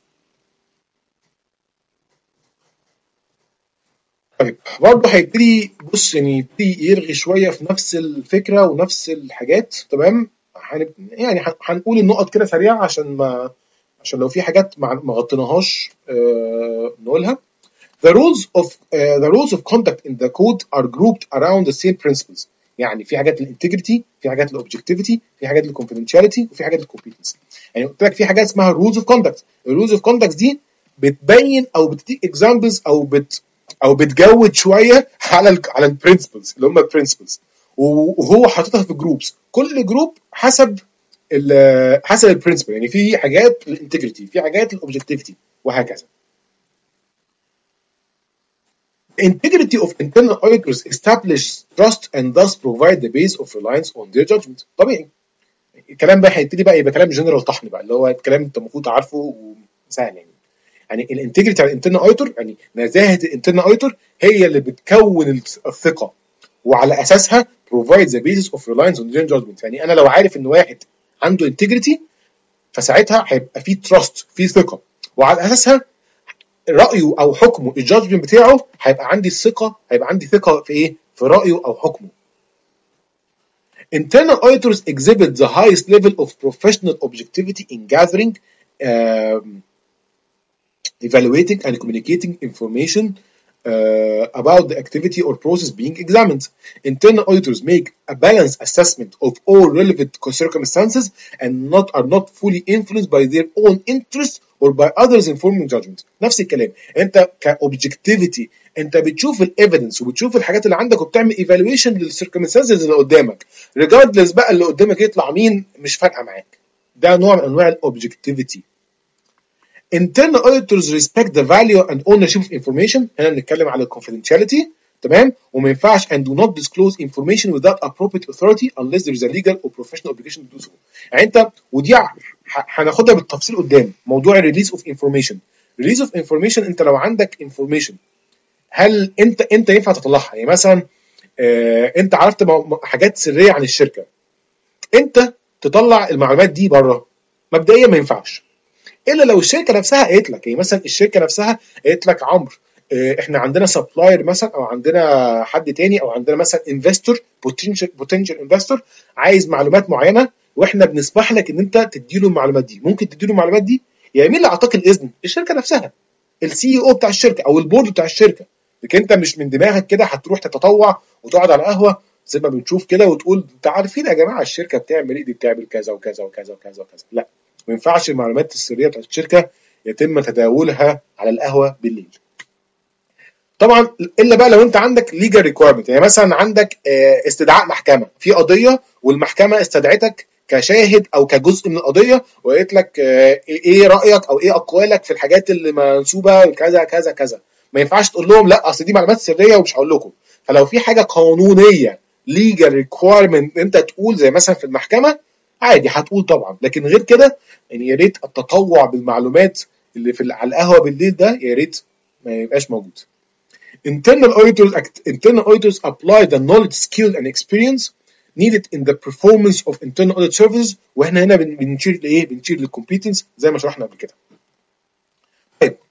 طيب برضه هيبتدي بص يعني يبتدي يرغي شويه في نفس الفكره ونفس الحاجات تمام. هنب... يعني هنقول النقط كده سريعه عشان ما عشان لو في حاجات ما ما غطيناهاش آه... نقولها. The rules of uh, the rules of conduct in the code are grouped around the same principles. يعني في حاجات للانتجريتي، في حاجات للاوبجكتيفيتي، في حاجات للكونفيدنشاليتي، وفي حاجات للكومبيتنس. يعني قلت لك في حاجات اسمها rules of conduct. الرولز اوف كوندكت دي بتبين او بتديك اكزامبلز او بت او بتجود شويه على ال على البرنسبلز اللي هم البرنسبلز، وهو حاططها في جروبس، كل جروب حسب ال حسب البرنسبل. يعني في حاجات للانتجريتي، في حاجات للاوبجكتيفيتي، وهكذا. Integrity of internal auditors establish trust and thus provide the base of reliance on their judgment. طبيعي الكلام بقى هيبتدي بقى يبقى كلام جنرال طحن بقى، اللي هو الكلام انت المفروض عارفه وسهل يعني. يعني الانتجريتي على الانترنال اوديتور، يعني نزاهه الانترنال اوديتور هي اللي بتكون الثقه، وعلى اساسها provide the basis of reliance on their judgment. يعني انا لو عارف ان واحد عنده انتجريتي فساعتها هيبقى في تراست، في ثقه، وعلى اساسها رايه او حكمه الجادجمنت بتاعه هيبقى عندي الثقه، هيبقى عندي ثقه في ايه؟ في رايه او حكمه. Internal auditors exhibit the highest level of professional objectivity in gathering, um, evaluating and communicating information uh, about the activity or process being examined. Internal auditors make a balanced assessment of all relevant circumstances and not are not fully influenced by their own interests or by others informing judgment. نفس الكلام، انت كاوبجكتيفيتي انت بتشوف الايفيدنس وبتشوف الحاجات اللي عندك وبتعمل ايفالويشن للسيركمستانسز اللي قدامك، ريجاردلس بقى اللي قدامك يطلع مين مش فارقه معاك. ده نوع من انواع الاوبجكتيفيتي. Internal auditors respect the value and ownership of information. هنا بنتكلم على confidentiality تمام، وما ينفعش and do not disclose information without appropriate authority unless there is a legal or professional obligation to do so. يعني انت ودي هناخدها بالتفصيل قدام، موضوع الريليز اوف انفورميشن. ريليز اوف انفورميشن، انت لو عندك انفورميشن هل انت انت ينفع تطلعها؟ يعني مثلا آه انت عرفت حاجات سريه عن الشركه، انت تطلع المعلومات دي بره مبدئيا ما ينفعش، الا لو الشركه نفسها قالت لك. يعني مثلا الشركه نفسها قالت لك عمرو احنا عندنا سبلاير مثلا، او عندنا حد تاني، او عندنا مثلا انفستور بوتنشال بوتنشال انفستور عايز معلومات معينه، واحنا بنسمح لك ان انت تديله المعلومات دي. ممكن تديله المعلومات دي، يعني مين اللي اعطاك الاذن؟ الشركه نفسها، السي او بتاع الشركه او البورد بتاع الشركه. لكن انت مش من دماغك كده هتروح تتطوع وتقعد على قهوه زي ما بنشوف كده وتقول انتوا عارفين يا جماعه الشركه بتعمل ايه، دي بتعمل كذا وكذا وكذا وكذا وكذا. لا، ما ينفعش المعلومات السريه بتاعت الشركه يتم تداولها على القهوه بالليل. طبعا الا بقى لو انت عندك ليجال ريكويرمنت، يعني مثلا عندك استدعاء محكمه في قضيه والمحكمه استدعتك كشاهد او كجزء من القضيه وقالت لك ايه رايك او ايه اقوالك في الحاجات اللي منسوبه كذا كذا كذا. ما ينفعش تقول لهم لا اصل دي معلومات سريه ومش هقول لكم. فلو في حاجه قانونيه ليجال ريكويرمنت انت تقول زي مثلا في المحكمه، عادي هتقول طبعا. لكن غير كده يعني يا ريت التطوع بالمعلومات اللي في على القهوه بالليل ده يا ريت ما يبقاش موجود. Internal auditors internal auditors apply the knowledge, skill and experience needed in the performance of internal audit services. واحنا هنا بنشير لايه؟ بنشير للcompetence زي ما شرحنا قبل كده. طيب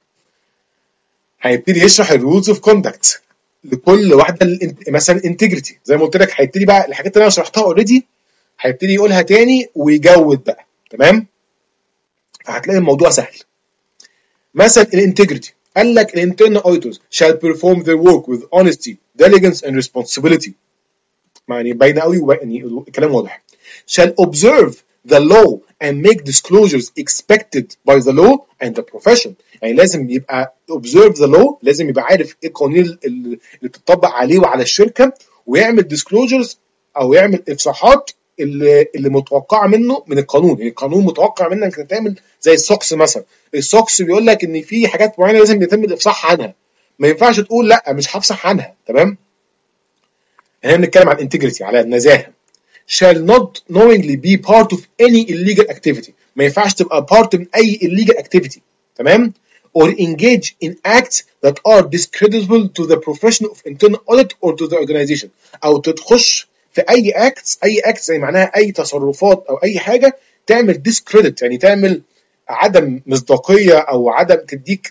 هيبتدي يشرح الرولز اوف كوندكت لكل واحده، مثلا انتجريتي زي ما قلت لك، هيبتدي بقى الحاجات اللي انا شرحتها اوريدي هيبتدي يقولها تاني ويجود بقى. تمام، فهتلاقي الموضوع سهل. مثلا الانتجريتي قال لك الانترنال auditors shall perform their work with honesty, diligence and responsibility. يعني باينه قوي، يعني الكلام واضح. shall observe the law and make disclosures expected by the law and the profession. يعني لازم يبقى observe the law، لازم يبقى عارف ايه القوانين اللي بتطبق عليه وعلى الشركه، ويعمل disclosures او يعمل افصاحات اللي اللي متوقعه منه من القانون. يعني القانون متوقع منك انك تعمل زي السوكس مثلا، السوكس بيقول لك ان في حاجات معينه لازم يتم الافصاح عنها، ما ينفعش تقول لا مش هفصح عنها. تمام، احنا بنتكلم عن انتجريتي، على النزاهه. shall not knowingly be part of any illegal activity، ما ينفعش تبقى part من اي illegal activity. تمام، or engage in acts that are discreditable to the profession of internal audit or to the organization، او تخش في اي acts، اي acts زي معناها اي تصرفات او اي حاجه تعمل discredit، يعني تعمل عدم مصداقيه او عدم تديك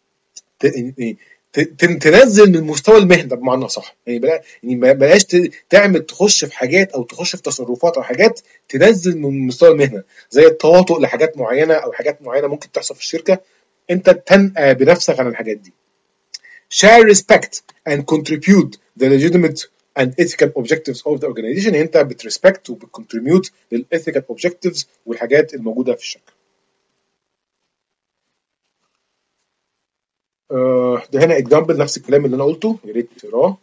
تنزل من مستوى المهنه بمعنى صح. يعني بلا يعني بلاش تعمل تخش في حاجات او تخش في تصرفات او حاجات تنزل من مستوى المهنه، زي التواطؤ لحاجات معينه او حاجات معينه ممكن تحصل في الشركه، انت تنأى بنفسك عن الحاجات دي. share respect and contribute the legitimate and ethical objectives of the organization، يعني انت بترسبكت وبتكونتريبيوت للethical objectives والحاجات الموجوده في الشركه. ده هنا اكزامبل نفس الكلام اللي انا قلته، يا ريت تقراه.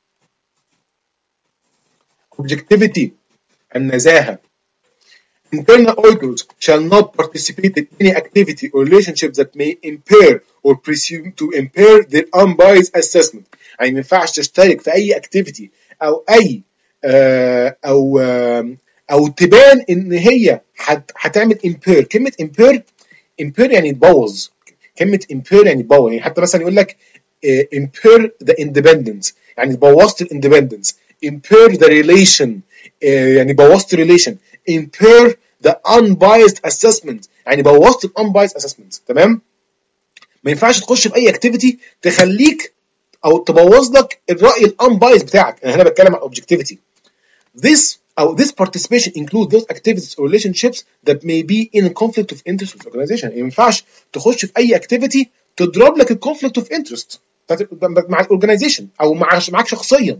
objectivity النزاهه. internal auditors shall not participate in any activity or relationship that may impair or presume to impair their unbiased assessment. يعني ما ينفعش تشترك في اي activity او اي آه او آه او تبان ان هي هتعمل impair. كلمه impair impair يعني تبوظ، كلمه impair يعني تبوظ. يعني حتى مثلا يقول لك uh, impair the independence، يعني بوظت الاندبندنس. impair the relation uh, يعني بوظت relation. impair the unbiased assessment، يعني بوظت ال unbiased assessment. تمام، ما ينفعش تخش في اي activity تخليك او تبوظ لك الراي ال unbiased بتاعك. انا هنا بتكلم عن objectivity. this او this participation include those activities or relationships that may be in a conflict of interest with the organization. ما ينفعش تخش في اي activity تضرب لك ال conflict of interest مع الاورجنايزيشن او مع معاك شخصيا.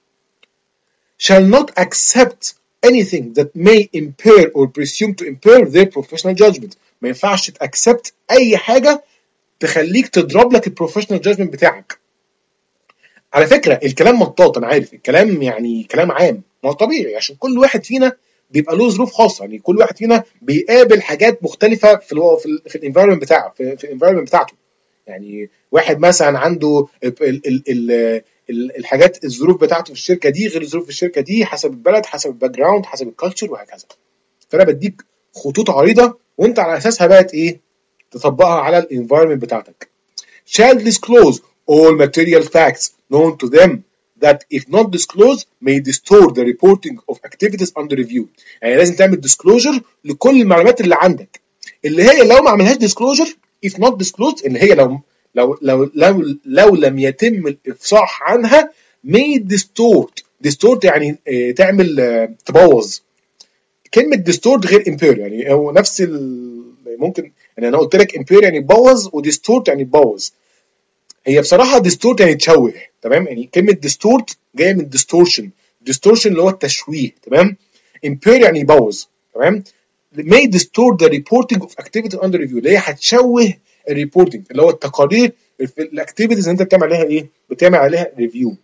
shall not accept anything that may impair or presume to impair their professional judgment. ما ينفعش تaccept اي حاجه تخليك تضرب لك البروفيشنال جادجمنت بتاعك. على فكره الكلام مطاط، انا عارف الكلام يعني كلام عام، ما هو طبيعي عشان كل واحد فينا بيبقى له ظروف خاصه. يعني كل واحد فينا بيقابل حاجات مختلفه في ال في, ال في الانفايرمنت بتاعه، في, في الانفايرمنت بتاعته. يعني واحد مثلا عنده ال ال ال ال الحاجات الظروف بتاعته في الشركه دي غير الظروف في الشركه دي، حسب البلد، حسب الباك جراوند، حسب الكالتشر وهكذا. فانا بديك خطوط عريضه وانت على اساسها بقى ايه تطبقها على الانفايرمنت بتاعتك. shall disclose all material facts known to them that if not disclosed may distort the reporting of activities under review. يعني لازم تعمل disclosure لكل المعلومات اللي عندك، اللي هي لو ما عملهاش disclosure if not disclosed، اللي هي لو لو لو لو, لو لم يتم الافصاح عنها may distort. distort يعني اه تعمل اه تبوظ. كلمه distort غير impair، يعني هو نفس ممكن يعني انا قلت لك impair يعني تبوظ وديستورت يعني تبوظ. هي بصراحه ديستورت يعني تشوه. تمام، يعني كلمه ديستورت جايه من ديستورشن، ديستورشن اللي هو التشويه. تمام، impair يعني يبوظ. تمام، may distort the reporting of activity under review، اللي هي هتشوه الريبورتنج اللي هو التقارير في الاكتيفيتيز اللي انت بتعمل عليها ايه؟ بتعمل عليها ريفيو.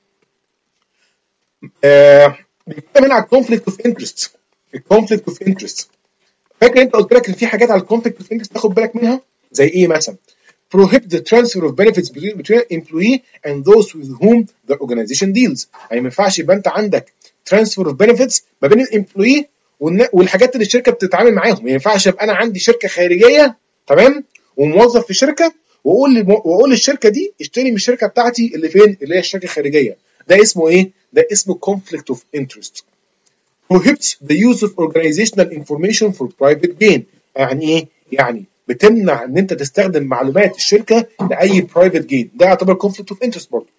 آه بنتكلم هنا على الكونفليكت اوف انترست. الكونفليكت اوف انترست، فاكر انت قلت لك ان في حاجات على الكونفليكت اوف انترست تاخد بالك منها زي ايه مثلا؟ prohibit the transfer of benefits between employee and those with whom the organization deals. يعني ما ينفعش يبقى انت عندك transfer of benefits ما بين الامبلوي والحاجات اللي الشركه بتتعامل معاهم. ما ينفعش يبقى انا عندي شركه خارجيه تمام وموظف في شركه واقول واقول للشركه دي اشتري من الشركه بتاعتي اللي فين اللي هي الشركه الخارجيه. ده اسمه ايه؟ ده اسمه conflict of interest. prohibits the use of organizational information for private gain. يعني ايه؟ يعني بتمنع ان انت تستخدم معلومات الشركه لاي برايفت جين. ده يعتبر كونفليكت اوف انترست برضه.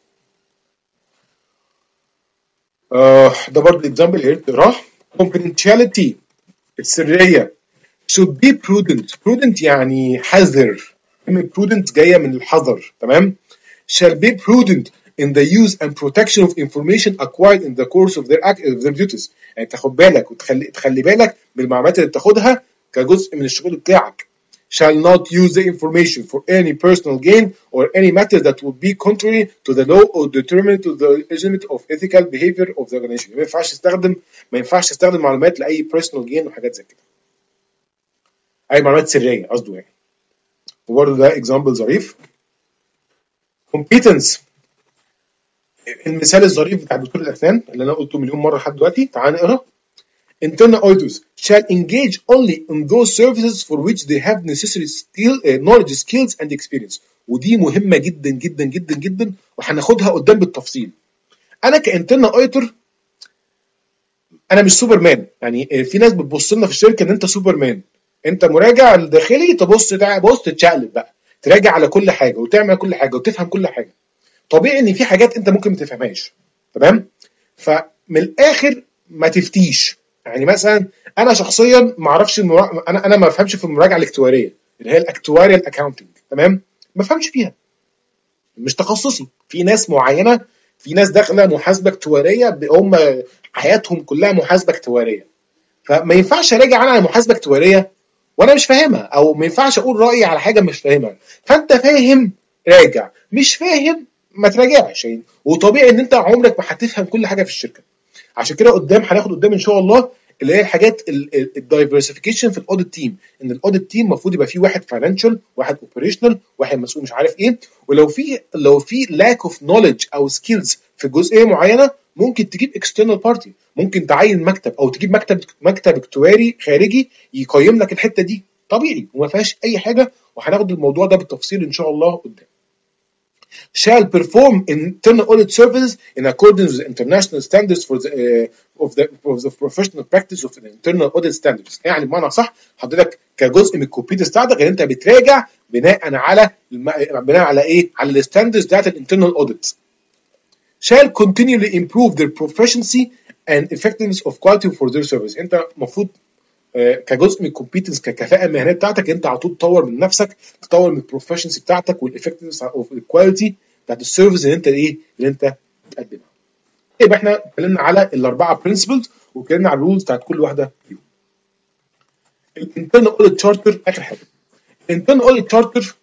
آه ده برضه اكزامبل هير تقراه. confidentiality السريه should be prudent. prudent يعني حذر. كلمة prudent جايه من الحذر، تمام. shall be prudent in the use and protection of information acquired in the course of their, act, of their duties. يعني تاخد بالك وتخلي تخلي بالك بالمعلومات اللي بتاخدها كجزء من الشغل بتاعك. shall not use the information for any personal gain or any matter that would be contrary to the law or determined to the limit of ethical behavior of the organization. ما ينفعش تستخدم ما ينفعش تستخدم معلومات لاي personal gain وحاجات زي كده. اي معلومات سريه قصده يعني. وبرضه ده اكزامبل ظريف. competence المثال الظريف بتاع دكتور الاسنان اللي انا قلته مليون مره لحد دلوقتي. تعال نقرا. internal auditors shall engage only in those services for which they have necessary skill, uh, knowledge, skills and experience. ودي مهمه جدا جدا جدا جدا وهناخدها قدام بالتفصيل. انا كانترنال اوديتور انا مش سوبرمان. يعني في ناس بتبص لنا في الشركه ان انت سوبرمان، انت مراجع الداخلي، تبص بص تتشقلب بقى، تراجع على كل حاجه وتعمل كل حاجه وتفهم كل حاجه. طبيعي ان في حاجات انت ممكن ما تفهمهاش، تمام. فمن الاخر ما تفتيش. يعني مثلا انا شخصيا ما اعرفش المرا... انا انا ما بفهمش في المراجعه الاكتواريه اللي هي الاكتواريال اكاونتنج، تمام. ما بفهمش فيها، مش تخصصي. في ناس معينه، في ناس داخله محاسبه اكتواريه هم حياتهم كلها محاسبه اكتواريه، فما ينفعش اراجع انا على محاسبه اكتواريه وانا مش فاهمها، او ما ينفعش اقول رايي على حاجه مش فاهمها. فانت فاهم راجع، مش فاهم ما تراجعش يعني. وطبيعي ان انت عمرك ما هتفهم كل حاجه في الشركه. عشان كده قدام هناخد قدام ان شاء الله اللي هي الحاجات الدايفرسيفيكيشن في الاوديت تيم. ان الاوديت تيم المفروض يبقى فيه واحد فاينانشال، واحد اوبريشنال، واحد مسؤول مش عارف ايه. ولو في لو في لاك اوف نوليدج او سكيلز في جزئيه معينه ممكن تجيب اكسترنال بارتي، ممكن تعين مكتب او تجيب مكتب مكتب اكتواري خارجي يقيم لك الحته دي. طبيعي وما فيهاش اي حاجه، وهناخد الموضوع ده بالتفصيل ان شاء الله قدام. shall perform internal audit services in accordance with international standards for the uh, of the of the professional practice of the internal audit standards. يعني بمعنى صح حضرتك كجزء من الكوبيتس بتاعتك ان انت بتراجع بناء على الم... بناء على ايه؟ على الستاندردز بتاعت الانترنال اوديت. shall continually improve their proficiency and effectiveness of quality for their service. انت المفروض كجزء من الكومبيتنس ككفاءه المهنيه بتاعتك انت على طول تطور من نفسك، تطور من البروفيشنسي بتاعتك والافكتفنس اوف الكواليتي بتاعت السيرفيس اللي انت ايه اللي انت بتقدمها. يبقى احنا اتكلمنا على الاربعه برنسبلز واتكلمنا على الرولز بتاعت كل واحده فيهم. الانترنال اوديت تشارتر اخر حاجه. الانترنال اوديت تشارتر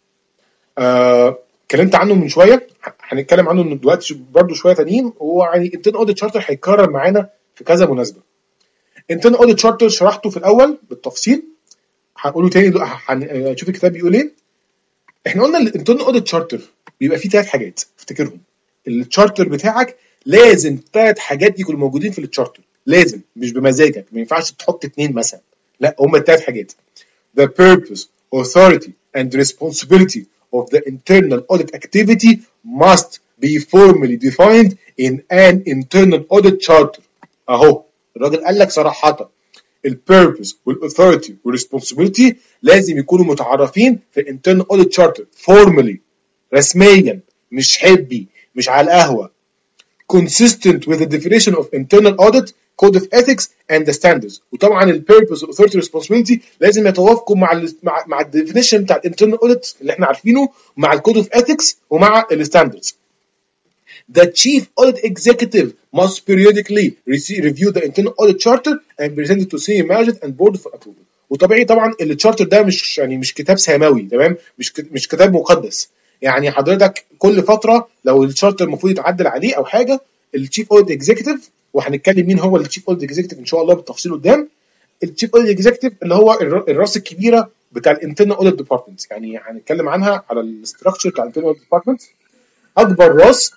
اتكلمت عنه من شويه، هنتكلم عنه دلوقتي برده شويه تانيين. هو يعني الانترنال اوديت تشارتر هيتكرر معانا في كذا مناسبه. internal audit charter شرحته في الاول بالتفصيل، هنقوله تاني هنشوف الكتاب بيقول ايه. احنا قلنا الانترنال audit charter بيبقى فيه ثلاث حاجات افتكرهم. التشارتر بتاعك لازم ثلاث حاجات يكونوا موجودين في التشارتر، لازم، مش بمزاجك، ما ينفعش تحط اثنين مثلا، لا هم الثلاث حاجات. the purpose, authority and responsibility of the internal audit activity must be formally defined in an internal audit charter. اهو الراجل قال لك صراحة البيربز والاثوريتي والريسبونسبيلتي لازم يكونوا متعرفين في الانترنال اوديت شارتر فورمالي، رسميا، مش حبي، مش على القهوة. consistent with the definition of internal audit, code of ethics and the standards. وطبعا البيربز والاثوريتي والريسبونسبيلتي لازم يتوافقوا مع ال مع مع الديفينيشن بتاع الانترنال اوديت اللي احنا عارفينه، مع الكود اوف ethics ومع الستاندردز. The chief audit executive must periodically review the internal audit charter and present it to senior management and board for approval. وطبيعي طبعا التشارتر ده مش يعني مش كتاب سماوي، تمام، مش مش كتاب مقدس. يعني حضرتك كل فتره لو التشارتر المفروض يتعدل عليه او حاجه، التشيف اوديت اكزيكتيف، وهنتكلم مين هو التشيف اوديت اكزيكتيف ان شاء الله بالتفصيل قدام. التشيف اوديت اكزيكتيف اللي هو الراس الكبيره بتاع الانترنال اوديت ديبارتمنت، يعني هنتكلم عنها على الاستراكشر بتاع الانترنال اوديت ديبارتمنت. اكبر راس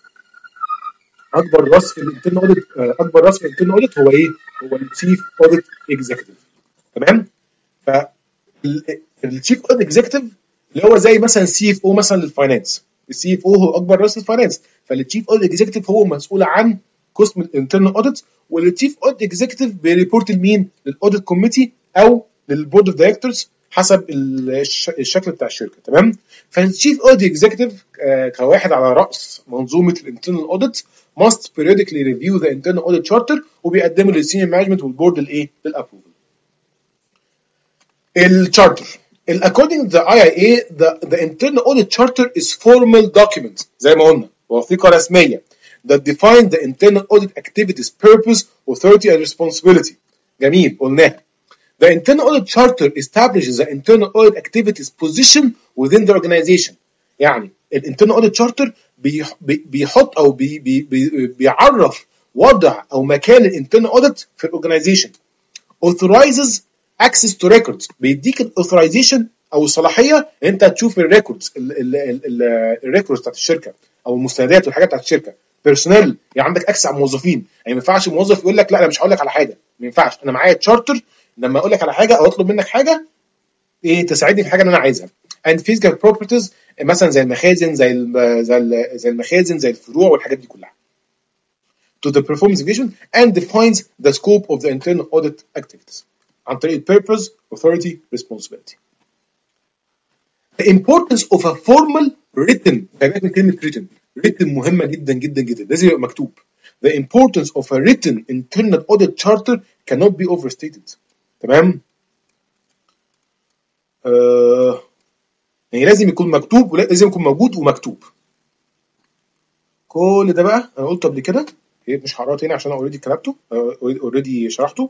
اكبر راس في الانترنال اوديت اكبر راس في الانترنال اوديت هو ايه؟ هو التشيف اوديت اكزيكتيف، تمام. فالتشيف اوديت اكزيكتيف اللي هو زي مثلا السي اف او مثلا للفاينانس. السي اف او هو اكبر راس الفاينانس، فالتشيف اوديت اكزيكتيف هو مسؤول عن قسم الانترنال اوديت. والتشيف اوديت اكزيكتيف بيريبورت لمين؟ للاوديت كوميتي او للبورد اوف دايركتورز حسب الشكل بتاع الشركه. تمام. فالشيف اوديت اكزيكتيف كواحد على راس منظومه الانترنال اوديت must periodically review the internal audit charter وبيقدمه للسينيور مانجمنت والبورد الايه للابروفل. الشارتر according to the آي آي إيه the, the internal audit charter is formal document زي ما قلنا وثيقه رسميه that define the internal audit activities purpose authority and responsibility. جميل قلناها. The internal audit charter establishes the internal audit activities position within the organization. يعني ال internal audit charter بيحط او بي بي بي بيعرف وضع او مكان ال internal audit في الاورجنايزيشن. authorizes access to records بيديك الاوثرايزيشن او الصلاحيه ان انت تشوف الريكوردز الريكوردز بتاعت الشركه او المستندات والحاجات بتاعت الشركه. بيرسونال يعني عندك اكسس على الموظفين، يعني ما ينفعش موظف يقول لك لا انا مش هقول لك على حاجه، ما ينفعش. انا معايا تشارتر لما اقول لك على حاجه او اطلب منك حاجه ايه تساعدني في حاجه اللي انا عايزها. and physical properties مثلا زي المخازن زي زي زي المخازن زي الفروع والحاجات دي كلها. to the performance vision and defines the scope of the internal audit activities عن طريق purpose authority responsibility. the importance of a formal written من كلمه written written مهمه جدا جدا جدا لازم يبقى مكتوب. the importance of a written internal audit charter cannot be overstated. تمام. آه يعني لازم يكون مكتوب ولازم يكون موجود ومكتوب. كل ده بقى انا قلته قبل كده مش هقراه تاني عشان انا اوريدي كتبته اوريدي شرحته.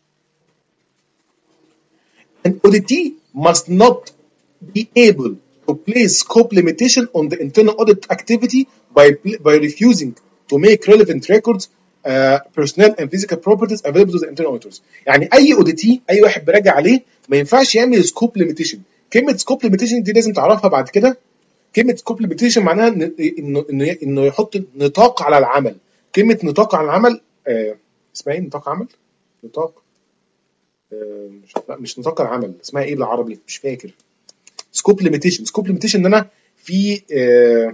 An auditee must not be able to place scope limitation on the internal audit activity by by refusing to make relevant records uh, personnel and physical properties available to the internal auditors. يعني اي اوديتي اي واحد براجع عليه ما ينفعش يعمل سكوب ليميتيشن. كلمه سكوب ليميتيشن دي لازم تعرفها بعد كده. كلمه سكوب ليميتيشن معناها انه انه انه يحط نطاق على العمل. كلمه نطاق على العمل آه اسمها ايه؟ نطاق عمل نطاق آه مش مش نطاق العمل اسمها ايه بالعربي مش فاكر. سكوب ليميتيشن سكوب ليميتيشن ان انا في آه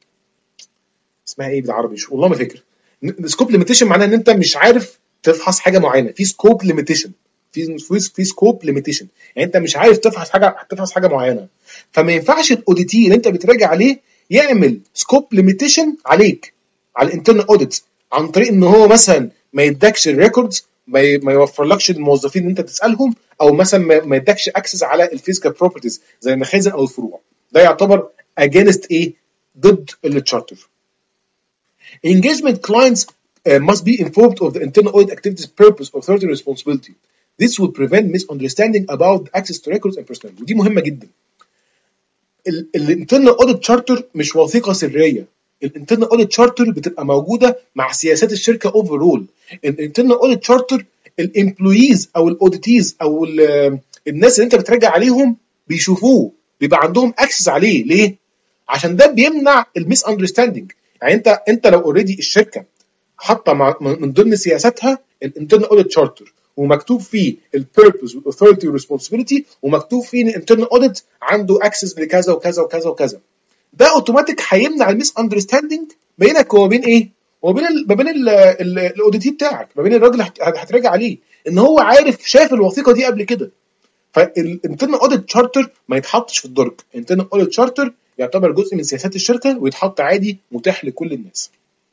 اسمها ايه بالعربي والله ما فاكر. سكوب ليميتيشن معناها ان انت مش عارف تفحص حاجه معينه. في سكوب ليميتيشن في في سكوب ليميتيشن يعني انت مش عارف تفحص حاجه تفحص حاجه معينه. فما ينفعش الاوديتي اللي انت بتراجع عليه يعمل سكوب ليميتيشن عليك على الانترنال اوديت عن طريق ان هو مثلا ما يدكش الريكوردز ما ما يوفرلكش الموظفين اللي انت تسالهم او مثلا ما يدكش اكسس على الفيزيكال بروبرتيز زي المخازن او الفروع. ده يعتبر اجينست ايه ضد التشارتر. engagement clients uh, must be informed of the internal audit activities purpose authority responsibility. This will prevent misunderstanding about access to records and personnel. ودي مهمه جدا. الانترنال اوديت تشارتر مش وثيقه سريه. الانترنال اوديت تشارتر بتبقى موجوده مع سياسات الشركه اوفرول. الانترنال اوديت تشارتر الامبلويز او الاوديتيز او الناس اللي انت بتراجع عليهم بيشوفوه بيبقى عندهم اكسس عليه. ليه؟ عشان ده بيمنع الميس اندرستاندينج. يعني انت انت لو اوريدي الشركه حاطه من ضمن سياساتها الانترنال اوديت تشارتر ومكتوب فيه البيربز والاثوريتي والريسبونسبيلتي ومكتوب فيه ان الانترنال اوديت عنده اكسس لكذا وكذا وكذا وكذا. ده اوتوماتيك هيمنع الميس اندرستاندينج بينك وما بين ايه؟ وما بين ما بين الاوديتي بتاعك ما بين الراجل اللي هتراجع عليه ان هو عارف شاف الوثيقه دي قبل كده. فالانترنال اوديت تشارتر ما يتحطش في الدرج. الانترنال اوديت تشارتر يعتبر جزء من سياسات الشركه ويتحط عادي متاح لكل الناس.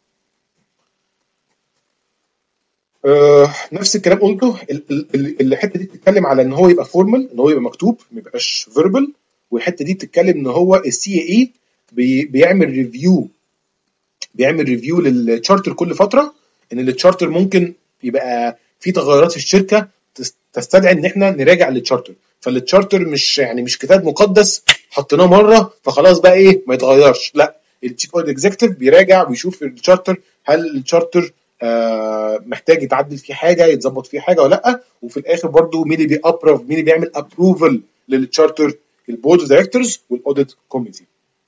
أه نفس الكلام قلته. الحته دي بتتكلم على ان هو يبقى فورمال ان هو يبقى مكتوب ما يبقاش فيربال. والحته دي بتتكلم ان هو السي اي بي بيعمل ريفيو بيعمل ريفيو للتشارتر كل فتره. ان التشارتر ممكن يبقى في تغيرات في الشركه تستدعي ان احنا نراجع للتشارتر. فالتشارتر مش يعني مش كتاب مقدس حطيناه مره فخلاص بقى ايه ما يتغيرش. لا التشيف اوديت اكزيكتيف بيراجع ويشوف التشارتر هل التشارتر آه محتاج يتعدل فيه حاجه يتظبط فيه حاجه ولا لا. وفي الاخر برضو مين اللي بيابروف مين اللي بيعمل ابروفل للتشارتر البورد اوف دايركتورز والاوديت كوميتي.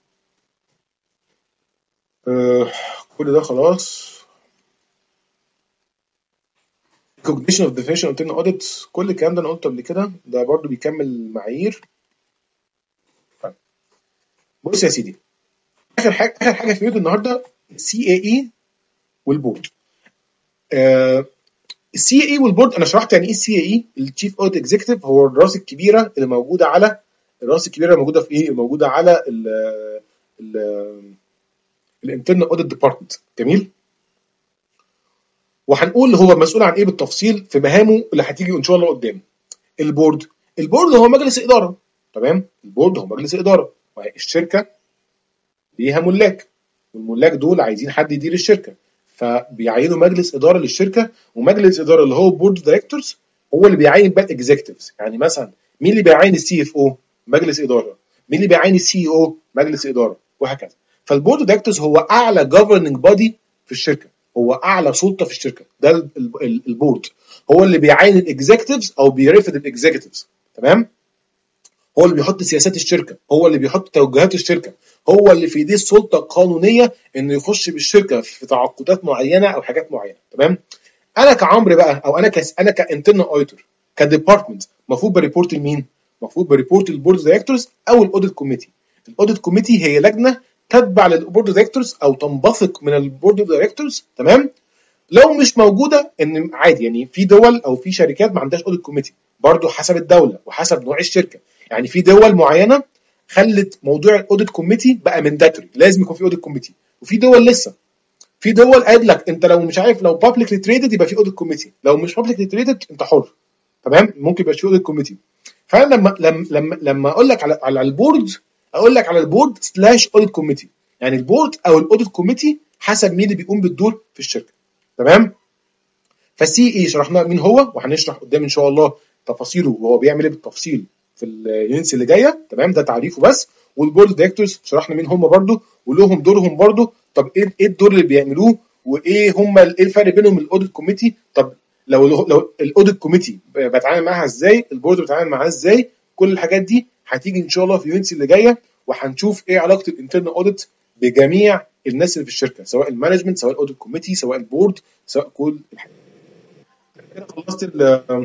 آه كل ده خلاص. recognition of definition of internal audit كل الكلام ده انا قلته قبل كده. ده برضو بيكمل المعايير. طيب بص يا سيدي اخر حاجه اخر حاجه في فيديو النهارده السي اي اي والبورد. آه السي اي والبورد انا شرحت يعني ايه السي اي. التشيف اوديت اكزيكتيف هو الراس الكبيره اللي موجوده على الراس الكبيره اللي موجوده في ايه؟ موجوده على ال ال الانترنال اوديت ديبارتمنت. جميل. وهنقول هو مسؤول عن ايه بالتفصيل في مهامه اللي هتيجي ان شاء الله قدام. البورد البورد هو مجلس اداره. تمام. البورد هو مجلس اداره. الشركه ليها ملاك، والملاك دول عايزين حد يدير الشركه، فبيعينوا مجلس اداره للشركه، ومجلس اداره اللي هو بورد دايركتورز هو اللي بيعين بقى الاكزيكتيفز. يعني مثلا مين اللي بيعين السي اف او؟ مجلس اداره. مين اللي بيعين السي او؟ مجلس اداره، وهكذا. فالبورد دايركتورز هو اعلى جوفرننج بودي في الشركه، هو اعلى سلطه في الشركه. ده البورد هو اللي بيعين الاكزيكتيفز او بيرفض الاكزيكتيفز. تمام. هو اللي بيحط سياسات الشركه، هو اللي بيحط توجهات الشركه، هو اللي في ايديه السلطه القانونيه انه يخش بالشركه في تعاقدات معينه او حاجات معينه. تمام. انا كعمرو بقى، او انا كس انا كانترنال اوديتور كديبارتمنت، المفروض بريبورت لمين؟ المفروض بريبورت للبورد دايركتورز او الاوديت كوميتي. الاوديت كوميتي هي لجنه تتبع للبورد دايركتورز او تنبثق من البورد دايركتورز. تمام. لو مش موجوده ان عادي، يعني في دول او في شركات ما عندهاش اوديت كوميتي، برضو حسب الدوله وحسب نوع الشركه. يعني في دول معينه خلت موضوع الاوديت كوميتي بقى مانداتوري، لازم يكون في اوديت كوميتي. وفي دول لسه، في دول قال لك انت لو مش عارف، لو بابليكلي تريدد يبقى في اوديت كوميتي، لو مش بابليكلي تريدد انت حر. تمام. ممكن يبقى في اوديت كوميتي. فانا لما لما لما لما اقول لك على على البورد، اقول لك على البورد سلاش اوديت كوميتي، يعني البورد او الاوديت كوميتي حسب مين اللي بيقوم بالدور في الشركه. تمام. فالسي اي شرحنا مين هو، وهنشرح قدام ان شاء الله تفاصيله وهو بيعمل ايه بالتفصيل في اليونتس اللي جايه. تمام. ده تعريفه بس. والبورد دايركتورز شرحنا مين هم برضو ولهم دورهم برضو. طب ايه ايه الدور اللي بيعملوه، وايه هم ايه الفرق بينهم الاوديت كوميتي؟ طب لو لو الاوديت كوميتي بتعامل معاها ازاي، البورد بتعامل معاها ازاي؟ كل الحاجات دي هتيجي ان شاء الله في اليونتس اللي جايه، وهنشوف ايه علاقه الانترنال اوديت بجميع الناس اللي في الشركه، سواء المانجمنت، سواء الاوديت كوميتي، سواء البورد، سواء كل الحاجات. كده خلصت ال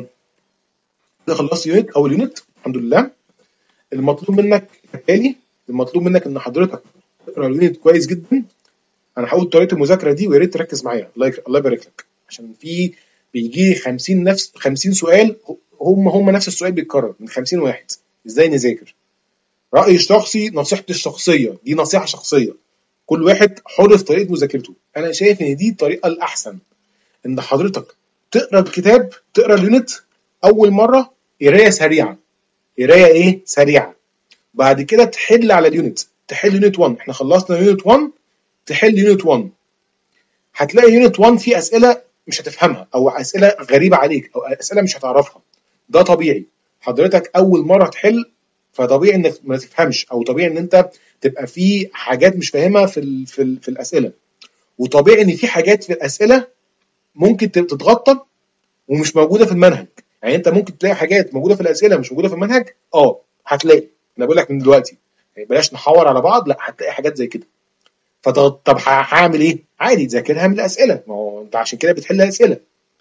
كده خلصت يونت اول يونت الحمد لله. المطلوب منك كالتالي، المطلوب منك ان حضرتك تقرا اليونت كويس جدا. انا هقول طريقه المذاكره دي ويا ريت تركز معايا، الله الله يبارك لك، عشان في بيجي خمسين نفس خمسين سؤال، هم هم نفس السؤال بيتكرر من خمسين واحد. ازاي نذاكر؟ رايي الشخصي، نصيحتي الشخصيه، دي نصيحه شخصيه، كل واحد حر في طريقه مذاكرته. انا شايف ان دي الطريقه الاحسن، ان حضرتك تقرا الكتاب، تقرا اليونت اول مره قرايه سريعه، قرايه ايه سريعه، بعد كده تحل على اليونت، تحل يونت واحد. احنا خلصنا يونت واحد، تحل يونت واحد. هتلاقي يونت واحد فيه اسئله مش هتفهمها، او اسئله غريبه عليك، او اسئله مش هتعرفها. ده طبيعي، حضرتك اول مره تحل، فطبيعي انك ما تفهمش، او طبيعي ان انت تبقى في حاجات مش فاهمها في ال في, ال في الاسئله، وطبيعي ان في حاجات في الاسئله ممكن تتغطى ومش موجوده في المنهج. يعني انت ممكن تلاقي حاجات موجوده في الاسئله مش موجوده في المنهج. اه هتلاقي، انا بقول لك من دلوقتي بلاش نحور على بعض، لا هتلاقي حاجات زي كده. فطب هعمل ايه؟ عادي تذاكرها من الاسئله، ما هو انت عشان كده بتحل اسئله.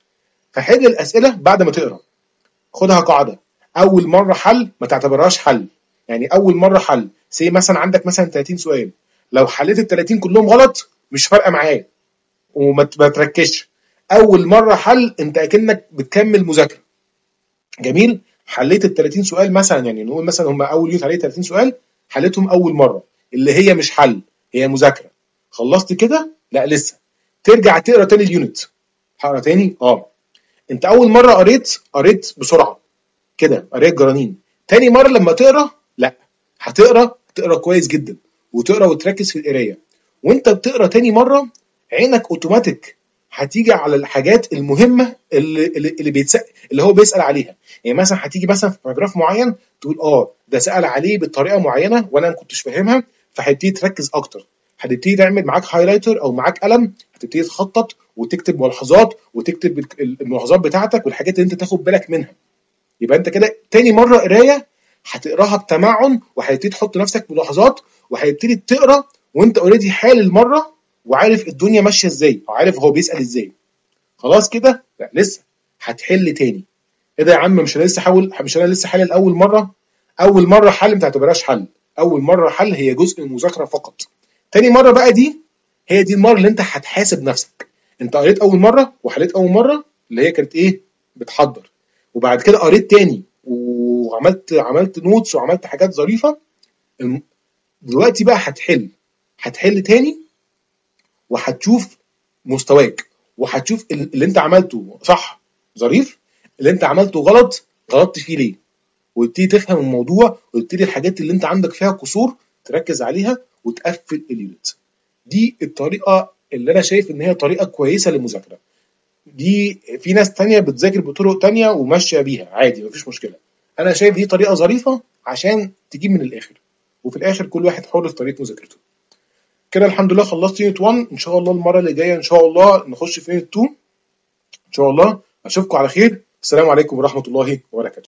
فحل الاسئله بعد ما تقرا، خدها قاعده، اول مره حل ما تعتبرهاش حل. يعني اول مره حل سي مثلا عندك مثلا ثلاثين سؤال، لو حليت ال ثلاثين كلهم غلط مش فارقه معايا وما تركزش. اول مره حل انت اكنك بتكمل مذاكره. جميل. حليت ال ثلاثين سؤال مثلا، يعني نقول مثلا هم اول يوم عليه ثلاثين سؤال، حليتهم اول مره اللي هي مش حل، هي مذاكره. خلصت كده؟ لا لسه، ترجع تقرا تاني اليونت. هقرا تاني؟ اه. انت اول مره قريت قريت بسرعه كده، قريت جرانين. تاني مره لما تقرا، لا هتقرا تقرا كويس جدا، وتقرا وتركز في القرايه. وانت بتقرا تاني مره عينك اوتوماتيك هتيجي على الحاجات المهمه اللي اللي, اللي بيتسال، اللي هو بيسال عليها. يعني مثلا هتيجي مثلا في باراجراف معين تقول اه ده سال عليه بطريقه معينه وانا ما كنتش فاهمها، فهتبتدي تركز اكتر، هتبتدي تعمل معاك هايلايتر او معاك قلم، هتبتدي تخطط وتكتب ملاحظات وتكتب الملاحظات بتاعتك والحاجات اللي انت تاخد بالك منها. يبقى انت كده تاني مره قرايه هتقراها بتمعن، وهتبتدي تحط نفسك ملاحظات، وهتبتدي تقرا وانت اوريدي حال المره وعارف الدنيا ماشيه ازاي، وعارف هو بيسال ازاي. خلاص كده؟ لا لسه، هتحل تاني. ايه ده يا عم، مش انا لسه حاول مش انا لسه حل الاول مره؟ اول مره حل ما تعتبرهاش حل، اول مره حل هي جزء من المذاكره فقط. تاني مره بقى دي هي دي المره اللي انت هتحاسب نفسك. انت قريت اول مره وحليت اول مره، اللي هي كانت ايه بتحضر، وبعد كده قريت تاني وعملت عملت نوتس وعملت حاجات ظريفه. الم- دلوقتي بقى هتحل هتحل تاني، وهتشوف مستواك، وهتشوف ال- اللي انت عملته صح ظريف، اللي انت عملته غلط غلطت فيه ليه، وتبتدي تفهم الموضوع، وتبتدي الحاجات اللي انت عندك فيها قصور تركز عليها وتقفل اليونت. دي الطريقه اللي انا شايف ان هي طريقه كويسه للمذاكره. دي في ناس تانية بتذاكر بطرق تانية وماشيه بيها عادي مفيش مشكله، انا شايف دي طريقه ظريفه عشان تجيب من الاخر، وفي الاخر كل واحد حر في طريقه مذاكرته. كده الحمد لله خلصت يونت واحد. ان شاء الله المره اللي جايه ان شاء الله نخش في يونت اتنين ان شاء الله. اشوفكم على خير. السلام عليكم ورحمه الله وبركاته.